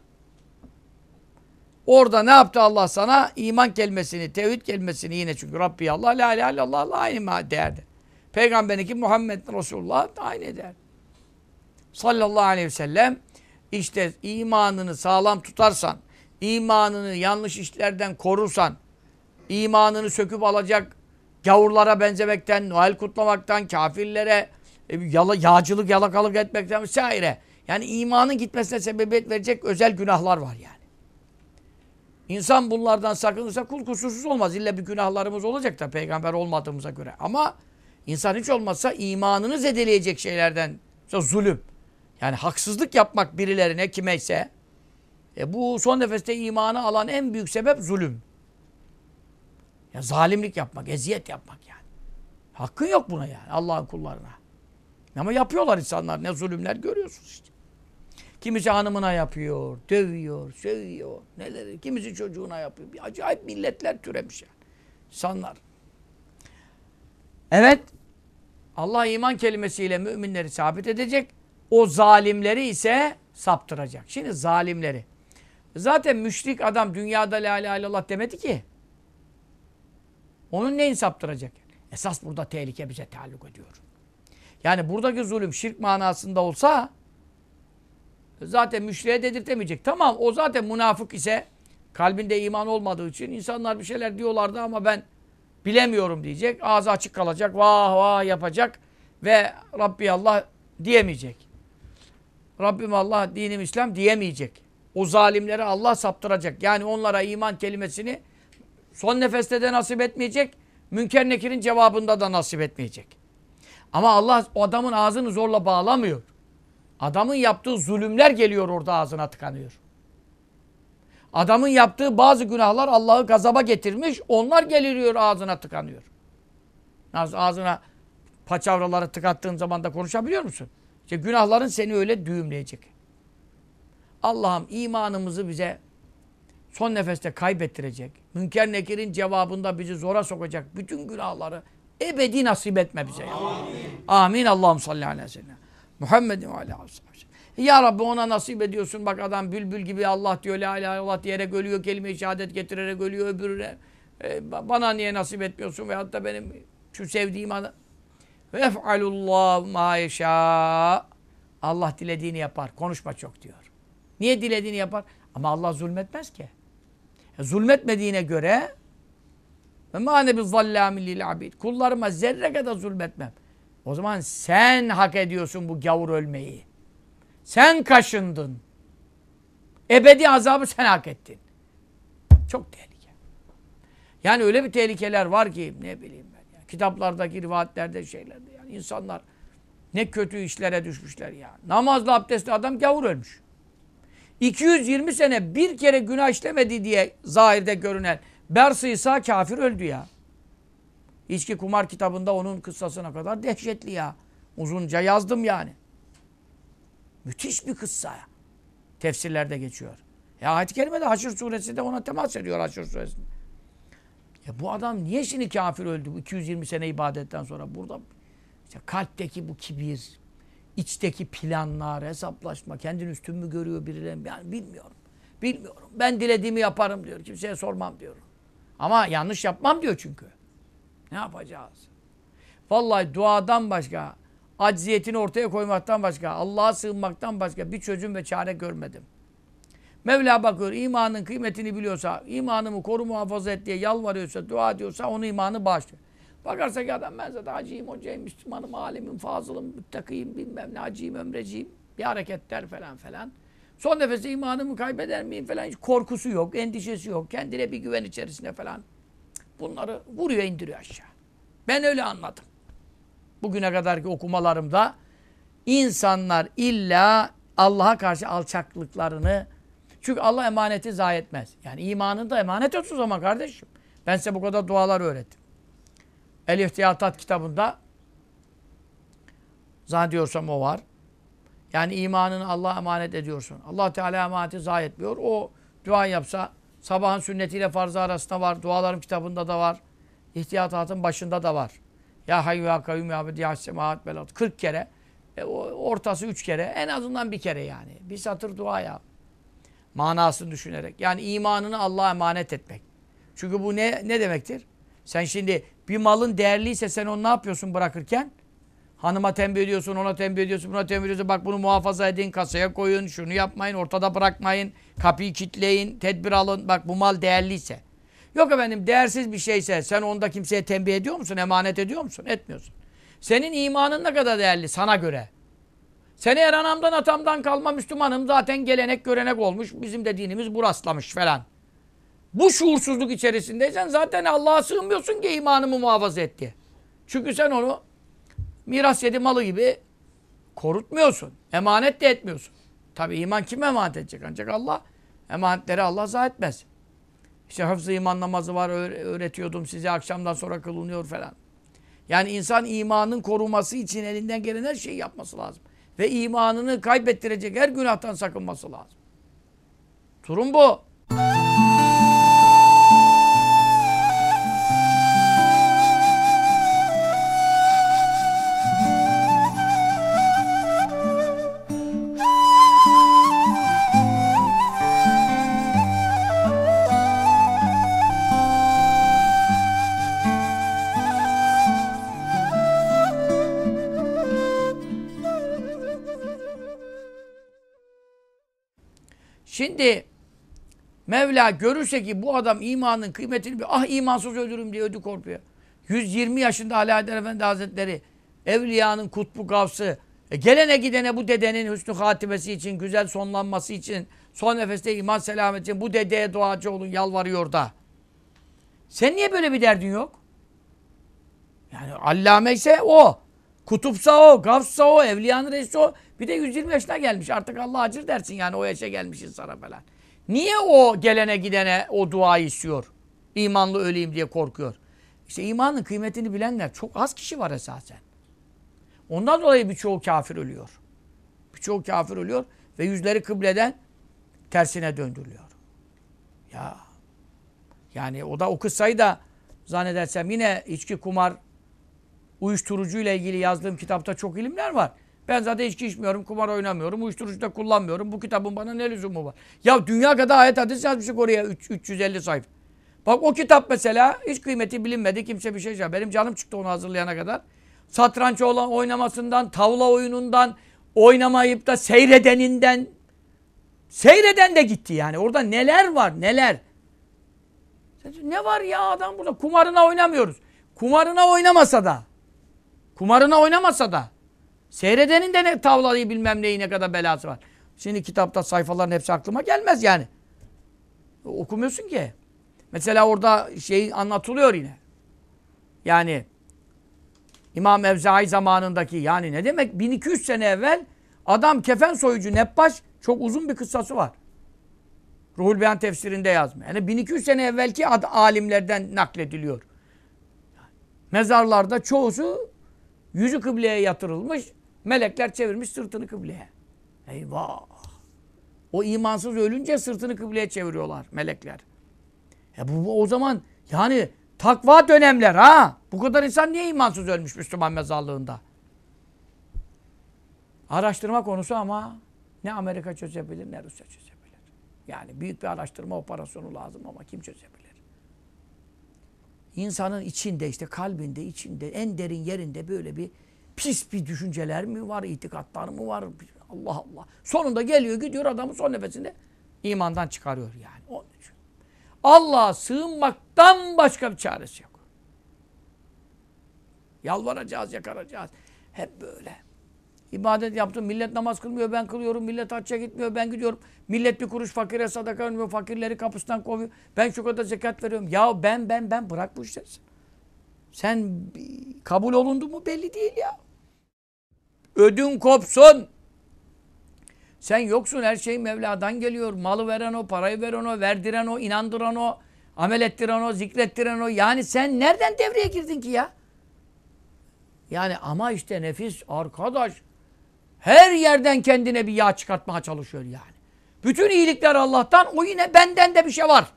orada ne yaptı Allah sana? İman kelimesini, tevhid kelimesini yine çünkü Rabbi Allah, la ilahe illallah aynı değerde. Peygamberinki Muhammed Resulullah aynı değer. Sallallahu aleyhi ve sellem işte imanını sağlam tutarsan, imanını yanlış işlerden korursan, imanını söküp alacak gavurlara benzemekten, Noel kutlamaktan, kafirlere yağcılık, yalakalık etmekten vesaire. Yani imanın gitmesine sebebiyet verecek özel günahlar var yani. İnsan bunlardan sakınırsa kul kusursuz olmaz. İlla bir günahlarımız olacak da peygamber olmadığımıza göre. Ama insan hiç olmazsa imanını zedeleyecek şeylerden, işte zulüm. Yani haksızlık yapmak birilerine kimeyse bu son nefeste imanı alan en büyük sebep zulüm. Ya zalimlik yapmak, eziyet yapmak yani. Hakkın yok buna yani Allah'ın kullarına. Ama yapıyorlar insanlar. Ne zulümler görüyorsunuz işte. Kimisi hanımına yapıyor, dövüyor, sövüyor. Neler? Kimisi çocuğuna yapıyor. Bir acayip milletler türemiş yani. İnsanlar. Evet. Allah iman kelimesiyle müminleri sabit edecek. O zalimleri ise saptıracak. Şimdi zalimleri. Zaten müşrik adam dünyada la ilahe illallah demedi ki. Onun neyin saptıracak? Esas burada tehlike bize taalluk ediyor. Yani buradaki zulüm şirk manasında olsa zaten müşriye dedirtemeyecek. Tamam o zaten münafık ise kalbinde iman olmadığı için insanlar bir şeyler diyorlardı ama ben bilemiyorum diyecek. Ağzı açık kalacak. Vah vah yapacak ve Rabbi Allah diyemeyecek. Rabbim Allah, dinim İslam diyemeyecek. O zalimleri Allah saptıracak. Yani onlara iman kelimesini son nefeste de nasip etmeyecek. Münker Nekir'in cevabında da nasip etmeyecek. Ama Allah o adamın ağzını zorla bağlamıyor. Adamın yaptığı zulümler geliyor orada ağzına tıkanıyor. Adamın yaptığı bazı günahlar Allah'ı gazaba getirmiş. Onlar geliyor ağzına tıkanıyor. Ağzına paçavraları tıkattığın zaman da konuşabiliyor musun? İşte günahların seni öyle düğümleyecek. Allah'ım imanımızı bize son nefeste kaybettirecek. Münker Nekir'in cevabında bizi zora sokacak bütün günahları ebedi nasip etme bize. Ya. Amin. Amin. Allah'ım salli aleyhi ve sellem. Muhammedin ve aleyhi ve sellem. Ya Rabbi ona nasip ediyorsun. Bak adam bülbül gibi Allah diyor, la ilahe illallah diyerek ölüyor, kelime-i şehadet getirerek ölüyor öbürüne. Bana niye nasip etmiyorsun? Veyahut da benim şu sevdiğim adam. Ve ef'alullah ma yeşâ. Allah dilediğini yapar. Konuşma çok diyor. Niye dilediğini yapar? Ama Allah zulmetmez ki. Zulmetmediğine göre ve mâne bizzallâmin lil abid. Kullarıma zerre kadar zulmetmem. O zaman sen hak ediyorsun bu gavur ölmeyi. Sen kaşındın. Ebedi azabı sen hak ettin. Çok tehlike. Yani öyle bir tehlikeler var ki ne bileyim ben. Ya. Kitaplardaki rivayetlerde şeylerde yani insanlar ne kötü işlere düşmüşler ya. Namazlı abdestli adam gavur ölmüş. 220 sene bir kere günah işlemedi diye zahirde görünen Bers İsa kafir öldü ya. İçki kumar kitabında onun kıssasına kadar dehşetli ya. Uzunca yazdım yani. Müthiş bir kıssa. Tefsirlerde geçiyor. Ayet-i Kerime'de Haşr suresinde ona temas ediyor Haşr suresinde. Bu adam niye şimdi kafir öldü bu 220 sene ibadetten sonra? Burada işte kalpteki bu kibir, içteki planlar, hesaplaşma, kendini üstün mü görüyor birileri? Yani bilmiyorum. Bilmiyorum. Ben dilediğimi yaparım diyor. Kimseye sormam diyor. Ama yanlış yapmam diyor çünkü. Ne yapacağız? Vallahi duadan başka, acziyetini ortaya koymaktan başka, Allah'a sığınmaktan başka bir çözüm ve çare görmedim. Mevla bakıyor, imanın kıymetini biliyorsa, imanımı koru muhafaza et diye yalvarıyorsa, dua ediyorsa onun imanı bağışlıyor. Bakarsa ki adam ben zaten hacıyım, hocayım, Müslümanım, alimim, fazılım, müttakiyim, bilmem ne, hacıyım, ömreciyim, bir hareketler falan falan. Son nefeste imanımı kaybeder miyim falan hiç korkusu yok, endişesi yok, kendine bir güven içerisinde falan. Bunları vuruyor, indiriyor aşağı. Ben öyle anladım. Bugüne kadarki okumalarımda insanlar illa Allah'a karşı alçaklıklarını, çünkü Allah emaneti zayi etmez. Yani imanını da emanet olsun o zaman kardeşim. Ben size bu kadar dualar öğrettim. El-İhtiyatat kitabında zannediyorsam o var. Yani imanını Allah'a emanet ediyorsun. Allah Teala emaneti zayi etmiyor. O dua yapsa sabahın sünnetiyle farzı arasında var. Dualarım kitabında da var. İhtiyatatın başında da var. Ya hayyu ya kayyum ya bedi'as semaat vel ard. 40 kere. Ortası 3 kere. En azından bir kere yani. Bir satır dua ya. Manasını düşünerek. Yani imanını Allah'a emanet etmek. Çünkü bu ne demektir? Sen şimdi bir malın değerliyse sen onu ne yapıyorsun bırakırken? Hanıma tembih ediyorsun, ona tembih ediyorsun, buna tembih ediyorsun. Bak bunu muhafaza edin, kasaya koyun, şunu yapmayın, ortada bırakmayın, kapıyı kilitleyin, tedbir alın. Bak bu mal değerliyse. Yok efendim değersiz bir şeyse sen onda kimseye tembih ediyor musun? Emanet ediyor musun? Etmiyorsun. Senin imanın ne kadar değerli sana göre? Sen eğer anamdan atamdan kalma Müslümanım zaten gelenek görenek olmuş. Bizim de dinimiz bu rastlamış falan. Bu şuursuzluk içerisindeysen zaten Allah'a sığınmıyorsun ki imanımı muhafaza etti. Çünkü sen onu miras yedi malı gibi korutmuyorsun. Emanet de etmiyorsun. Tabi iman kim emanet edecek? Ancak Allah. Emanetleri Allah zayi etmez. İşte hafız-ı iman namazı var, öğretiyordum size, akşamdan sonra kılınıyor falan. Yani insan imanın koruması için elinden gelen her şeyi yapması lazım. Ve imanını kaybettirecek her günahtan sakınması lazım. Durum bu. Şimdi Mevla görürse ki bu adam imanın kıymetini imansız ölürüm diye ödü korkuyor. 120 yaşında Ali Haydar Efendi Hazretleri evliyanın kutbu gavsı gelene gidene bu dedenin hüsnü hatimesi için, güzel sonlanması için, son nefeste iman selamet için bu dedeye duacı olun yalvarıyor da. Sen niye böyle bir derdin yok? Yani allame ise o. Kutupsa o, gavssa o, evliyanın reisi o. Bir de 120 yaşına gelmiş. Artık Allah acır dersin yani o yaşa gelmiş insana falan. Niye o gelene gidene o duayı istiyor? İmanlı öleyim diye korkuyor. İşte imanın kıymetini bilenler çok az kişi var esasen. Ondan dolayı birçoğu kafir ölüyor. Birçoğu kafir ölüyor ve yüzleri kıbleden tersine döndürülüyor. Ya. Yani o da o kıssayı da zannedersem yine içki, kumar, uyuşturucu ile ilgili yazdığım kitapta çok ilimler var. Ben zaten içki içmiyorum, kumar oynamıyorum, uyuşturucu da kullanmıyorum. Bu kitabın bana ne lüzumu var? Ya dünya kadar ayet hadis yazmışık oraya 350 sayfa. Bak o kitap mesela hiç kıymeti bilinmedi. Kimse bir şey söylemiyor. Benim canım çıktı onu hazırlayana kadar. Satranç oynamasından, tavla oyunundan, oynamayıp da seyredeninden. Seyreden de gitti yani. Orada neler var, neler. Ne var ya adam burada? Kumarına oynamıyoruz. Kumarına oynamasa da seyredenin de ne tavlayı bilmem neyi ne kadar belası var. Şimdi kitapta sayfaların hepsi aklıma gelmez yani. Okumuyorsun ki. Mesela orada şey anlatılıyor yine. Yani İmam Evzai zamanındaki yani ne demek 1200 sene evvel adam kefen soyucu Nebbaş çok uzun bir kıssası var. Ruhul Beyan tefsirinde yazmış. Yani 1200 sene evvelki alimlerden naklediliyor. Mezarlarda çoğusu yüzü kıbleye yatırılmış. Melekler çevirmiş sırtını kıbleye. Eyvah! O imansız ölünce sırtını kıbleye çeviriyorlar melekler. Bu o zaman yani takva dönemler ha. Bu kadar insan niye imansız ölmüş Müslüman mezarlığında? Araştırma konusu ama ne Amerika çözebilir ne Rusya çözebilir. Yani büyük bir araştırma operasyonu lazım ama kim çözebilir? İnsanın içinde işte kalbinde, içinde, en derin yerinde böyle bir pis bir düşünceler mi var, itikatlar mı var? Allah Allah. Sonunda geliyor gidiyor adamı son nefesinde imandan çıkarıyor yani. Onun için. Allah'a sığınmaktan başka bir çaresi yok. Yalvaracağız, yakaracağız. Hep böyle. İbadet yaptım. Millet namaz kılmıyor. Ben kılıyorum. Millet hacca gitmiyor. Ben gidiyorum. Millet bir kuruş fakire sadaka vermiyor. Fakirleri kapısından kovuyor. Ben şu kadar zekat veriyorum. Ya ben bırak bu işleri. Sen kabul olundu mu belli değil ya. Ödün kopsun. Sen yoksun. Her şey Mevla'dan geliyor. Malı veren o, parayı veren o, verdiren o, inandıran o, amel ettiren o, zikrettiren o. Yani sen nereden devreye girdin ki ya? Yani ama işte nefis arkadaş her yerden kendine bir yağ çıkartmaya çalışıyor yani. Bütün iyilikler Allah'tan, o yine benden de bir şey var.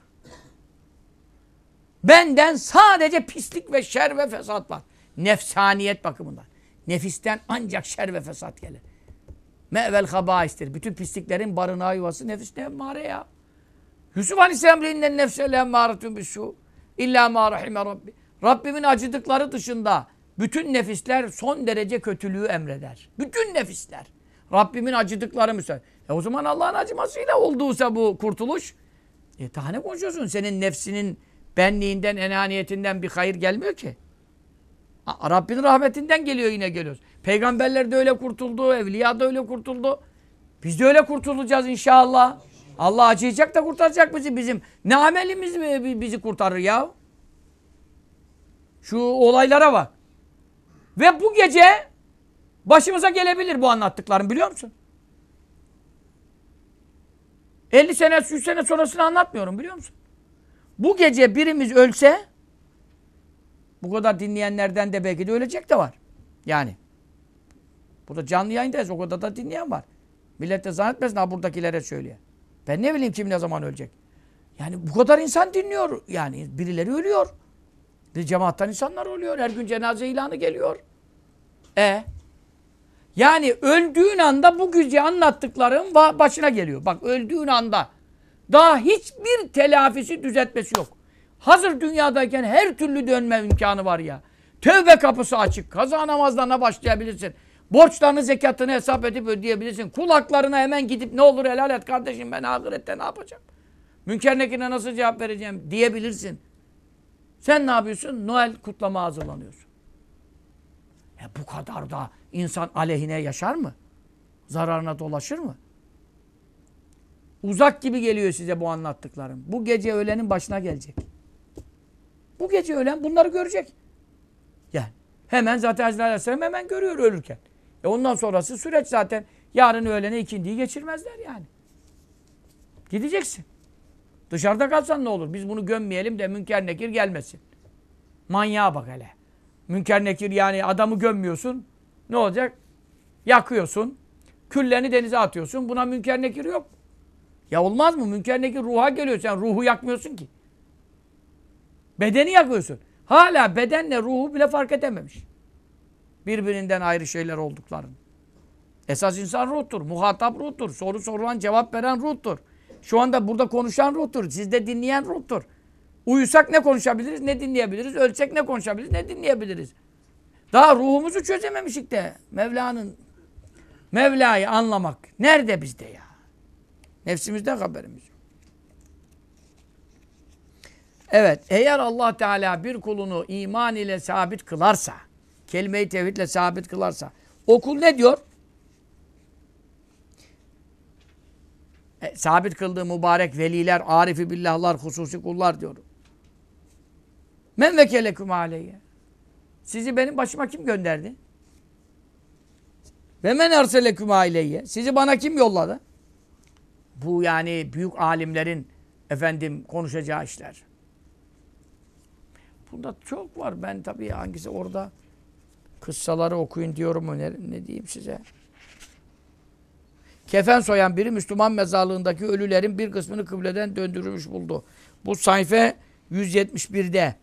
Benden sadece pislik ve şer ve fesat var. Nefsaniyet bakımından. Nefisten ancak şer ve fesat gelir. Me'vel habaistir. Bütün pisliklerin barınağı yuvası nefis emmare ya. Yusuf Aleyhisselam innen nefse lemmâretun bisû illâ mâ rahime rabbi. Rabbimin acıdıkları dışında bütün nefisler son derece kötülüğü emreder. Bütün nefisler. Rabbimin acıdıkları müsaade. O zaman Allah'ın acımasıyla olduysa bu kurtuluş. Daha ne konuşuyorsun? Senin nefsinin benliğinden, enaniyetinden bir hayır gelmiyor ki. Rabbinin rahmetinden geliyor yine geliyoruz. Peygamberler de öyle kurtuldu, evliya da öyle kurtuldu. Biz de öyle kurtulacağız inşallah. Allah acıyacak da kurtaracak bizi. Bizim ne amelimiz mi bizi kurtarır ya? Şu olaylara bak. Ve bu gece Başımıza gelebilir bu anlattıklarım, biliyor musun? 50 sene, 100 sene sonrasını anlatmıyorum, biliyor musun? Bu gece birimiz ölse, bu kadar dinleyenlerden de belki de ölecek de var. Yani. Burada canlı yayındayız. O kadar da dinleyen var. Millet de zannetmesin ha buradakilere söylüyor. Ben ne bileyim kim ne zaman ölecek. Yani bu kadar insan dinliyor. Yani birileri ölüyor. Bir cemaattan insanlar ölüyor. Her gün cenaze ilanı geliyor. Yani öldüğün anda bu gece anlattıklarım başına geliyor. Bak öldüğün anda. Daha hiçbir telafisi, düzeltmesi yok. Hazır dünyadayken her türlü dönme imkanı var ya. Tövbe kapısı açık. Kaza namazlarına başlayabilirsin. Borçlarını, zekatını hesap edip ödeyebilirsin. Kulaklarına hemen gidip ne olur helal et kardeşim, ben ahirette ne yapacağım? Münker Nekir'e nasıl cevap vereceğim diyebilirsin. Sen ne yapıyorsun? Noel kutlama hazırlanıyorsun. Bu kadar da insan aleyhine yaşar mı? Zararına dolaşır mı? Uzak gibi geliyor size bu anlattıklarım. Bu gece ölenin başına gelecek. Bu gece ölen bunları görecek. Yani hemen zaten Hazreti Aleyhisselam hemen görüyor ölürken. Ondan sonrası süreç zaten. Yarın öğlene ikindiyi geçirmezler yani. Gideceksin. Dışarıda kalsan ne olur? Biz bunu gömmeyelim de Münker Nekir gelmesin. Manyağa bak hele. Münker Nekir yani adamı gömmüyorsun. Ne olacak? Yakıyorsun. Küllerini denize atıyorsun. Buna Münker Nekir yok. Ya olmaz mı? Münker Nekir ruha geliyor. Sen ruhu yakmıyorsun ki. Bedeni yakıyorsun. Hala bedenle ruhu bile fark edememiş. Birbirinden ayrı şeyler olduklarını. Esas insan ruhtur. Muhatap ruhtur. Soru sorulan, cevap veren ruhtur. Şu anda burada konuşan ruhtur. Sizde dinleyen ruhtur. Uyusak ne konuşabiliriz, ne dinleyebiliriz. Ölsek ne konuşabiliriz, ne dinleyebiliriz. Daha ruhumuzu çözememişik de. Mevla'yı anlamak nerede bizde ya? Nefsimizden haberimiz yok. Evet, eğer Allah Teala bir kulunu iman ile sabit kılarsa, kelime-i tevhidle sabit kılarsa, o kul ne diyor? Sabit kıldığı mübarek veliler, arifi billahlar, hususi kullar diyor. Men vekeleküm aleyye. Sizi benim başıma kim gönderdi? Ve men erseleküm aleyye. Sizi bana kim yolladı? Bu yani büyük alimlerin konuşacağı işler. Bunda çok var. Ben tabii hangisi orada kıssaları okuyun diyorum mu? Ne diyeyim size? Kefen soyan biri Müslüman mezarlığındaki ölülerin bir kısmını kıbleden döndürülmüş buldu. Bu sayfa 171'de.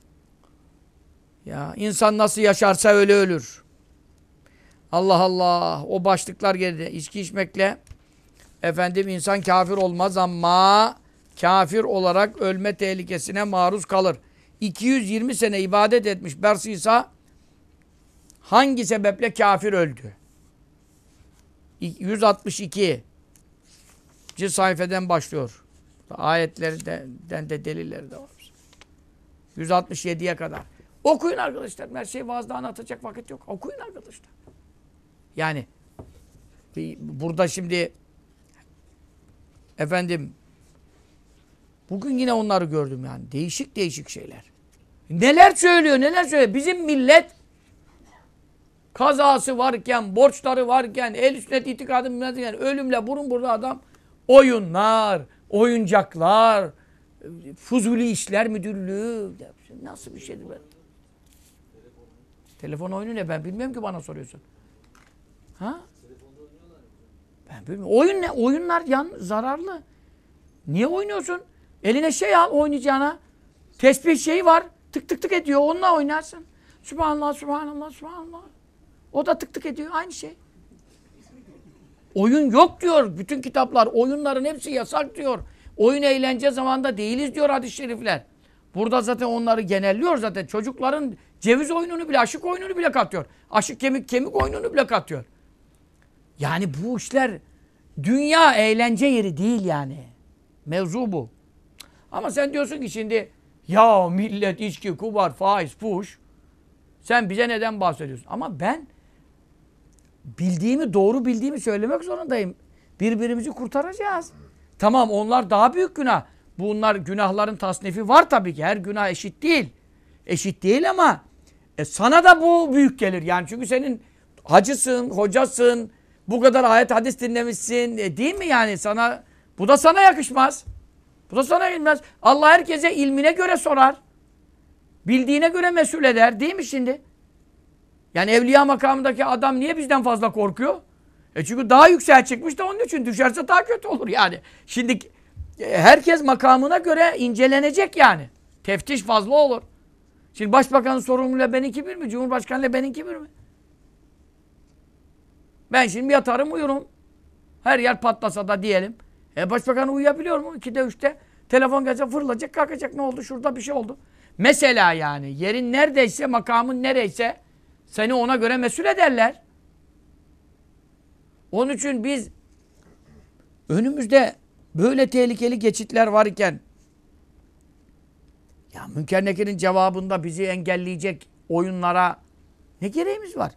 Ya insan nasıl yaşarsa öyle ölür. Allah Allah. O başlıklar geldi. İçki içmekle insan kafir olmaz ama kafir olarak ölme tehlikesine maruz kalır. 220 sene ibadet etmiş Bersisa hangi sebeple kafir öldü? 162. sayfeden başlıyor. Ayetlerden de delilleri de var. 167'ye kadar. Okuyun arkadaşlar. Her şeyi vaazda anlatacak vakit yok. Okuyun arkadaşlar. Yani burada şimdi bugün yine onları gördüm yani. Değişik değişik şeyler. Neler söylüyor. Bizim millet kazası varken, borçları varken, el sünnet itikadı ölümle burun burada adam oyunlar, oyuncaklar, fuzuli işler müdürlüğü. Nasıl bir şeydi be? Telefon oyunu ne? Ben bilmiyorum ki bana soruyorsun. Ha? Ben bilmiyorum. Oyun ne? Oyunlar zararlı. Niye oynuyorsun? Eline şey al oynayacağına. Tesbih şeyi var. Tık tık tık ediyor. Onunla oynarsın. Sübhanallah, Sübhanallah, Sübhanallah. O da tık tık ediyor. Aynı şey. Oyun yok diyor. Bütün kitaplar. Oyunların hepsi yasak diyor. Oyun eğlence zamanında değiliz diyor hadis-i şerifler. Burada zaten onları genelliyor zaten. Çocukların ceviz oyununu bile, aşık oyununu bile katıyor. Aşık kemik oyununu bile katıyor. Yani bu işler dünya eğlence yeri değil yani. Mevzu bu. Ama sen diyorsun ki şimdi ya millet içki, kumar, faiz, fuhuş. Sen bize neden bahsediyorsun? Ama ben doğru bildiğimi söylemek zorundayım. Birbirimizi kurtaracağız. Tamam onlar daha büyük günah. Bunlar günahların tasnifi var tabii ki. Her günah eşit değil. Eşit değil ama sana da bu büyük gelir. Yani çünkü senin hacısın, hocasın, bu kadar ayet hadis dinlemişsin. Değil mi yani sana? Bu da sana yakışmaz. Bu da sana yakışmaz. Allah herkese ilmine göre sorar. Bildiğine göre mesul eder. Değil mi şimdi? Yani evliya makamındaki adam niye bizden fazla korkuyor? Çünkü daha yükseğe çıkmış da onun için düşerse daha kötü olur yani. Şimdi herkes makamına göre incelenecek yani. Teftiş fazla olur. Şimdi başbakanın sorumluluğuyla benimki bir mi? Cumhurbaşkanıyla benimki bir mi? Ben şimdi yatarım uyurum. Her yer patlasa da diyelim. Başbakan uyuyabiliyor mu? 2'de 3'te telefon gelse fırlayacak kalkacak. Ne oldu? Şurada bir şey oldu. Mesela yani yerin neredeyse makamın nereyse seni ona göre mesul ederler. Onun için biz önümüzde böyle tehlikeli geçitler varken ya Münker Nekir'in cevabında bizi engelleyecek oyunlara ne gereğimiz var?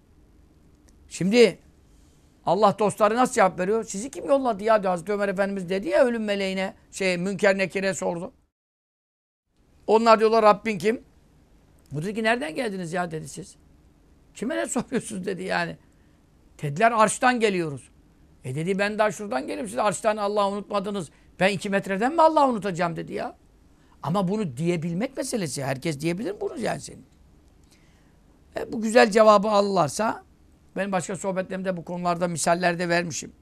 Şimdi Allah dostları nasıl cevap veriyor? Sizi kim yolladı ya? Hazreti Ömer Efendimiz dedi ya ölüm meleğine, Münker Nekir'e sordu. Onlar diyorlar Rabbin kim? Bu dedi ki nereden geldiniz ya dedi siz. Kime ne soruyorsunuz dedi yani. Dediler arştan geliyoruz. Dedi ben daha şuradan geliyorum. Siz arştan Allah'ı unutmadınız. Ben 2 metreden mi Allah'ı unutacağım dedi ya. Ama bunu diyebilmek meselesi. Herkes diyebilir bunu yani senin. Bu güzel cevabı alırlarsa ben başka sohbetlerimde bu konularda misaller de vermişim.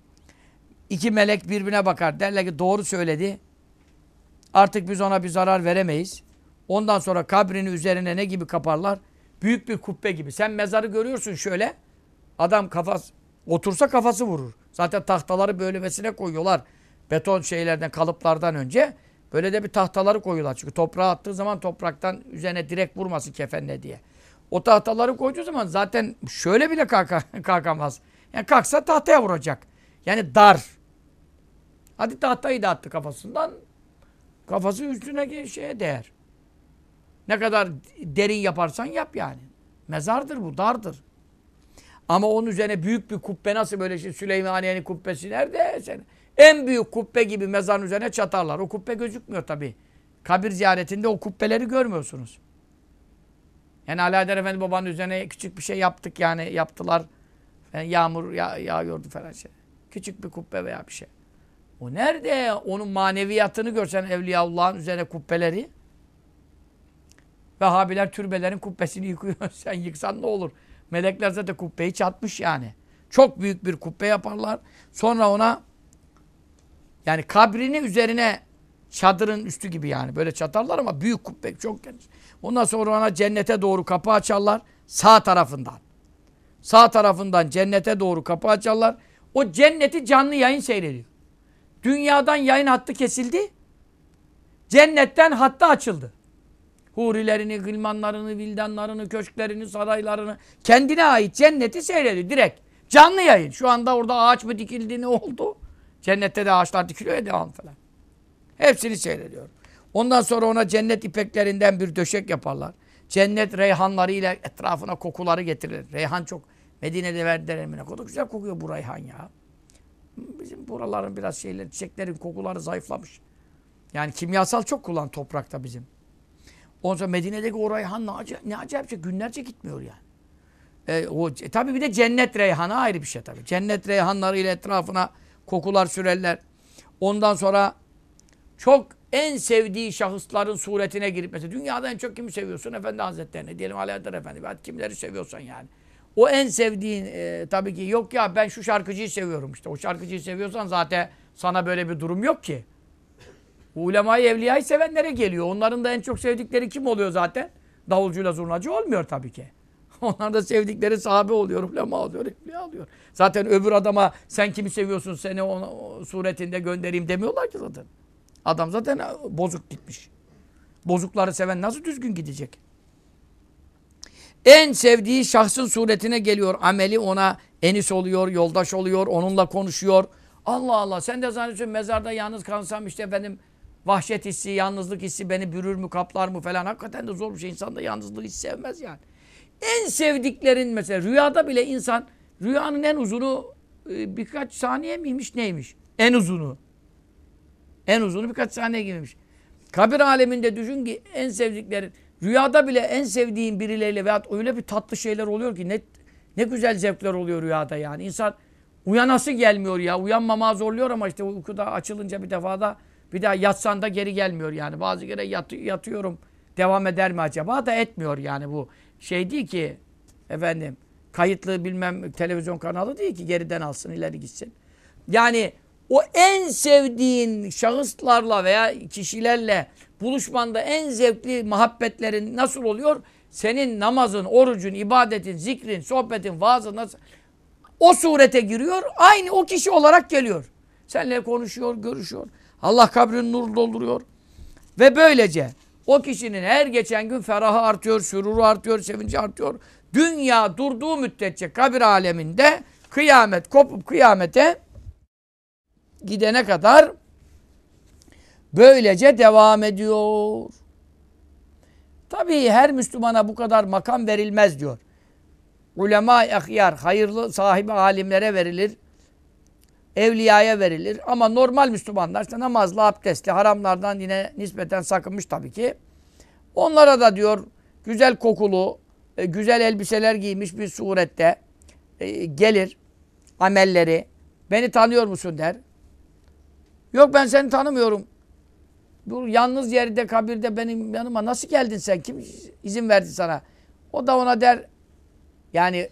2 melek birbirine bakar. Derler ki doğru söyledi. Artık biz ona bir zarar veremeyiz. Ondan sonra kabrini üzerine ne gibi kaparlar? Büyük bir kubbe gibi. Sen mezarı görüyorsun şöyle. Adam otursa kafası vurur. Zaten tahtaları böylemesine koyuyorlar. Beton şeylerden, kalıplardan önce. Böyle de bir tahtaları koyuyorlar. Çünkü toprağa attığı zaman topraktan üzerine direkt vurmasın kefenle diye. O tahtaları koyduğu zaman zaten şöyle bile kalkamaz. Yani kalksa tahtaya vuracak. Yani dar. Hadi tahtayı da attı kafasından. Kafası üstüne şeye değer. Ne kadar derin yaparsan yap yani. Mezardır bu, dardır. Ama onun üzerine büyük bir kubbe nasıl böyle Süleymaniye'nin kubbesi nerede? En büyük kubbe gibi mezarın üzerine çatarlar. O kubbe gözükmüyor tabii. Kabir ziyaretinde o kubbeleri görmüyorsunuz. Yani Alaeddin Efendi babanın üzerine küçük bir şey yaptık yani yaptılar. Yani yağmur yağıyordu falan şey. Küçük bir kubbe veya bir şey. O nerede? Onun maneviyatını görsen Evliyaullah'ın üzerine kubbeleri. Vehhabiler türbelerin kubbesini yıkıyor. Sen yıksan ne olur? Melekler zaten kubbeyi çatmış yani. Çok büyük bir kubbe yaparlar. Sonra ona yani kabrini üzerine çadırın üstü gibi yani. Böyle çatarlar ama büyük kubbe çok geniş. Ondan sonra ona cennete doğru kapı açarlar. Sağ tarafından. Sağ tarafından cennete doğru kapı açarlar. O cenneti canlı yayın seyrediyor. Dünyadan yayın hattı kesildi. Cennetten hattı açıldı. Hurilerini, gılmanlarını, vildanlarını, köşklerini, saraylarını kendine ait cenneti seyrediyor direkt. Canlı yayın. Şu anda orada ağaç mı dikildi ne oldu? Cennette de ağaçlar dikiliyor ya devam falan. Hepsini seyrediyor. Ondan sonra ona cennet ipeklerinden bir döşek yaparlar. Cennet reyhanlarıyla etrafına kokuları getirilir. Reyhan çok Medine'de verdiler emine. O da güzel kokuyor bu reyhan ya. Bizim buraların biraz çiçeklerin kokuları zayıflamış. Yani kimyasal çok kullan toprakta bizim. Ondan sonra Medine'deki o reyhan ne acayip şey. Günlerce gitmiyor yani. Tabii bir de cennet reyhanı ayrı bir şey tabii. Cennet reyhanlarıyla etrafına kokular sürerler. Ondan sonra çok en sevdiği şahısların suretine girip mesela dünyada en çok kimi seviyorsun? Efendi Hazretlerini diyelim Alaeddin Efendi. Hadi kimleri seviyorsan yani. O en sevdiğin tabii ki yok ya ben şu şarkıcıyı seviyorum işte. O şarkıcıyı seviyorsan zaten sana böyle bir durum yok ki. Ulemayı, evliyayı sevenlere geliyor. Onların da en çok sevdikleri kim oluyor zaten? Davulcuyla zurnacı olmuyor tabii ki. Onlar da sevdikleri sahabe oluyor, ulema oluyor, evliya oluyor. Zaten öbür adama sen kimi seviyorsun seni o suretinde göndereyim demiyorlar ki zaten. Adam zaten bozuk gitmiş. Bozukları seven nasıl düzgün gidecek? En sevdiği şahsın suretine geliyor. Ameli ona enis oluyor, yoldaş oluyor, onunla konuşuyor. Allah Allah sen de zannediyorsun mezarda yalnız kalsam işte benim vahşet hissi, yalnızlık hissi beni bürür mü, kaplar mı falan. Hakikaten de zor bir şey. İnsan da yalnızlığı hiç sevmez yani. En sevdiklerin mesela rüyada bile insan rüyanın en uzunu birkaç saniye miymiş neymiş? En uzunu. En uzunu birkaç saniye gibiymiş. Kabir aleminde düşün ki en sevdiklerin rüyada bile en sevdiğin birileriyle veyahut öyle bir tatlı şeyler oluyor ki ne Ne güzel zevkler oluyor rüyada yani. İnsan uyanası gelmiyor ya. Uyanmama zorluyor ama işte uykuda açılınca bir daha yatsan da geri gelmiyor yani. Bazı kere yatıyorum. Devam eder mi acaba da etmiyor yani bu. Şey değil ki efendim kayıtlı bilmem televizyon kanalı değil ki geriden alsın ileri gitsin. Yani o en sevdiğin şahıslarla veya kişilerle buluşmanda en zevkli muhabbetlerin nasıl oluyor? Senin namazın, orucun, ibadetin, zikrin, sohbetin, vaazın nasıl? O surete giriyor. Aynı o kişi olarak geliyor. Seninle konuşuyor, görüşüyor. Allah kabrini nur dolduruyor. Ve böylece o kişinin her geçen gün ferahı artıyor, süruru artıyor, sevinci artıyor. Dünya durduğu müddetçe kabir aleminde kıyamet kopup kıyamete gidene kadar böylece devam ediyor. Tabii her Müslümana bu kadar makam verilmez diyor. Ulema-i ahyar, hayırlı sahibi alimlere verilir. Evliyaya verilir. Ama normal Müslümanlar işte namazlı, abdestli, haramlardan yine nispeten sakınmış tabii ki. Onlara da diyor güzel kokulu, güzel elbiseler giymiş bir surette gelir amelleri. Beni tanıyor musun der. Yok ben seni tanımıyorum. Bu yalnız yerde kabirde benim yanıma nasıl geldin sen? Kim izin verdi sana? O da ona der yani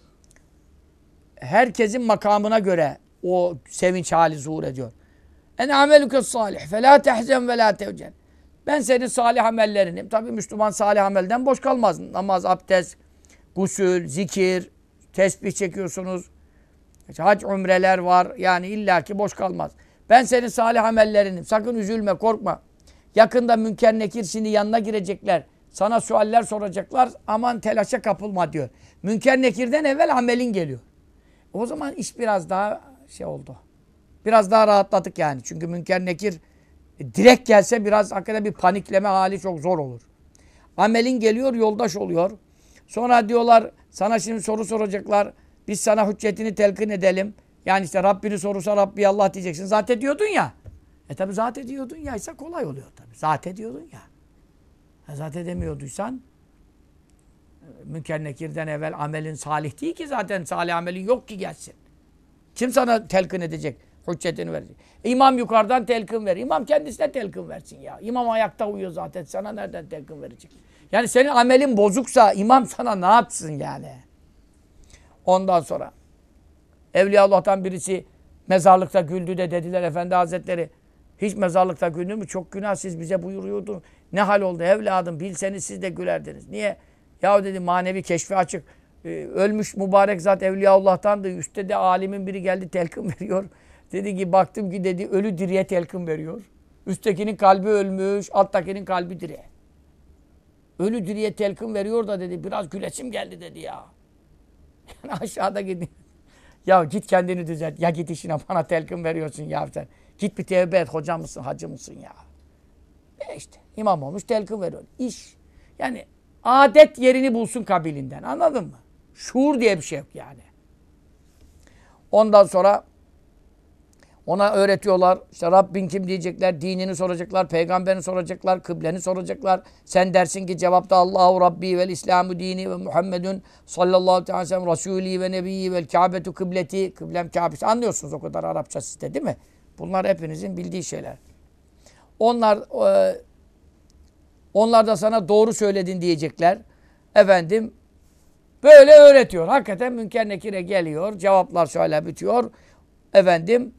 herkesin makamına göre o sevinç hali zuhur ediyor. En ameluke salih fe la tehzen ve la tevcen. Ben senin salih amellerinim. Tabii Müslüman salih amelden boş kalmaz. Namaz, abdest, gusül, zikir, tesbih çekiyorsunuz. Hac, umreler var. Yani illaki boş kalmaz. Ben senin salih amellerinim. Sakın üzülme, korkma. Yakında Münker Nekir şimdi yanına girecekler. Sana sualler soracaklar. Aman telaşa kapılma diyor. Münker Nekir'den evvel amelin geliyor. O zaman iş biraz daha şey oldu. Biraz daha rahatladık yani. Çünkü Münker Nekir direkt gelse biraz hakikaten bir panikleme hali çok zor olur. Amelin geliyor, yoldaş oluyor. Sonra diyorlar sana şimdi soru soracaklar. Biz sana hüccetini telkin edelim. Yani işte Rabbini sorursa Rabbi Allah diyeceksin. Zat ediyordun ya. Tabi zat ediyordun ya ise kolay oluyor tabi. Zat ediyordun ya. Zat edemiyorduysan Münker Nekir'den evvel amelin salih değil ki zaten salih amelin yok ki gelsin. Kim sana telkin edecek? Hüccetini verecek. İmam yukarıdan telkin verir. İmam kendisine telkin versin ya. İmam ayakta uyuyor zaten. Sana nereden telkin verecek? Yani senin amelin bozuksa imam sana ne yapsın yani? Ondan sonra Evliyaullah'tan birisi mezarlıkta güldü de dediler Efendi Hazretleri hiç mezarlıkta güldü mü? Çok günah siz bize buyuruyordun. Ne hal oldu evladım? Bilseniz siz de gülerdiniz. Niye? Ya dedi manevi keşfi açık. Ölmüş mübarek zat Evliyaullah'tandı. Üstte de alimin biri geldi telkin veriyor. Dedi ki baktım ki dedi ölü diriye telkin veriyor. Üsttekinin kalbi ölmüş, alttakinin kalbi diri. Ölü diriye telkin veriyor da dedi biraz gülesim geldi dedi ya. Yani aşağıda gidiyor. Ya git kendini düzelt. Ya git işine bana telkin veriyorsun ya sen. Git bir tevbe et. Hoca mısın, hacı mısın ya? İşte imam olmuş telkin veriyor. İş. Yani adet yerini bulsun kabilinden. Anladın mı? Şuur diye bir şey yok yani. Ondan sonra ona öğretiyorlar. İşte Rabbin kim diyecekler, dinini soracaklar, peygamberini soracaklar, kıbleni soracaklar. Sen dersin ki cevapta Allahu Rabbi vel İslamu dini ve Muhammedun sallallahu aleyhi ve sellem Resulü ve Nebiyyi vel Kâbetu kıbleti. Kıblem Kâbesi. Anlıyorsunuz o kadar Arapça sizde değil mi? Bunlar hepinizin bildiği şeyler. Onlar da sana doğru söyledin diyecekler. Efendim böyle öğretiyor. Hakikaten Münker Nekir'e geliyor. Cevaplar şöyle bitiyor. Efendim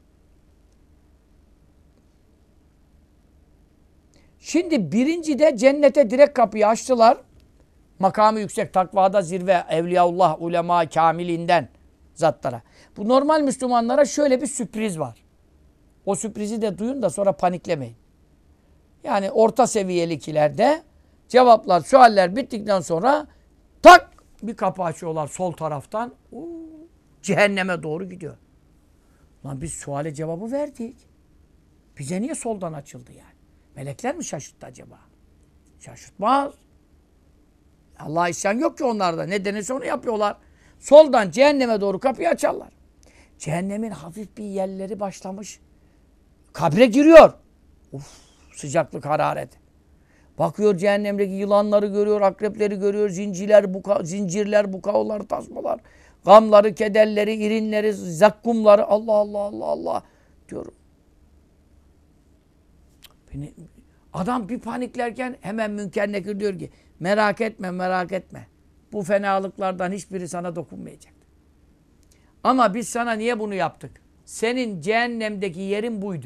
şimdi birinci de cennete direkt kapıyı açtılar. Makamı yüksek, takvada zirve, evliyaullah, ulema, kamilinden zatlara. Bu normal Müslümanlara şöyle bir sürpriz var. O sürprizi de duyun da sonra paniklemeyin. Yani orta seviyelikilerde cevaplar, sualler bittikten sonra tak bir kapı açıyorlar sol taraftan. Cehenneme doğru gidiyor. Lan biz suale cevabı verdik. Bize niye soldan açıldı yani? Melekler mi şaşırttı acaba? Şaşırtmaz. Allah'a isyan yok ki onlarda. Ne denirse onu yapıyorlar. Soldan cehenneme doğru kapıyı açarlar. Cehennemin hafif bir yerleri başlamış. Kabre giriyor. Sıcaklık, hararet. Bakıyor cehennemdeki yılanları görüyor, akrepleri görüyor, zincirler, bukavlar, tasmalar. gamları, kederleri, irinleri, zakkumları Allah Allah Allah Allah diyorum. Adam bir paniklerken hemen Münker Nekir diyor ki merak etme merak etme. Bu fenalıklardan hiçbiri sana dokunmayacak. Ama biz sana niye bunu yaptık? Senin cehennemdeki yerin buydu.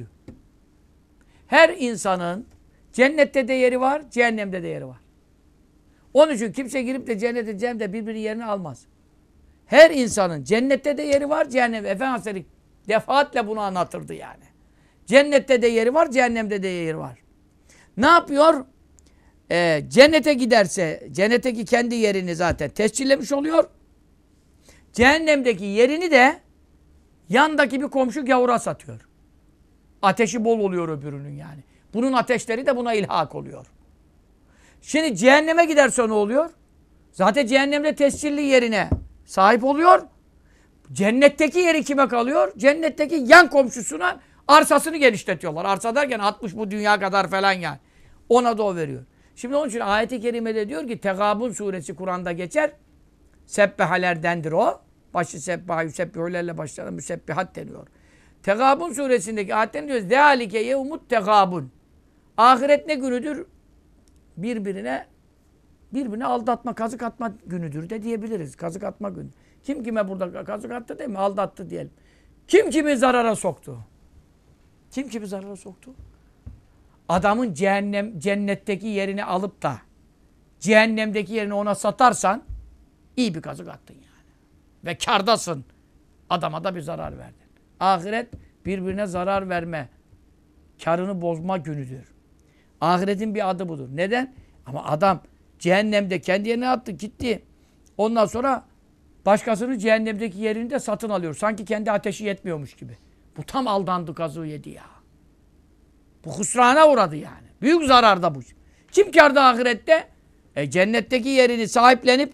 Her insanın cennette de yeri var, cehennemde de yeri var. Onun için kimse girip de cennette, cehennemde birbirinin yerini almaz. Her insanın cennette de yeri var, cehennemde. Efendimiz defaatle bunu anlatırdı yani. Cennette de yeri var, cehennemde de yeri var. Ne yapıyor? Cennete giderse, cennetteki kendi yerini zaten tescillemiş oluyor. Cehennemdeki yerini de yandaki bir komşu gavura satıyor. Ateşi bol oluyor öbürünün yani. Bunun ateşleri de buna ilhak oluyor. Şimdi cehenneme giderse ne oluyor? Zaten cehennemde tescilli yerine sahip oluyor. Cennetteki yeri kime kalıyor? Cennetteki yan komşusuna arsasını genişletiyorlar. Arsa derken 60 bu dünya kadar falan yani. Ona da o veriyor. Şimdi onun için ayet-i kerimede diyor ki Tegabun suresi Kur'an'da geçer. Sebbehalerdendir o. Başı sebbeha, yüsebbihulerle başlayan müsebbihat deniyor. Tegabun suresindeki ayetten diyor. Zâlike yevmut tegabun. Ahiret ne günüdür? Birbirine aldatma, kazık atma günüdür de diyebiliriz. Kazık atma günü. Kim kime burada kazık attı değil mi? Aldattı diyelim. Kim kimi zarara soktu? Kim kimi zarara soktu? Adamın cennetteki yerini alıp da cehennemdeki yerini ona satarsan iyi bir kazık attın yani. Ve kârdasın. Adama da bir zarar verdin. Ahiret birbirine zarar verme, karını bozma günüdür. Ahiretin bir adı budur. Neden? Ama adam cehennemde kendi yerine attı, gitti. Ondan sonra başkasının cehennemdeki yerini de satın alıyor. Sanki kendi ateşi yetmiyormuş gibi. Bu tam aldandı, kazığı yedi ya. Bu husrana uğradı yani. Büyük zararda bu. Kim kârda ahirette? Cennetteki yerini sahiplenip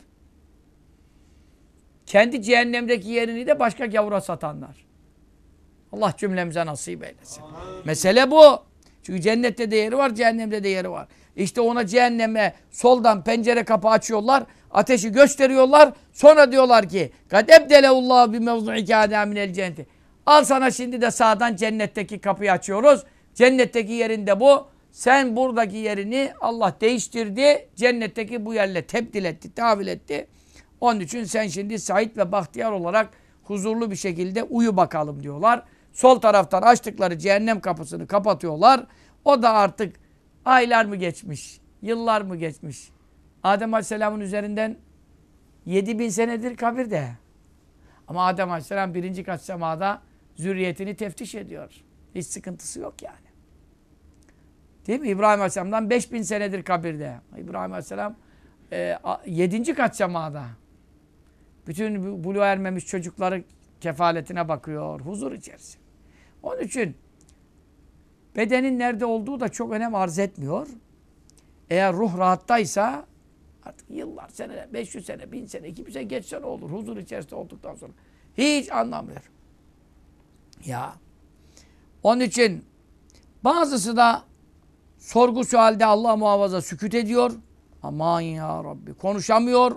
kendi cehennemdeki yerini de başka gavura satanlar. Allah cümlemize nasip eylesin. Mesele bu. Çünkü cennette de yeri var, cehennemde de yeri var. İşte ona cehenneme soldan pencere kapı açıyorlar, ateşi gösteriyorlar. Sonra diyorlar ki kad ebdeleullahu bi mevzu'ike âdâ minel cenneti. Al sana şimdi de sağdan cennetteki kapıyı açıyoruz. Cennetteki yerinde bu. Sen buradaki yerini Allah değiştirdi. Cennetteki bu yerle tebdil etti, tahvil etti. Onun için sen şimdi sait ve bahtiyar olarak huzurlu bir şekilde uyu bakalım diyorlar. Sol taraftan açtıkları cehennem kapısını kapatıyorlar. O da artık aylar mı geçmiş, yıllar mı geçmiş. Adem Aleyhisselam'ın üzerinden 7000 senedir kabirde. Ama Adem Aleyhisselam birinci kat semada zürriyetini teftiş ediyor. Hiç sıkıntısı yok yani. Değil mi? İbrahim Aleyhisselam'dan 5000 senedir kabirde. İbrahim Aleyhisselam 7. kat semada. Bütün buluğa ermemiş çocukları kefaletine bakıyor. Huzur içerisinde. Onun için bedenin nerede olduğu da çok önem arz etmiyor. Eğer ruh rahattaysa artık yıllar, seneler, 500 sene, 1000 sene, 2000 sene geçse ne olur? Huzur içerisinde olduktan sonra. Hiç anlamıyor. Ya. Onun için bazısı da sorgu sualde Allah muhafaza sükût ediyor. Aman ya Rabbi. Konuşamıyor.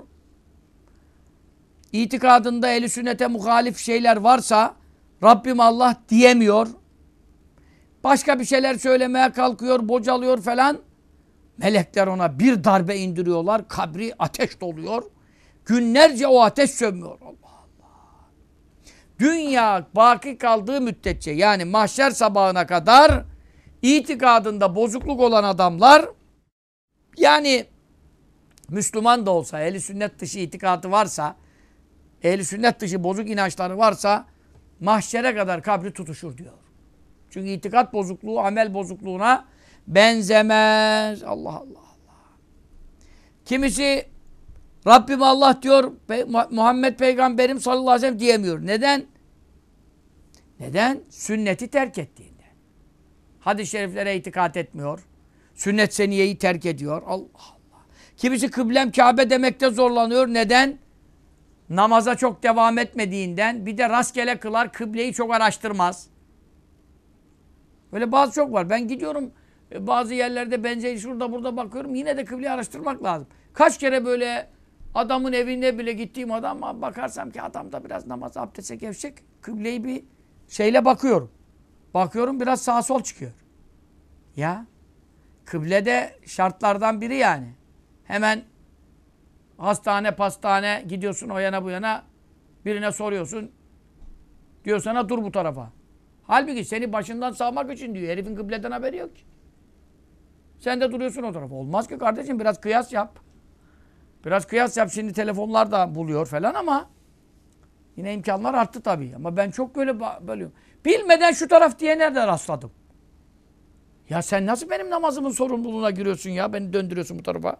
İtikadında ehl-i sünnete muhalif şeyler varsa Rabbim Allah diyemiyor. Başka bir şeyler söylemeye kalkıyor, bocalıyor falan. Melekler ona bir darbe indiriyorlar. Kabri ateş doluyor. Günlerce o ateş sönmüyor. Allah Allah. Dünya baki kaldığı müddetçe yani mahşer sabahına kadar itikadında bozukluk olan adamlar yani Müslüman da olsa, ehl-i sünnet dışı itikadı varsa, ehl-i sünnet dışı bozuk inançları varsa mahşere kadar kabri tutuşur diyor. Çünkü itikat bozukluğu amel bozukluğuna benzemez. Allah Allah Allah. Kimisi Rabbim Allah diyor, Muhammed Peygamberim sallallahu aleyhi ve sellem diyemiyor. Neden? Neden? Sünneti terk ettiğinde. Hadis-i şeriflere itikat etmiyor. Sünnet seniyeyi terk ediyor. Allah Allah. Kimisi kıblem Kabe demekte zorlanıyor. Neden? Namaza çok devam etmediğinden. Bir de rastgele kılar, kıbleyi çok araştırmaz. Böyle bazı çok var. Ben gidiyorum bazı yerlerde benzeri şurada burada bakıyorum. Yine de kıbleyi araştırmak lazım. Kaç kere böyle Adamın evine bile gittiğim adama bakarsam ki adamda biraz namaz abdeste gevşek. Kıbleyi bir şeyle bakıyorum. Bakıyorum biraz sağa sol çıkıyor. Ya kıblede şartlardan biri yani. Hemen hastane pastane gidiyorsun o yana bu yana birine soruyorsun. Diyor sana dur bu tarafa. Halbuki seni başından sağmak için diyor. Herifin kıbleden haberi yok ki. Sen de duruyorsun o tarafa. Olmaz ki kardeşim biraz kıyas yap. Biraz kıyas yap. Şimdi telefonlar da buluyor falan ama yine imkanlar arttı tabii. Ama ben çok böyle bölüyorum. Bilmeden şu taraf diye nereden rastladım? Ya sen nasıl benim namazımın sorumluluğuna giriyorsun ya? Beni döndürüyorsun bu tarafa.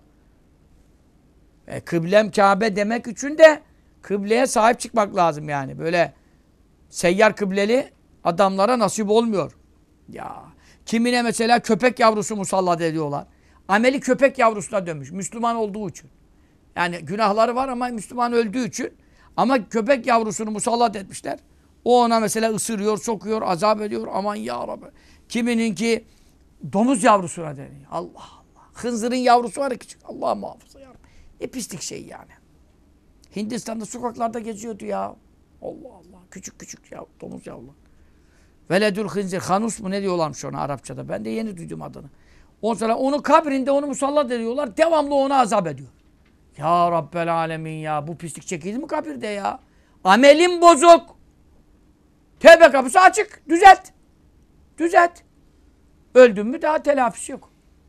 Kıblem Kabe demek için de kıbleye sahip çıkmak lazım yani. Böyle seyyar kıbleli adamlara nasip olmuyor. Ya kimine mesela köpek yavrusu musallat ediyorlar. Ameli köpek yavrusuna dönmüş. Müslüman olduğu için. Yani günahları var ama Müslüman öldüğü için. Ama köpek yavrusunu musallat etmişler. O ona mesela ısırıyor, sokuyor, azap ediyor. Aman ya Rabbi. Kimininki domuz yavrusuna deniyor. Allah Allah. Hınzırın yavrusu var ya küçük. Allah muhafaza ya Rabbi. Ne pislik şey yani. Hindistan'da sokaklarda geziyordu ya. Allah Allah. Küçük küçük ya, domuz yavrular. Veledül hınzir. Hanus mu ne diyorlarmış ona Arapçada. Ben de yeni duydum adını. Ondan sonra onu kabrinde onu musallat ediyorlar. Devamlı ona azap ediyor. Ya Rabbel Alemin ya. Bu pislik çekildi mi kabirde ya? Amelin bozuk. Tevbe kapısı açık. Düzelt. Düzelt. Öldün mü daha telafisi yok.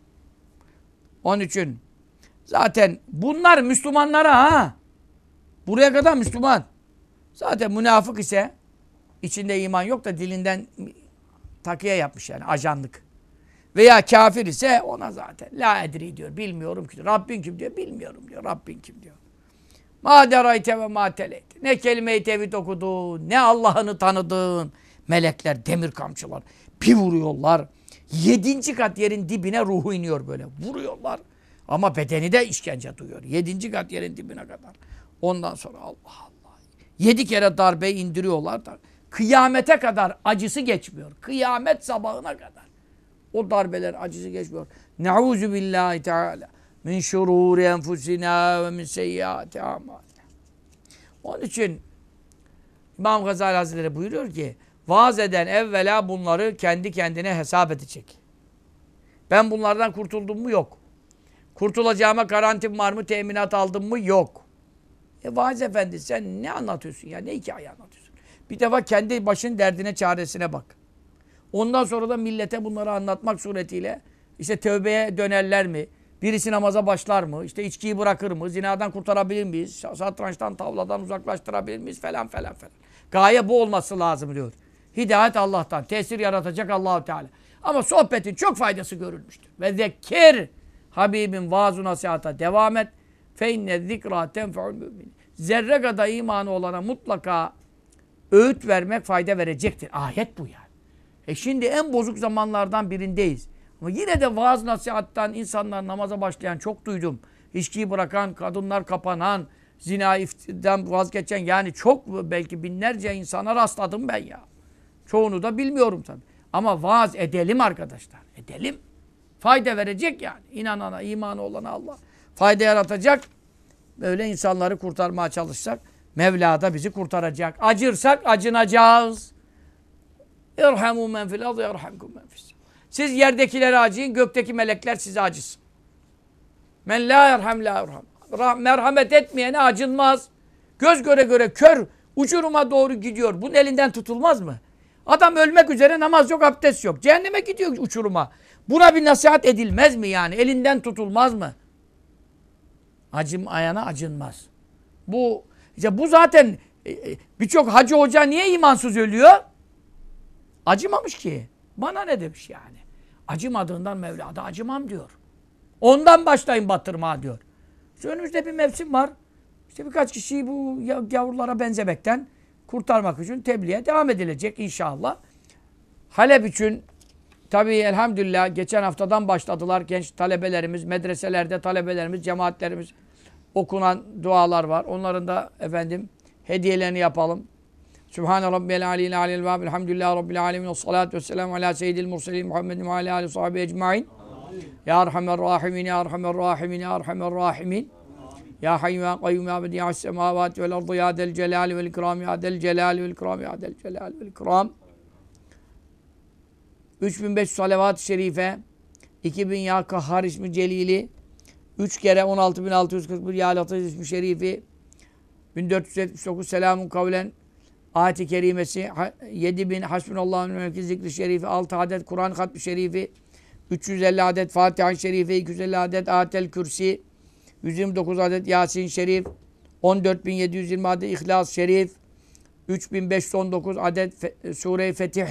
Onun için zaten bunlar Müslümanlara ha. Buraya kadar Müslüman. Zaten münafık ise içinde iman yok da dilinden takiye yapmış yani ajanlık. Veya kafir ise ona zaten la edri diyor. Bilmiyorum ki. Rabbin kim diyor. Bilmiyorum diyor. Rabbin kim diyor. Ma derayte ve ma teleyte. Ne kelime-i tevhid okudun, ne Allah'ını tanıdın. Melekler, demir kamçılar bir vuruyorlar. 7. kat yerin dibine ruhu iniyor böyle. Vuruyorlar. Ama bedeni de işkence duyuyor. 7. kat yerin dibine kadar. Ondan sonra Allah Allah. 7 kere darbeyi indiriyorlar da. Kıyamete kadar acısı geçmiyor. Kıyamet sabahına kadar. O darbeler acısı geçmiyor. Nauzu billahi teala min şururi enfusina ve min seyyiati amalina. Onun için İmam Gazali Hazretleri buyuruyor ki vaaz eden evvela bunları kendi kendine hesap edecek. Ben bunlardan kurtuldum mu? Yok. Kurtulacağıma garantim var mı? Teminat aldım mı? Yok. Vaaz efendi sen ne anlatıyorsun ya? Ne hikaye anlatıyorsun? Bir defa kendi başın derdine çaresine bak. Ondan sonra da millete bunları anlatmak suretiyle işte tövbeye dönerler mi? Birisi namaza başlar mı? İşte içkiyi bırakır mı? Zinadan kurtarabilir miyiz? Satrançtan, tavladan uzaklaştırabilir miyiz? Falan falan falan. Gaye bu olması lazım diyor. Hidayet Allah'tan. Tesir yaratacak Allah-u Teala. Ama sohbetin çok faydası görülmüştür. Ve zekkir Habibim vaaz-ı nasihata devam et. Fe inne zikra tenfe'ul mümin. Zerre kadar imanı olana mutlaka öğüt vermek fayda verecektir. Ayet bu yani. Şimdi en bozuk zamanlardan birindeyiz. Ama yine de vaaz nasihattan insanlar namaza başlayan çok duydum. İçkiyi bırakan, kadınlar kapanan, zinadan vazgeçen yani çok belki binlerce insana rastladım ben ya. Çoğunu da bilmiyorum tabii. Ama vaaz edelim arkadaşlar. Edelim. Fayda verecek yani. İnanana, imanı olana Allah fayda yaratacak. Böyle insanları kurtarmaya çalışsak Mevla da bizi kurtaracak. Acırsak acınacağız. İrhamu men fil ardı yerhamkum men fis. Siz yerdekileri acıyın, gökteki melekler size acısın. Men la yerham la yerham. Merhamet etmeyene acınmaz. Göz göre göre kör uçuruma doğru gidiyor. Bunun elinden tutulmaz mı? Adam ölmek üzere namaz yok, abdest yok. Cehenneme gidiyor uçuruma. Buna bir nasihat edilmez mi yani? Elinden tutulmaz mı? Acımayana acınmaz. Bu zaten birçok hacı hoca niye imansız ölüyor? Acımamış ki. Bana ne demiş yani? Acımadığından Mevla da acımam diyor. Ondan başlayın batırmaya diyor. İşte önümüzde bir mevsim var. İşte birkaç kişiyi bu yavrulara benzemekten kurtarmak için tebliğe devam edilecek inşallah. Halep için tabii elhamdülillah geçen haftadan başladılar genç talebelerimiz, medreselerde talebelerimiz, cemaatlerimiz okunan dualar var. Onların da efendim hediyelerini yapalım. Sübhane Rabbiyel Aliyyil Aliyyil Vâb. Elhamdülillahi Rabbil Alemin. Esselâtu vesselamu alâ seyyidil murselîn Muhammedin ve alâ âlihi sahbihi ecmaîn. Ya Erhamer Rahimin, Ya Erhamer Rahimin, Ya Erhamer Rahimin. Ya hayyu ya kayyum ya bedi'as semavati vel ardı ya del celali vel ikram ya del celali vel ikram ya del celali vel ikram. 3500 salavat-ı şerife, 2000 ya Kahhar ismi celili, 3 kere 16641 ya Latif ismi şerifi, 1479 selamun kavlen ayet-i kerimesi, 7000 hasbunallahu ve ni'mel zikri şerifi, 6 adet Kur'an hatmi şerifi, 350 adet Fatiha-i şerife, 250 adet Ayetel Kürsi, 129 adet Yasin şerif, 14720 adet İhlas şerif, 3519 adet Sure-i Fetih,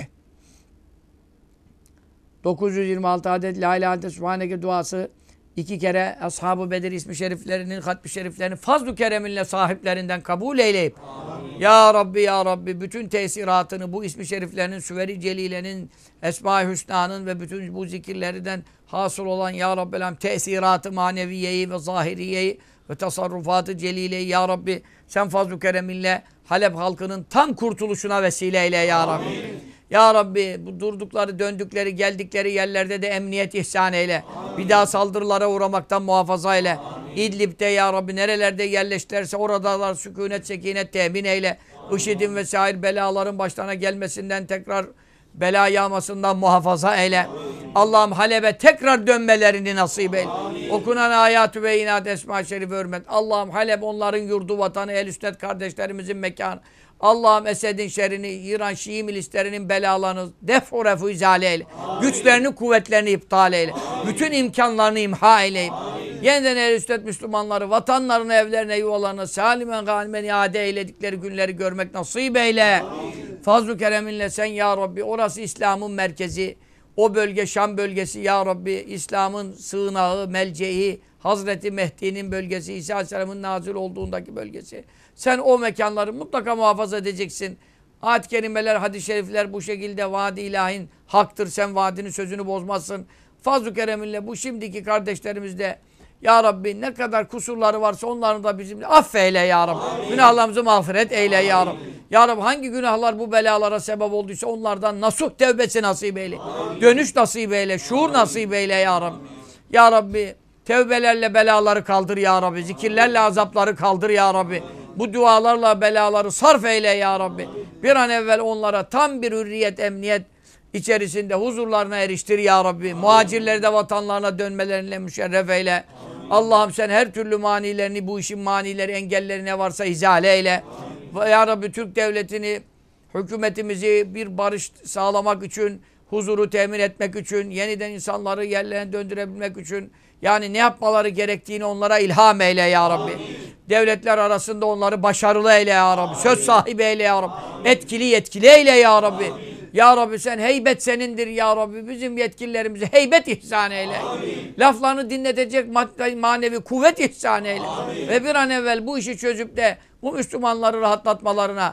926 adet La ilahe illallah Subhaneke duası, 2 kere Ashab-ı Bedir ismi şeriflerinin, hatmi şeriflerinin fazl-ı kereminle sahiplerinden kabul eyleyip amin. Ya Rabbi ya Rabbi bütün tesiratını bu ismi şeriflerinin, Süver-i Celile'nin, Esma-i Hüsna'nın ve bütün bu zikirlerden hasıl olan Ya Rabbi tesiratı maneviyeyi ve zahiriyeyi ve tasarrufatı celileyi Ya Rabbi sen fazl-ı kereminle Halep halkının tam kurtuluşuna vesile eyle Ya Rabbi. Amin. Ya Rabbi bu durdukları, döndükleri, geldikleri yerlerde de emniyet ihsan eyle. Amin. Bir daha saldırılara uğramaktan muhafaza eyle. Amin. İdlib'de Ya Rabbi nerelerde yerleştilerse oradalar sükunet, sekinet temin eyle. IŞİD'in vesaire belaların başlarına gelmesinden tekrar bela yağmasından muhafaza eyle. Allah'ım Halep'e tekrar dönmelerini nasip eyle. Amin. Okunan ayat-ı ve inat esma-i şerife hürmet. Allah'ım Halep onların yurdu, vatanı, ehl-i sünnet kardeşlerimizin mekanı. Allah'ım Esed'in şerrini, İran Şii milislerinin belalarını def-u refu izale eyle. Amin. Güçlerini, kuvvetlerini iptal eyle. Amin. Bütün imkanlarını imha eyle. Yeniden ehl-i sünnet Müslümanları, vatanlarını, evlerine, yuvalarına salimen galimen iade eyledikleri günleri görmek nasip eyle. Fazl-ı kereminle sen Ya Rabbi, orası İslam'ın merkezi. O bölge Şam bölgesi Ya Rabbi, İslam'ın sığınağı, melceği, Hazreti Mehdi'nin bölgesi, İsa Aleyhisselam'ın nazil olduğundaki bölgesi. Sen o mekanları mutlaka muhafaza edeceksin. Ayet-i kerimeler, hadis-i şerifler bu şekilde vaad-i ilahin haktır. Sen vaadinin sözünü bozmazsın. Fazl-ı kereminle bu şimdiki kardeşlerimiz de Ya Rabbi ne kadar kusurları varsa onların da bizimle affeyle Ya Rabbi. Amin. Günahlarımızı mağfiret eyle Ya Rabbi. Ya Rabbi hangi günahlar bu belalara sebep olduysa onlardan nasuh tevbesi nasip eyle. Amin. Dönüş nasip eyle. Şuur nasip eyle Ya Rabbi. Ya Rabbi tevbelerle belaları kaldır Ya Rabbi. Zikirlerle azapları kaldır Ya Rabbi. Bu dualarla belaları sarf eyle Ya Rabbi. Bir an evvel onlara tam bir hürriyet, emniyet içerisinde huzurlarına eriştir Ya Rabbi. Muhacirleri de vatanlarına dönmelerine müşerref eyle. Allah'ım sen her türlü manilerini, bu işin manileri, engelleri ne varsa izale eyle. Ya Rabbi Türk devletini, hükümetimizi bir barış sağlamak için, huzuru temin etmek için, yeniden insanları yerlerine döndürebilmek için, yani ne yapmaları gerektiğini onlara ilham eyle Ya Rabbi. Amin. Devletler arasında onları başarılı eyle Ya Rabbi. Söz sahibi eyle Ya Rabbi. Etkili yetkili eyle Ya Rabbi. Amin. Ya Rabbi sen heybet senindir Ya Rabbi. Bizim yetkililerimize heybet ihsan eyle. Amin. Laflarını dinletecek manevi kuvvet ihsan eyle. Amin. Ve bir an evvel bu işi çözüp de bu Müslümanları rahatlatmalarına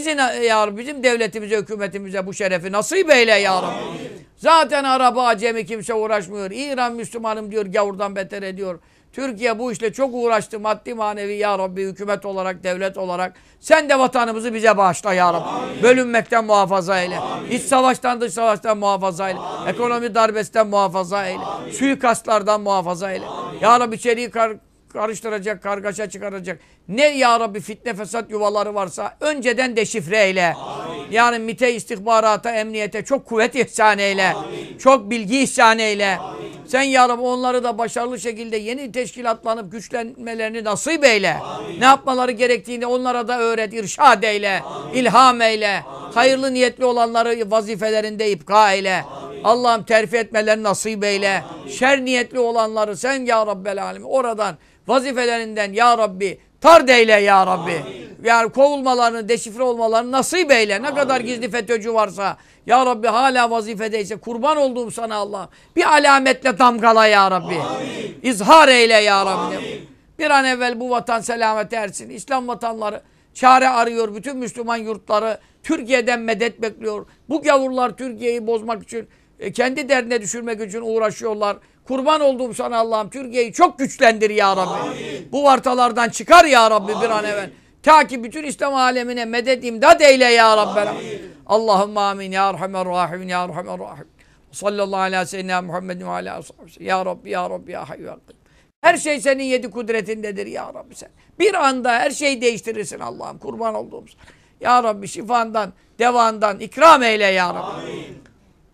bizim devletimize, hükümetimize bu şerefi nasip eyle Ya Rabbi. Amin. Zaten Arap, Acemi kimse uğraşmıyor. İran Müslümanım diyor, gavurdan beter ediyor. Türkiye bu işle çok uğraştı. Maddi manevi Ya Rabbi, hükümet olarak, devlet olarak. Sen de vatanımızı bize bağışla Ya Rabbi. Amin. Bölünmekten muhafaza eyle. Amin. İç savaştan, dış savaştan muhafaza eyle. Amin. Ekonomi darbesinden muhafaza eyle. Amin. Suikastlardan muhafaza eyle. Amin. Ya Rabbi içeriği karıştıracak, kargaşa çıkaracak. Ne Ya Rabbi fitne fesat yuvaları varsa önceden deşifre eyle. Amin. Yani MİT'e, istihbarata, emniyete çok kuvvet ihsan eyle. Amin. Çok bilgi ihsan eyle. Amin. Sen Ya Rabbi onları da başarılı şekilde yeni teşkilatlanıp güçlenmelerini nasip eyle. Amin. Ne yapmaları gerektiğini onlara da öğret, irşad eyle. Amin. İlham eyle. Amin. Hayırlı niyetli olanları vazifelerinde ipka eyle. Allah'ım terfi etmelerini nasip eyle. Amin. Şer niyetli olanları sen Ya Rabbel Alemin oradan vazifelerinden Ya Rabbi tard eyle Ya Rabbi. Amin. Yani kovulmalarını, deşifre olmalarını nasip eyle. Amin. Ne kadar gizli FETÖ'cü varsa Ya Rabbi hala vazifedeyse kurban olduğum sana Allah. Bir alametle damgala Ya Rabbi. Amin. İzhar eyle Ya Rabbi. Amin. Bir an evvel bu vatan selamete ersin. İslam vatanları çare arıyor. Bütün Müslüman yurtları Türkiye'den medet bekliyor. Bu gavurlar Türkiye'yi bozmak için, kendi derdine düşürmek için uğraşıyorlar. Kurban olduğum sana Allah'ım Türkiye'yi çok güçlendir Ya Rabbi. Amin. Bu vartalardan çıkar Ya Rabbi. Amin. Bir an evvel. Ta ki bütün İslam alemine medet imdad eyle Ya Rabbi. Allahümme amin ya Erhamer Rahimin ya Erhamer Rahim. Sallallahu aleyhi ve sellem Muhammedin ve aleyhi ve sellem. Ya Rabbi ya Rabbi ya Hayyu ya Kayyum. Her şey senin yedi kudretindedir ya Rabbi sen. Bir anda her şeyi değiştirirsin Allah'ım. Kurban olduğumuz. Ya Rabbi şifandan, devandan ikram eyle ya Rabbi. Amin.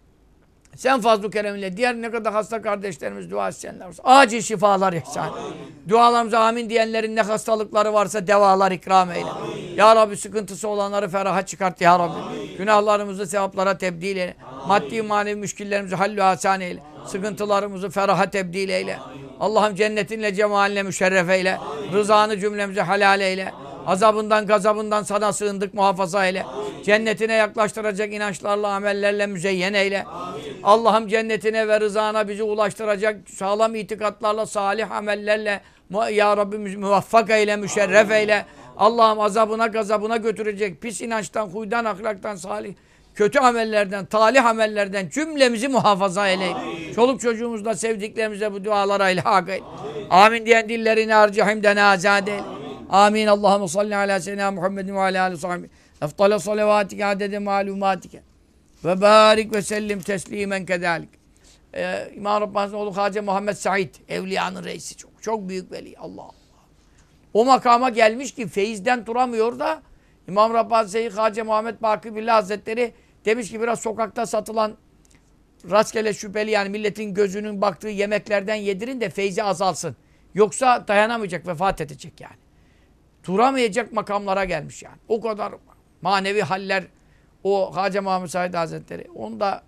Sen fazl-ı kereminle diğer ne kadar hasta kardeşlerimiz dua etsenler olsun. Acil şifalar ihsan. Dualarımıza amin diyenlerin ne hastalıkları varsa devalar ikram eyle. Amin. Ya Rabbi sıkıntısı olanları feraha çıkart ya Rabbi. Amin. Günahlarımızı sevaplara tebdil eyle. Amin. Maddi manevi müşkillerimizi hallü hasan eyle. Amin. Sıkıntılarımızı feraha tebdil eyle. Allah'ım cennetinle cemalinle müşerref eyle. Amin. Rızanı cümlemize halal eyle. Amin. Azabından gazabından sana sığındık muhafaza eyle. Amin. Cennetine yaklaştıracak inançlarla amellerle müzeyyen eyle. Allah'ım cennetine ve rızana bizi ulaştıracak sağlam itikatlarla salih amellerle ya Rabbi muvaffak eyle, müşerref eyle. Allah'ım azabına gazabına götürecek pis inançtan, huydan, ahlaktan, salih kötü amellerden, talih amellerden cümlemizi muhafaza eyle. Çoluk çocuğumuzla sevdiklerimize bu dualara ilhak eyle. Amin diyen dillerini harcahimden azade eyle. Amin. Allahümme salli ala seyyidina Muhammedin ve ala aleyhi sahbihi. Eftale salavatike adede malumatike. Ve barik ve sellim teslimen kedalik. İmam Rabbani'nin oğlu Hacı Muhammed Said. Evliyanın reisi. Çok büyük veli. Allah Allah. O makama gelmiş ki feyizden duramıyor da İmam Rabbani Seyyid Hacı Muhammed Baki Billah Hazretleri demiş ki biraz sokakta satılan rastgele şüpheli yani milletin gözünün baktığı yemeklerden yedirin de feyzi azalsın. Yoksa dayanamayacak, vefat edecek yani. Duramayacak makamlara gelmiş yani. O kadar manevi haller o Hacı Muhammed Said Hazretleri. Onda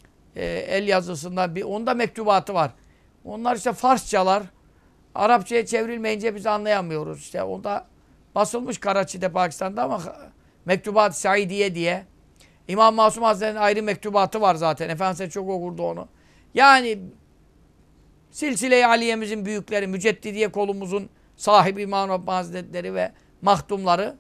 el yazısında onda mektubatı var. Onlar işte Farsçalar. Arapçaya çevrilmeyince biz anlayamıyoruz. İşte onda basılmış Karachi'de Pakistan'da ama Mektubat-ı Saidiye diye. İmam Masum Hazretleri'nin ayrı mektubatı var zaten. Efendimiz çok okurdu onu. Yani Silsile-i Aliye'mizin büyükleri, Müceddidiye kolumuzun sahibi İmam Rabbani Hazretleri ve mahdumları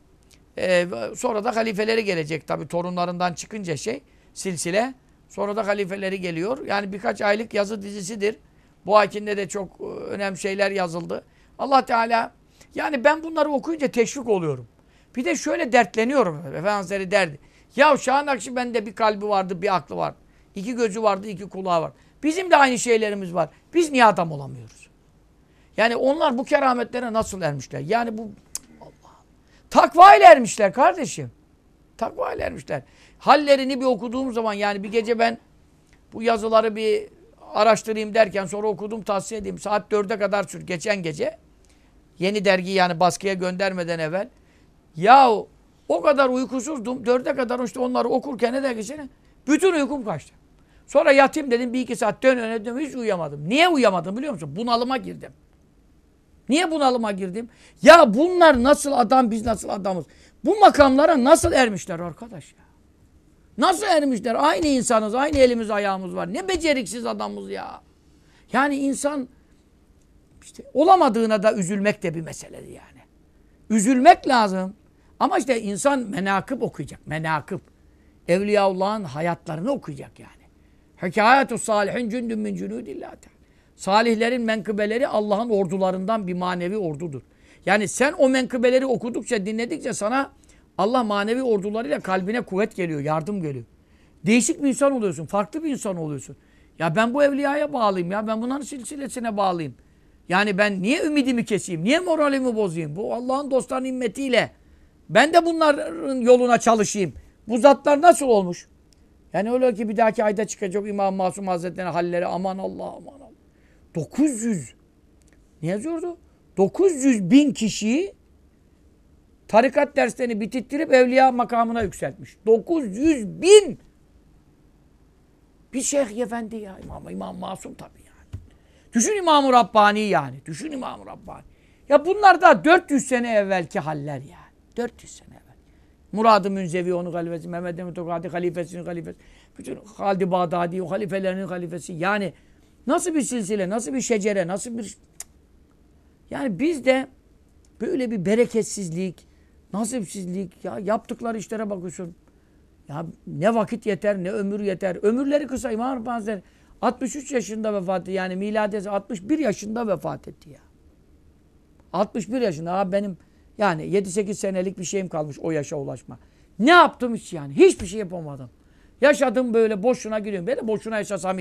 sonra da halifeleri gelecek tabi torunlarından çıkınca silsile sonra da halifeleri geliyor. Yani birkaç aylık yazı dizisidir. Bu ayetinde de çok önemli şeyler yazıldı. Allah Teala yani ben bunları okuyunca teşvik oluyorum. Bir de şöyle dertleniyorum. Efendimiz derdi. Ya Şah-ı Nakşibendi'de bir kalbi vardı, bir aklı var. İki gözü vardı, iki kulağı var. Bizim de aynı şeylerimiz var. Biz niye adam olamıyoruz? Yani onlar bu kerametlere nasıl ermişler? Yani bu Allah. Takva ile ermişler kardeşim. Takva ile ermişler. Hallerini bir okuduğum zaman yani bir gece ben bu yazıları bir araştırayım derken sonra okudum, tavsiye edeyim. Saat 4'e kadar sür. Geçen gece yeni dergi yani baskıya göndermeden evvel. Yahu o kadar uykusuzdum. 4'e kadar işte onları okurken ne dergisine bütün uykum kaçtı. Sonra yatayım dedim. Bir iki saat dön hiç uyuyamadım. Niye uyuyamadım biliyor musun? Bunalıma girdim. Niye bunalıma girdim? Ya bunlar nasıl adam, biz nasıl adamız? Bu makamlara nasıl ermişler arkadaş ya? Nasıl ermişler? Aynı insanız, aynı elimiz ayağımız var. Ne beceriksiz adamız ya. Yani insan işte olamadığına da üzülmek de bir meseledir yani. Üzülmek lazım. Ama işte insan menakıb okuyacak. Menakıb. Evliyaullah'ın hayatlarını okuyacak yani. Hikâyetü salihin cündün min cünûdillâh. Salihlerin menkıbeleri Allah'ın ordularından bir manevi ordudur. Yani sen o menkıbeleri okudukça, dinledikçe sana Allah manevi ordularıyla kalbine kuvvet geliyor, yardım geliyor. Değişik bir insan oluyorsun, farklı bir insan oluyorsun. Ya ben bu evliyaya bağlıyım ya, ben bunların silsilesine bağlıyım. Yani ben niye ümidimi keseyim, niye moralimi bozayım? Bu Allah'ın dostlarının himmetiyle ben de bunların yoluna çalışayım. Bu zatlar nasıl olmuş? Yani öyle ki bir dahaki ayda çıkacak İmam Masum Hazretleri'nin halleri aman Allah aman Allah. 900 ne yazıyordu? 900.000 kişiyi tarikat derslerini bitirttirip evliya makamına yükseltmiş. 900.000 bir Şeyh Efendi ya. İmam Masum tabii yani. Düşün İmam-ı Rabbani yani. Düşün İmam-ı Rabbani. Ya bunlar da 400 sene evvelki haller yani. 400 sene evvel. Murad-ı Münzevi onun halifesi, Mehmed-i Mütekadi halifesinin halifesi, bütün Halid-i Bağdadi o halifelerinin halifesi. Yani nasıl bir silsile, nasıl bir şecere, nasıl bir... Yani bizde böyle bir bereketsizlik, nasipsizlik, ya yaptıkları işlere bakıyorsun. Ya ne vakit yeter, ne ömür yeter. Ömürleri kısa. İmam Rabbani Hazretleri 63 yaşında vefat etti. Yani miladiyesi 61 yaşında vefat etti ya. 61 yaşında. Abi benim yani 7-8 senelik bir şeyim kalmış o yaşa ulaşma. Ne yaptım hiç yani? Hiçbir şey yapamadım. Yaşadım böyle boşuna gidiyorum. Ben de boşuna yaşasam iyiydi.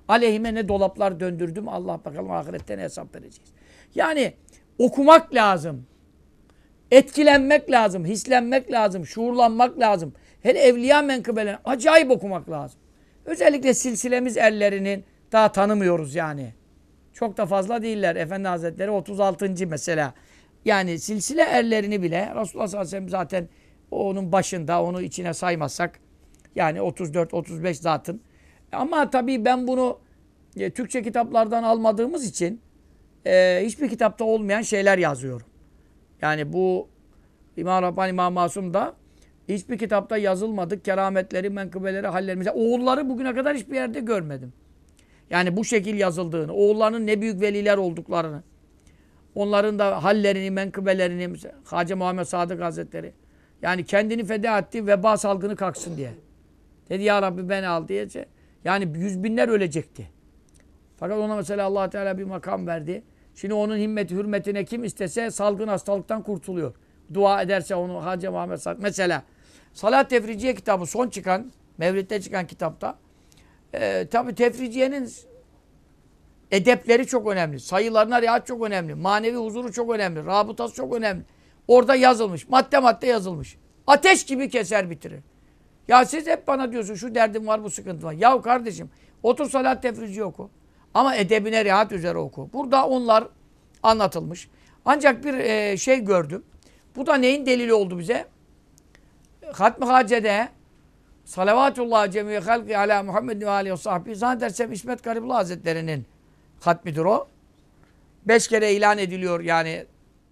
Aleyhime ne dolaplar döndürdüm. Allah bakalım ahirette ne hesap vereceğiz. Yani okumak lazım. Etkilenmek lazım. Hislenmek lazım. Şuurlanmak lazım. Hele evliya menkıbelerini acayip okumak lazım. Özellikle silsilemiz erlerinin daha tanımıyoruz yani. Çok da fazla değiller. Efendi Hazretleri 36. mesela. Yani silsile erlerini bile Resulullah sallallahu aleyhi ve sellem zaten onun başında, onu içine saymazsak yani 34-35 zatın. Ama tabii ben bunu Türkçe kitaplardan almadığımız için hiçbir kitapta olmayan şeyler yazıyorum. Yani bu İmam Rabbani, İmam Masum da hiçbir kitapta yazılmadık kerametleri, menkıbeleri, halleri. Mesela oğulları bugüne kadar hiçbir yerde görmedim. Yani bu şekil yazıldığını, oğullarının ne büyük veliler olduklarını, onların da hallerini, menkıbelerini, Hacı Muhammed Sadık Hazretleri, yani kendini feda etti, veba salgını kalksın diye. Dedi ya Rabbi beni al diye. Yani yüz binler ölecekti. Fakat ona mesela Allah Teala bir makam verdi. Şimdi onun himmeti, hürmetine kim istese salgın hastalıktan kurtuluyor. Dua ederse onu Hacı Muhammed Sadık. Mesela Salat Tefriciye kitabı son çıkan, Mevlid'de çıkan kitapta tabi tefriciyenin edepleri çok önemli. Sayılarına riayet çok önemli. Manevi huzuru çok önemli. Rabıtası çok önemli. Orada yazılmış. Madde madde yazılmış. Ateş gibi keser bitirir. Ya siz hep bana diyorsunuz şu derdim var, bu sıkıntı var. Yahu kardeşim otur Salat Tefriciye oku. Ama edebine riayet üzere oku. Burada onlar anlatılmış. Ancak bir şey gördüm. Bu da neyin delili oldu bize? Hatmi Hace'de Salavatullah cemiye halki ala Muhammed ve aleyhi ve sahbihi. Zannedersem İsmet Garibullah Hazretleri'nin hatmidir o. 5 kere ilan ediliyor yani.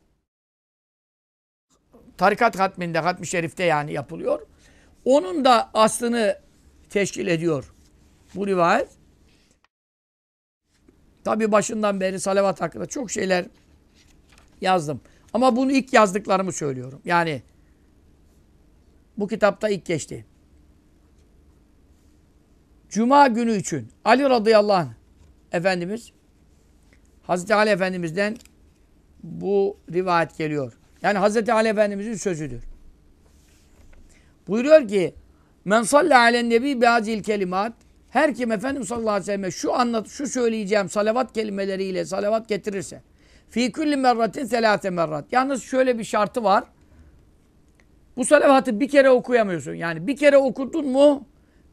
Tarikat hatminde, hatmi şerifte yani yapılıyor. Onun da aslını teşkil ediyor bu rivayet. Tabi başından beri salavat hakkında çok şeyler yazdım. Ama bunu ilk yazdıklarımı söylüyorum. Yani bu kitapta ilk geçti. Cuma günü için Ali radıyallahu anh Efendimiz, Hazreti Ali Efendimiz'den bu rivayet geliyor. Yani Hazreti Ali Efendimiz'in sözüdür. Buyuruyor ki men salla alen nebi bi'azil kelimat, her kim Efendimiz sallallahu aleyhi ve sellem şu söyleyeceğim salavat kelimeleriyle salavat getirirse fi kulli merratin selâse merrat. Yalnız şöyle bir şartı var. Bu salavatı bir kere okuyamıyorsun. Yani bir kere okudun mu,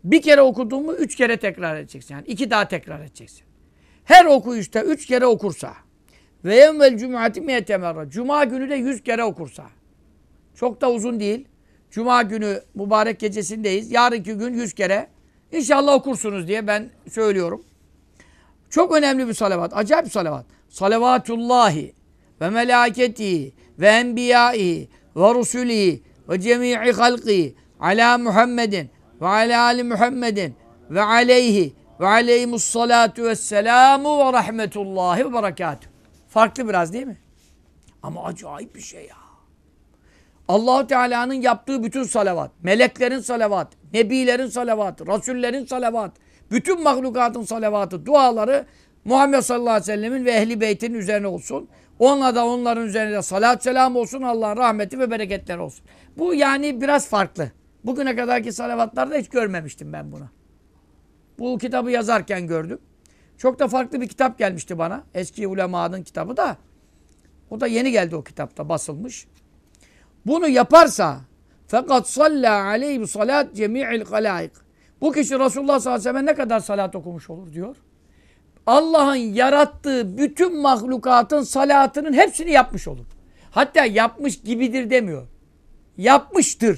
üç kere tekrar edeceksin. Yani 2 daha tekrar edeceksin. Her okuyuşta 3 kere okursa ve yevmel cum'ati miyete merrat. Cuma günü de 100 kere okursa. Çok da uzun değil. Cuma günü mübarek gecesindeyiz. Yarınki gün 100 kere. İnşallah okursunuz diye ben söylüyorum. Çok önemli bir salavat. Acayip bir salavat. Salavatullahi ve melâketihi ve enbiyâihi ve rusulihi ve cemî'i halqi alâ Muhammedin ve alâ ali Muhammedin ve aleyhi ve aleyhimussalâtu vesselâmu ve rahmetullahi ve berekâtuhu. Farklı biraz değil mi? Ama acayip bir şey ya. Allah-u Teala'nın yaptığı bütün salavat, meleklerin salavat, nebilerin salavatı, rasullerin salavat, bütün mahlukatın salavatı, duaları Muhammed sallallahu aleyhi ve sellemin ve ehli beytinin üzerine olsun. Onunla da onların üzerine de salat selam olsun. Allah'ın rahmeti ve bereketleri olsun. Bu yani biraz farklı. Bugüne kadarki salavatlarda hiç görmemiştim ben bunu. Bu kitabı yazarken gördüm. Çok da farklı bir kitap gelmişti bana. Eski ulemanın kitabı da. O da yeni geldi o kitapta basılmış. Bunu yaparsa fakat salla aleyhi salat cemi'il halaik. Bu kişi Resulullah sallallahu aleyhi ve sellem ne kadar salat okumuş olur diyor. Allah'ın yarattığı bütün mahlukatın salatının hepsini yapmış olur. Hatta yapmış gibidir demiyor. Yapmıştır.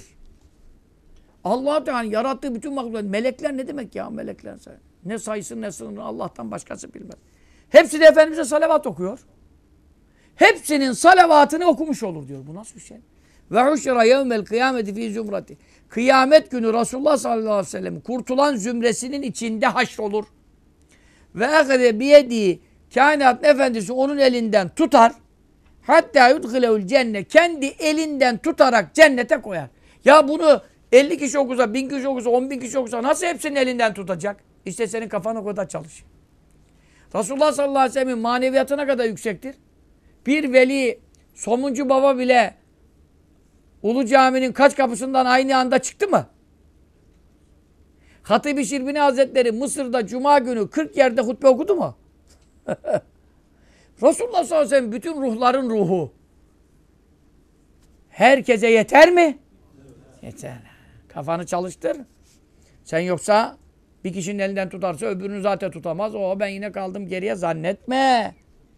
Allah Teala yarattığı bütün mahlukatın, melekler ne demek ya melekler? Ne sayısını ne sınırını Allah'tan başkası bilmez. Hepsi de Efendimiz'e salavat okuyor. Hepsinin salavatını okumuş olur diyor. Bu nasıl bir şey? Ve huşra yevmel kıyameti fî zümrati. Kıyamet günü Resulullah sallallahu aleyhi ve sellem kurtulan zümresinin içinde haşrolur. Ve ehde biyedi kainatın efendisi onun elinden tutar. Hatta yudhilehul cennet. Kendi elinden tutarak cennete koyar. Ya bunu 50 kişi okusa, 1000 kişi okusa, 10.000 kişi okusa nasıl hepsinin elinden tutacak? İşte senin kafan o kadar çalışıyor. Resulullah sallallahu aleyhi ve sellem'in maneviyatına kadar yüksektir. Bir veli, Somuncu Baba bile Ulu Cami'nin kaç kapısından aynı anda çıktı mı? Hatib-i Şirbini Hazretleri Mısır'da Cuma günü 40 yerde hutbe okudu mu? Resulullah sallallahu aleyhi ve sellem bütün ruhların ruhu. Herkese yeter mi? Yeter. Kafanı çalıştır. Sen yoksa bir kişinin elinden tutarsa öbürünü zaten tutamaz. O ben yine kaldım geriye zannetme.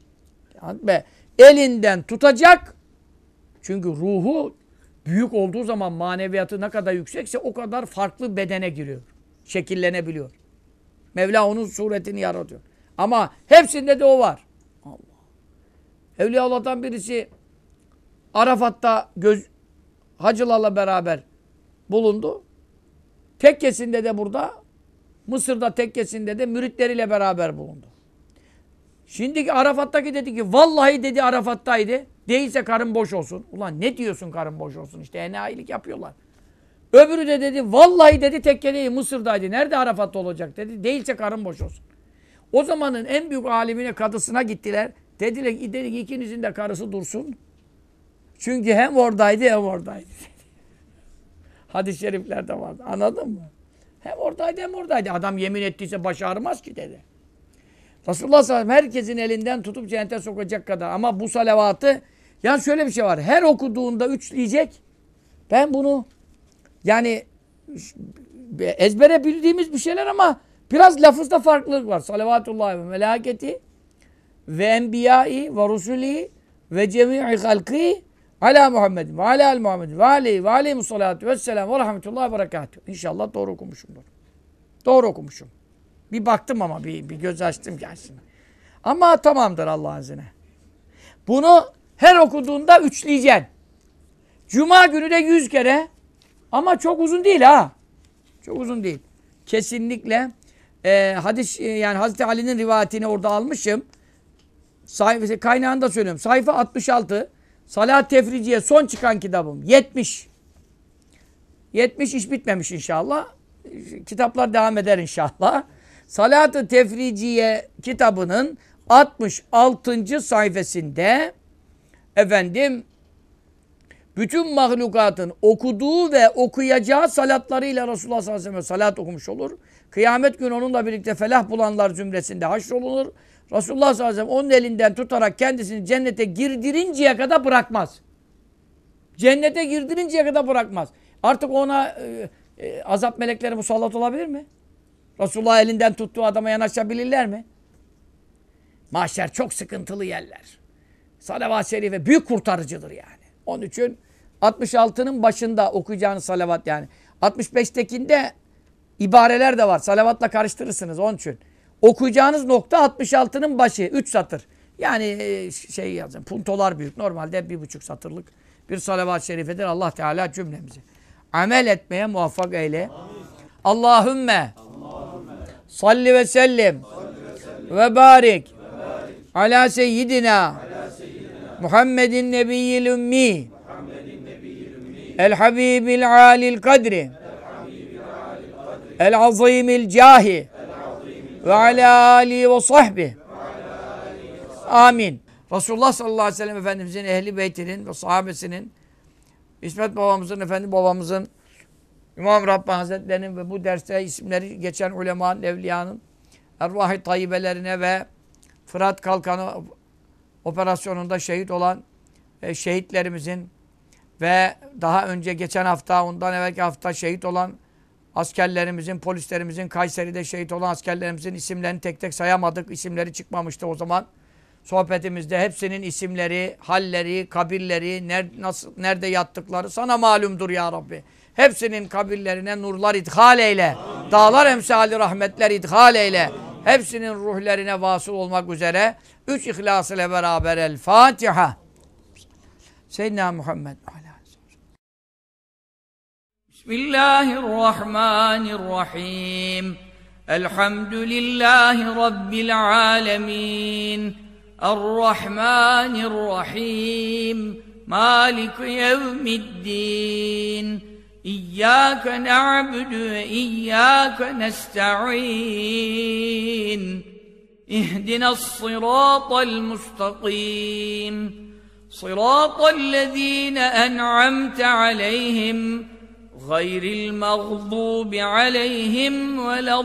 Elinden tutacak. Çünkü ruhu büyük olduğu zaman maneviyatı ne kadar yüksekse o kadar farklı bedene giriyor. Şekillenebiliyor. Mevla onun suretini yaratıyor. Ama hepsinde de o var. Allah. Evliyaullah'tan birisi Arafat'ta hacılarla beraber bulundu. Tekkesinde de burada, Mısır'da tekkesinde de müritleriyle beraber bulundu. Şimdiki Arafat'taki dedi ki vallahi dedi Arafat'taydı. Değilse karın boş olsun. Ulan ne diyorsun karın boş olsun? İşte enayilik yapıyorlar. Öbürü de dedi vallahi dedi tekkedeyi Mısır'daydı. Nerede Arafat'ta olacak dedi. Değilse karın boş olsun. O zamanın en büyük alimine, kadısına gittiler. Dediler ki ikinizin de karısı dursun. Çünkü hem oradaydı hem oradaydı. Hadis-i şeriflerde vardı. Anladın mı? Hem oradaydı hem oradaydı. Adam yemin ettiyse başı ağrımaz ki dedi. Resulullah sallallahu aleyhi ve sellem herkesin elinden tutup cennete sokacak kadar. Ama bu salavatı yani şöyle bir şey var. Her okuduğunda üçleyecek. Ben bunu yani ezbere bildiğimiz bir şeyler ama biraz lafızda farklılık var. Salavatullahi ve melâketi ve enbiyâi ve rusulî ve cemî'i halkî alâ Muhammed ve alâ Muhammed ve aleyhi ve aleyhimussalâtu vesselâm ve rahmetullahi ve berekâtuhu. İnşallah doğru okumuşumdur. Doğru okumuşum. Bir baktım ama bir göz açtım gelsin. Ama tamamdır Allah'ın izniyle. Bunu her okuduğunda üçleyeceksin. Cuma günü de 100 kere. Ama çok uzun değil ha. Çok uzun değil. Kesinlikle hadis yani Hazreti Ali'nin rivayetini orada almışım. Kaynağında söylüyorum. Sayfa 66. Salat Tefriciye son çıkan kitabım. 70. 70 iş bitmemiş inşallah. Kitaplar devam eder inşallah. Salat-ı Tefriciye kitabının 66. sayfasında efendim bütün mahlukatın okuduğu ve okuyacağı salatlarıyla Resulullah sallallahu aleyhi ve sellem salat okumuş olur. Kıyamet günü onunla birlikte felah bulanlar zümresinde haşrolunur. Resulullah sallallahu aleyhi ve sellem onun elinden tutarak kendisini cennete girdirinceye kadar bırakmaz. Cennete girdirinceye kadar bırakmaz. Artık ona azap melekleri musallat olabilir mi? Resulullah elinden tuttuğu adama yanaşabilirler mi? Mahşer çok sıkıntılı yerler. Salavat-ı şerife büyük kurtarıcıdır yani. Onun için 66'nın başında okuyacağınız salavat yani. 65'tekinde ibareler de var. Salavatla karıştırırsınız onun için. Okuyacağınız nokta 66'nın başı. 3 satır. Yani şey yazın. Puntolar büyük. Normalde 1,5 satırlık bir salavat-ı şerifedir. Allah Teala cümlemizi amel etmeye muvaffak eyle. Allahümme salli ve sellim ve barik ala seyyidina Muhammedin nebiyyil ümmi el habibil alil kadri el azimil cahi ve ala alihi ve sahbihi amin. Resulullah sallallahu aleyhi ve sellem Efendimizin ehli beytinin ve sahabesinin İsmet babamızın, efendi babamızın İmam Rabbani Hazretleri'nin ve bu derste isimleri geçen ulemanın, evliyanın ervah-ı tayyibelerine ve Fırat Kalkanı operasyonunda şehit olan şehitlerimizin ve daha önce geçen hafta, ondan evvelki hafta şehit olan askerlerimizin, polislerimizin, Kayseri'de şehit olan askerlerimizin isimlerini tek tek sayamadık. İsimleri çıkmamıştı o zaman. Sohbetimizde hepsinin isimleri, halleri, kabirleri, nerede yattıkları sana malumdur ya Rabbi. Hepsinin kabirlerine nurlar idhal eyle. Amin. Dağlar emsali rahmetler idhal eyle. Hepsinin ruhlerine vasıl olmak üzere 3 ihlas ile beraber El Fatiha. Seyyidina Muhammed. Bismillahirrahmanirrahim. Elhamdülillahi Rabbil alemin. Errahmanirrahim. Malik yevmiddin. İyyâke na'budu ve iyyâke nesta'in. İhdinas-sirâtal mustakîm. Sirâtallezîne en'amte aleyhim غير المغضوب عليهم ولا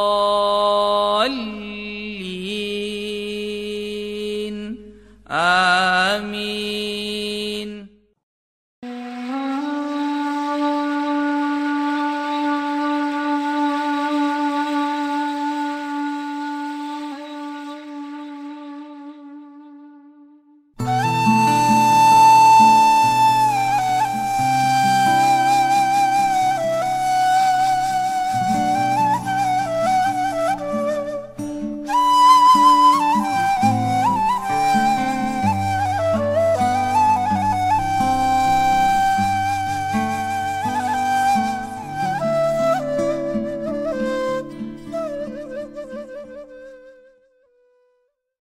الضالين